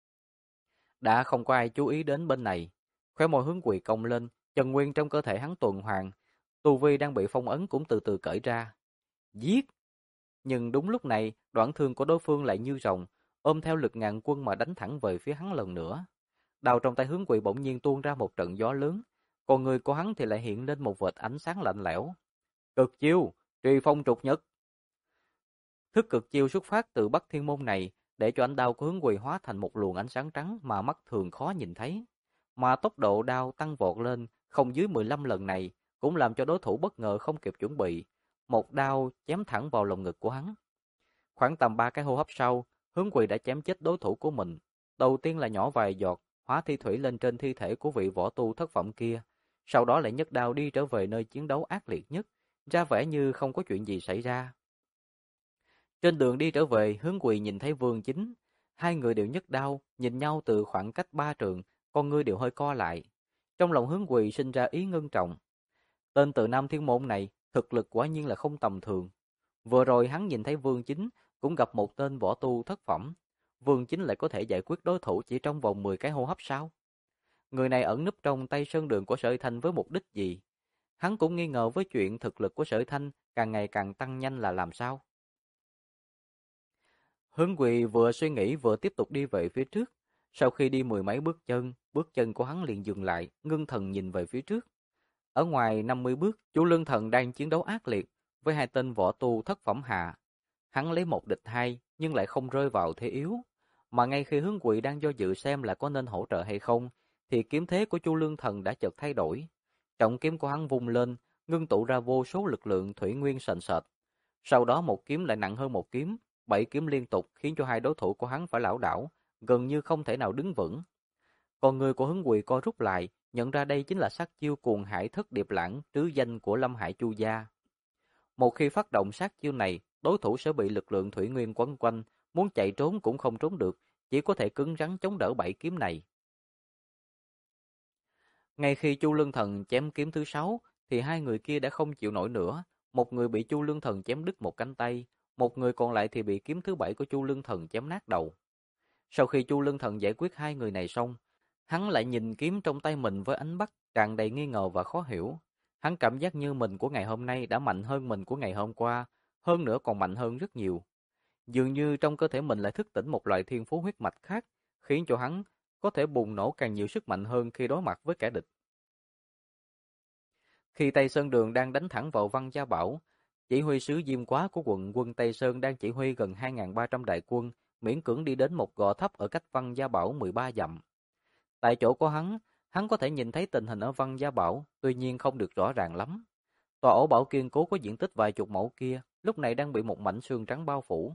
Đã không có ai chú ý đến bên này. Khóe môi Hướng Quỳ cong lên, chân nguyên trong cơ thể hắn tuần hoàn, tu vi đang bị phong ấn cũng từ từ cởi ra. Giết! Nhưng đúng lúc này, đoạn thương của đối phương lại như rồng, ôm theo lực ngàn quân mà đánh thẳng về phía hắn lần nữa. Đao trong tay Hướng Quỳ bỗng nhiên tuôn ra một trận gió lớn, còn người của hắn thì lại hiện lên một vệt ánh sáng lạnh lẽo. Cực chiêu, Trì Phong Trục Nhật. Thức cực chiêu xuất phát từ Bắc Thiên Môn này, để cho ánh đao của Hướng Quỳ hóa thành một luồng ánh sáng trắng mà mắt thường khó nhìn thấy. Mà tốc độ đao tăng vọt lên không dưới 15 lần này, cũng làm cho đối thủ bất ngờ không kịp chuẩn bị. Một đao chém thẳng vào lồng ngực của hắn. Khoảng tầm 3 cái hô hấp sau, Hướng Quỳ đã chém chết đối thủ của mình. Đầu tiên là nhỏ vài giọt, hóa thi thủy lên trên thi thể của vị võ tu thất phẩm kia. Sau đó lại nhấc đao đi trở về nơi chiến đấu ác liệt nhất, ra vẻ như không có chuyện gì xảy ra. Trên đường đi trở về, Hướng Quỳ nhìn thấy Vương Chính. Hai người đều nhấc đao, nhìn nhau từ khoảng cách 3 trượng, con ngươi đều hơi co lại. Trong lòng Hướng Quỳ sinh ra ý ngưng trọng. Tên Từ Nam Thiên Môn này, thực lực quả nhiên là không tầm thường. Vừa rồi hắn nhìn thấy Vương Chính, cũng gặp một tên võ tu thất phẩm. Vương Chính lại có thể giải quyết đối thủ chỉ trong vòng 10 cái hô hấp sao? Người này ẩn núp trong Tây Sơn Đường của Sở Y Thanh với mục đích gì? Hắn cũng nghi ngờ với chuyện thực lực của Sở Y Thanh càng ngày càng tăng nhanh là làm sao? Hướng Quỳ vừa suy nghĩ vừa tiếp tục đi về phía trước. Sau khi đi 10 mấy bước chân của hắn liền dừng lại, ngưng thần nhìn về phía trước. Ở ngoài 50 bước, Chu Lương Thần đang chiến đấu ác liệt với 2 tên võ tu thất phẩm hạ. Hắn lấy 1 địch 2 nhưng lại không rơi vào thế yếu. Mà ngay khi Hướng Quỳ đang do dự xem là có nên hỗ trợ hay không, thì kiếm thế của Chu Lương Thần đã chợt thay đổi. Trọng kiếm của hắn vung lên, ngưng tụ ra vô số lực lượng thủy nguyên sền sệt. Sau đó một kiếm lại nặng hơn một kiếm, 7 kiếm liên tục khiến cho hai đối thủ của hắn phải lảo đảo, gần như không thể nào đứng vững. Còn người của Hướng Quỳ co rút lại, nhận ra đây chính là sát chiêu cuồng hải thất điệp lãng trứ danh của Lâm Hải Chu gia. Một khi phát động sát chiêu này, đối thủ sẽ bị lực lượng thủy nguyên quấn quanh, muốn chạy trốn cũng không trốn được, chỉ có thể cứng rắn chống đỡ 7 kiếm này. Ngay khi Chu Lương Thần chém kiếm thứ 6, thì hai người kia đã không chịu nổi nữa, một người bị Chu Lương Thần chém đứt một cánh tay, một người còn lại thì bị kiếm thứ 7 của Chu Lương Thần chém nát đầu. Sau khi Chu Lương Thần giải quyết hai người này xong, hắn lại nhìn kiếm trong tay mình với ánh mắt tràn đầy nghi ngờ và khó hiểu. Hắn cảm giác như mình của ngày hôm nay đã mạnh hơn mình của ngày hôm qua, hơn nữa còn mạnh hơn rất nhiều. Dường như trong cơ thể mình lại thức tỉnh một loại thiên phú huyết mạch khác, khiến cho hắn có thể bùng nổ càng nhiều sức mạnh hơn khi đối mặt với kẻ địch. Khi Tây Sơn Đường đang đánh thẳng vào Văn Gia Bảo, chỉ huy sứ Diêm Quá của quân Tây Sơn đang chỉ huy gần 2.300 đại quân, miễn cưỡng đi đến một gò thấp ở cách Văn Gia Bảo 13 dặm. Tại chỗ của hắn có thể nhìn thấy tình hình ở Văn Gia Bảo, tuy nhiên không được rõ ràng lắm. Tòa ổ bảo kiên cố có diện tích vài chục mẫu kia, lúc này đang bị một mảnh sương trắng bao phủ.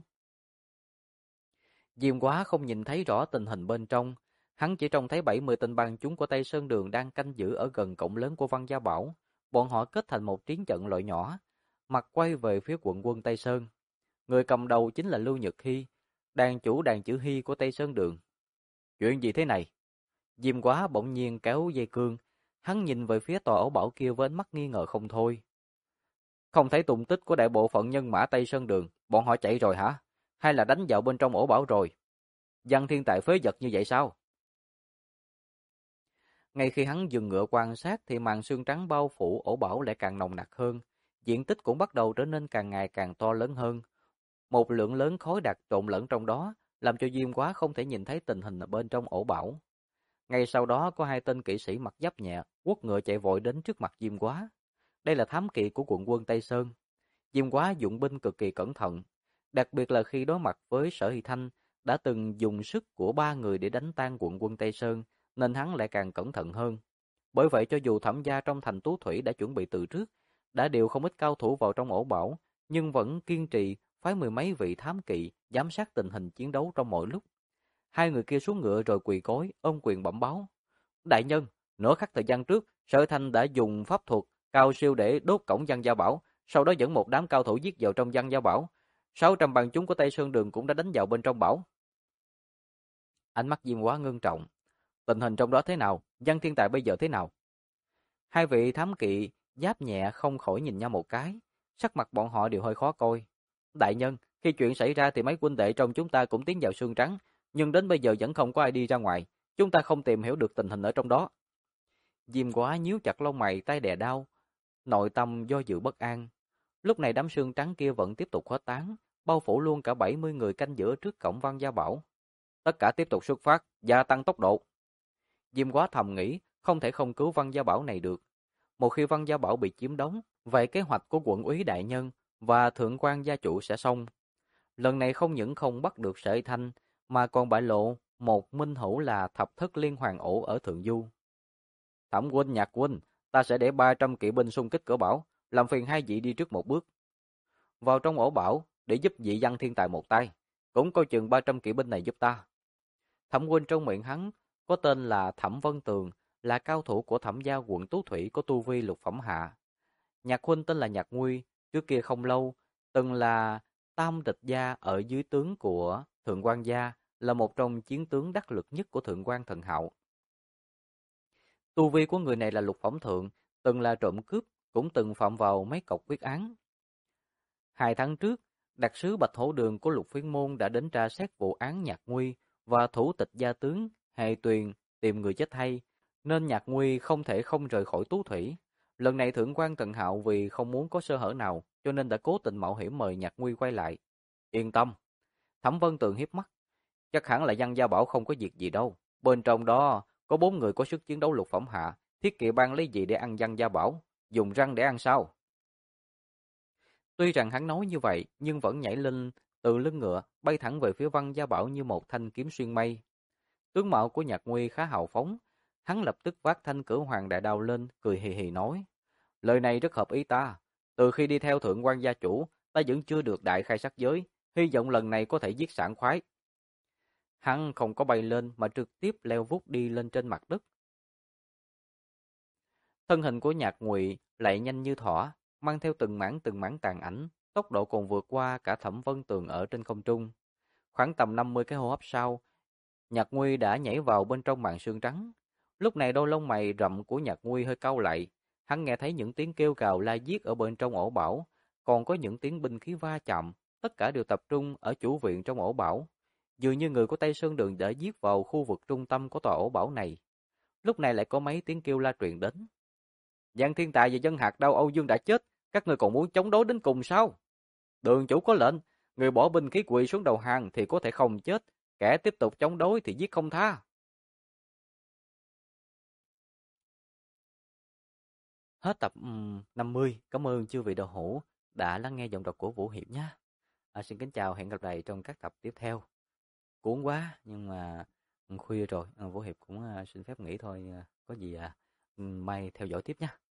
Diêm Quá không nhìn thấy rõ tình hình bên trong, hắn chỉ trông thấy 70 tên bang chúng của Tây Sơn Đường đang canh giữ ở gần cổng lớn của Văn Gia Bảo. Bọn họ kết thành một chiến trận loại nhỏ, mặt quay về phía quân Tây Sơn. Người cầm đầu chính là Lưu Nhật Hy, đàn chủ đàn chữ Hy của Tây Sơn Đường. Chuyện gì thế này? Diêm Quá bỗng nhiên kéo dây cương, hắn nhìn về phía tòa ổ bảo kia với ánh mắt nghi ngờ không thôi. Không thấy tung tích của đại bộ phận nhân mã Tây Sơn Đường, bọn họ chạy rồi hả? Hay là đánh vào bên trong ổ bảo rồi? Giang Thiên Tài phế vật như vậy sao? Ngay khi hắn dừng ngựa quan sát thì màn sương trắng bao phủ ổ bảo lại càng nồng nặc hơn, diện tích cũng bắt đầu trở nên càng ngày càng to lớn hơn. Một lượng lớn khói đặc trộn lẫn trong đó, làm cho Diêm Quá không thể nhìn thấy tình hình ở bên trong ổ bảo. Ngay sau đó có hai tên kỵ sĩ mặc giáp nhẹ, quất ngựa chạy vội đến trước mặt Diêm Quá. Đây là thám kỵ của quân Tây Sơn. Diêm Quá dụng binh cực kỳ cẩn thận, đặc biệt là khi đối mặt với Sở Hy Thanh, đã từng dùng sức của ba người để đánh tan quân Tây Sơn, nên hắn lại càng cẩn thận hơn. Bởi vậy cho dù Thẩm gia trong thành Tú Thủy đã chuẩn bị từ trước, đã điều không ít cao thủ vào trong ổ bảo, nhưng vẫn kiên trì phái mười mấy vị thám kỵ giám sát tình hình chiến đấu trong mọi lúc. Hai người kia xuống ngựa rồi quỳ gối, ôm quyền bẩm báo: Đại nhân, nửa khắc thời gian trước, Sở Thanh đã dùng pháp thuật cao siêu để đốt cổng Văn Gia Bảo, sau đó dẫn một đám cao thủ giết vào trong Văn Gia Bảo. 600 bằng chúng của Tây Sơn Đường cũng đã đánh vào bên trong bảo. Ánh mắt Diêm Quá ngưng trọng. Tình hình trong đó thế nào? Văn Thiên Tài bây giờ thế nào? Hai vị thám kỵ giáp nhẹ không khỏi nhìn nhau một cái, sắc mặt bọn họ đều hơi khó coi. Đại nhân, khi chuyện xảy ra thì mấy huynh đệ trong chúng ta cũng tiến vào xương trắng, nhưng đến bây giờ vẫn không có ai đi ra ngoài, chúng ta không tìm hiểu được tình hình ở trong đó. Diêm Quá nhíu chặt lông mày, tay đè đau, nội tâm do dự bất an. Lúc này đám sương trắng kia vẫn tiếp tục khuếch tán, bao phủ luôn cả 70 người canh giữ trước cổng Văn Gia Bảo. Tất cả tiếp tục xuất phát, gia tăng tốc độ. Diêm Quá thầm nghĩ, không thể không cứu Văn Gia Bảo này được. Một khi Văn Gia Bảo bị chiếm đóng, vậy kế hoạch của quận úy đại nhân và thượng quan gia chủ sẽ xong. Lần này không những không bắt được Sở Thanh, mà còn bại lộ một minh hữu là Thập Thất Liên Hoàng Ổ ở Thượng Du. Thẩm huynh, Nhạc huynh, ta sẽ để 300 kỵ binh xung kích cửa bảo, làm phiền hai vị đi trước một bước. Vào trong ổ bảo để giúp vị Văn Thiên Tài một tay, cũng coi chừng 300 kỵ binh này giúp ta. Thẩm huynh trong miệng hắn có tên là Thẩm Vân Tường, là cao thủ của Thẩm gia quận Tú Thủy, có tu vi lục phẩm hạ. Nhạc huynh tên là Nhạc Nguy, trước kia không lâu từng là tam địch gia ở dưới tướng của Thượng quan gia, là một trong chiến tướng đắc lực nhất của Thượng quan Thần Hạo. Tu vi của người này là lục phẩm thượng, từng là trộm cướp, cũng từng phạm vào mấy cọc quyết án. 2 tháng trước, đặc sứ Bạch Hổ Đường của Lục Phiên Môn đã đến tra xét vụ án Nhạc Nguy và thủ tịch gia tướng Hề Tuyền tìm người chết hay, nên Nhạc Nguy không thể không rời khỏi Tú Thủy. Lần này Thượng quan Thần Hạo vì không muốn có sơ hở nào, cho nên đã cố tình mạo hiểm mời Nhạc Nguy quay lại. Yên tâm, Thẩm Vân Tường hiếp mắt, chắc hẳn là Văn Gia Bảo không có việc gì đâu. Bên trong đó có 4 người có sức chiến đấu lục phẩm hạ, Thiết Kỵ Bang lấy gì để ăn Văn Gia Bảo? Dùng răng để ăn sao? Tuy rằng hắn nói như vậy, nhưng vẫn nhảy lên từ lưng ngựa, bay thẳng về phía Văn Gia Bảo như một thanh kiếm xuyên mây. Tướng mạo của Nhạc Nguy khá hào phóng, hắn lập tức vác thanh cửu hoàng đại đao lên, cười hì hì nói: lời này rất hợp ý ta. Từ khi đi theo thượng quan gia chủ, ta vẫn chưa được đại khai sát giới, hy vọng lần này có thể giết sảng khoái. Hắn không có bay lên mà trực tiếp leo vút đi lên trên mặt đất. Thân hình của Nhạc Ngụy lại nhanh như thỏ, mang theo từng mảng tàn ảnh, tốc độ còn vượt qua cả Thẩm Vân Tường ở trên không trung. Khoảng tầm 50 cái hô hấp sau, Nhạc Nguy đã nhảy vào bên trong màn sương trắng. Lúc này đôi lông mày rậm của Nhạc Nguy hơi cau lại, hắn nghe thấy những tiếng kêu gào la giết ở bên trong ổ bảo, còn có những tiếng binh khí va chạm, tất cả đều tập trung ở chủ viện trong ổ bảo. Dường như người của Tây Sơn Đường đã giết vào khu vực trung tâm của tòa ổ bảo này. Lúc này lại có mấy tiếng kêu la truyền đến. Giang Thiên Tài và dân hạt đao Âu Dương đã chết, các người còn muốn chống đối đến cùng sao? Đường chủ có lệnh, người bỏ binh khí quỳ xuống đầu hàng thì có thể không chết, kẻ tiếp tục chống đối thì giết không tha. Hết tập 50. Cảm ơn chư vị đạo hữu đã lắng nghe giọng đọc của Vũ Hiệp nhé. Xin kính chào, hẹn gặp lại trong các tập tiếp theo. Cuốn quá, nhưng mà khuya rồi, Vũ Hiệp cũng xin phép nghỉ thôi. Có gì mai theo dõi tiếp nhé.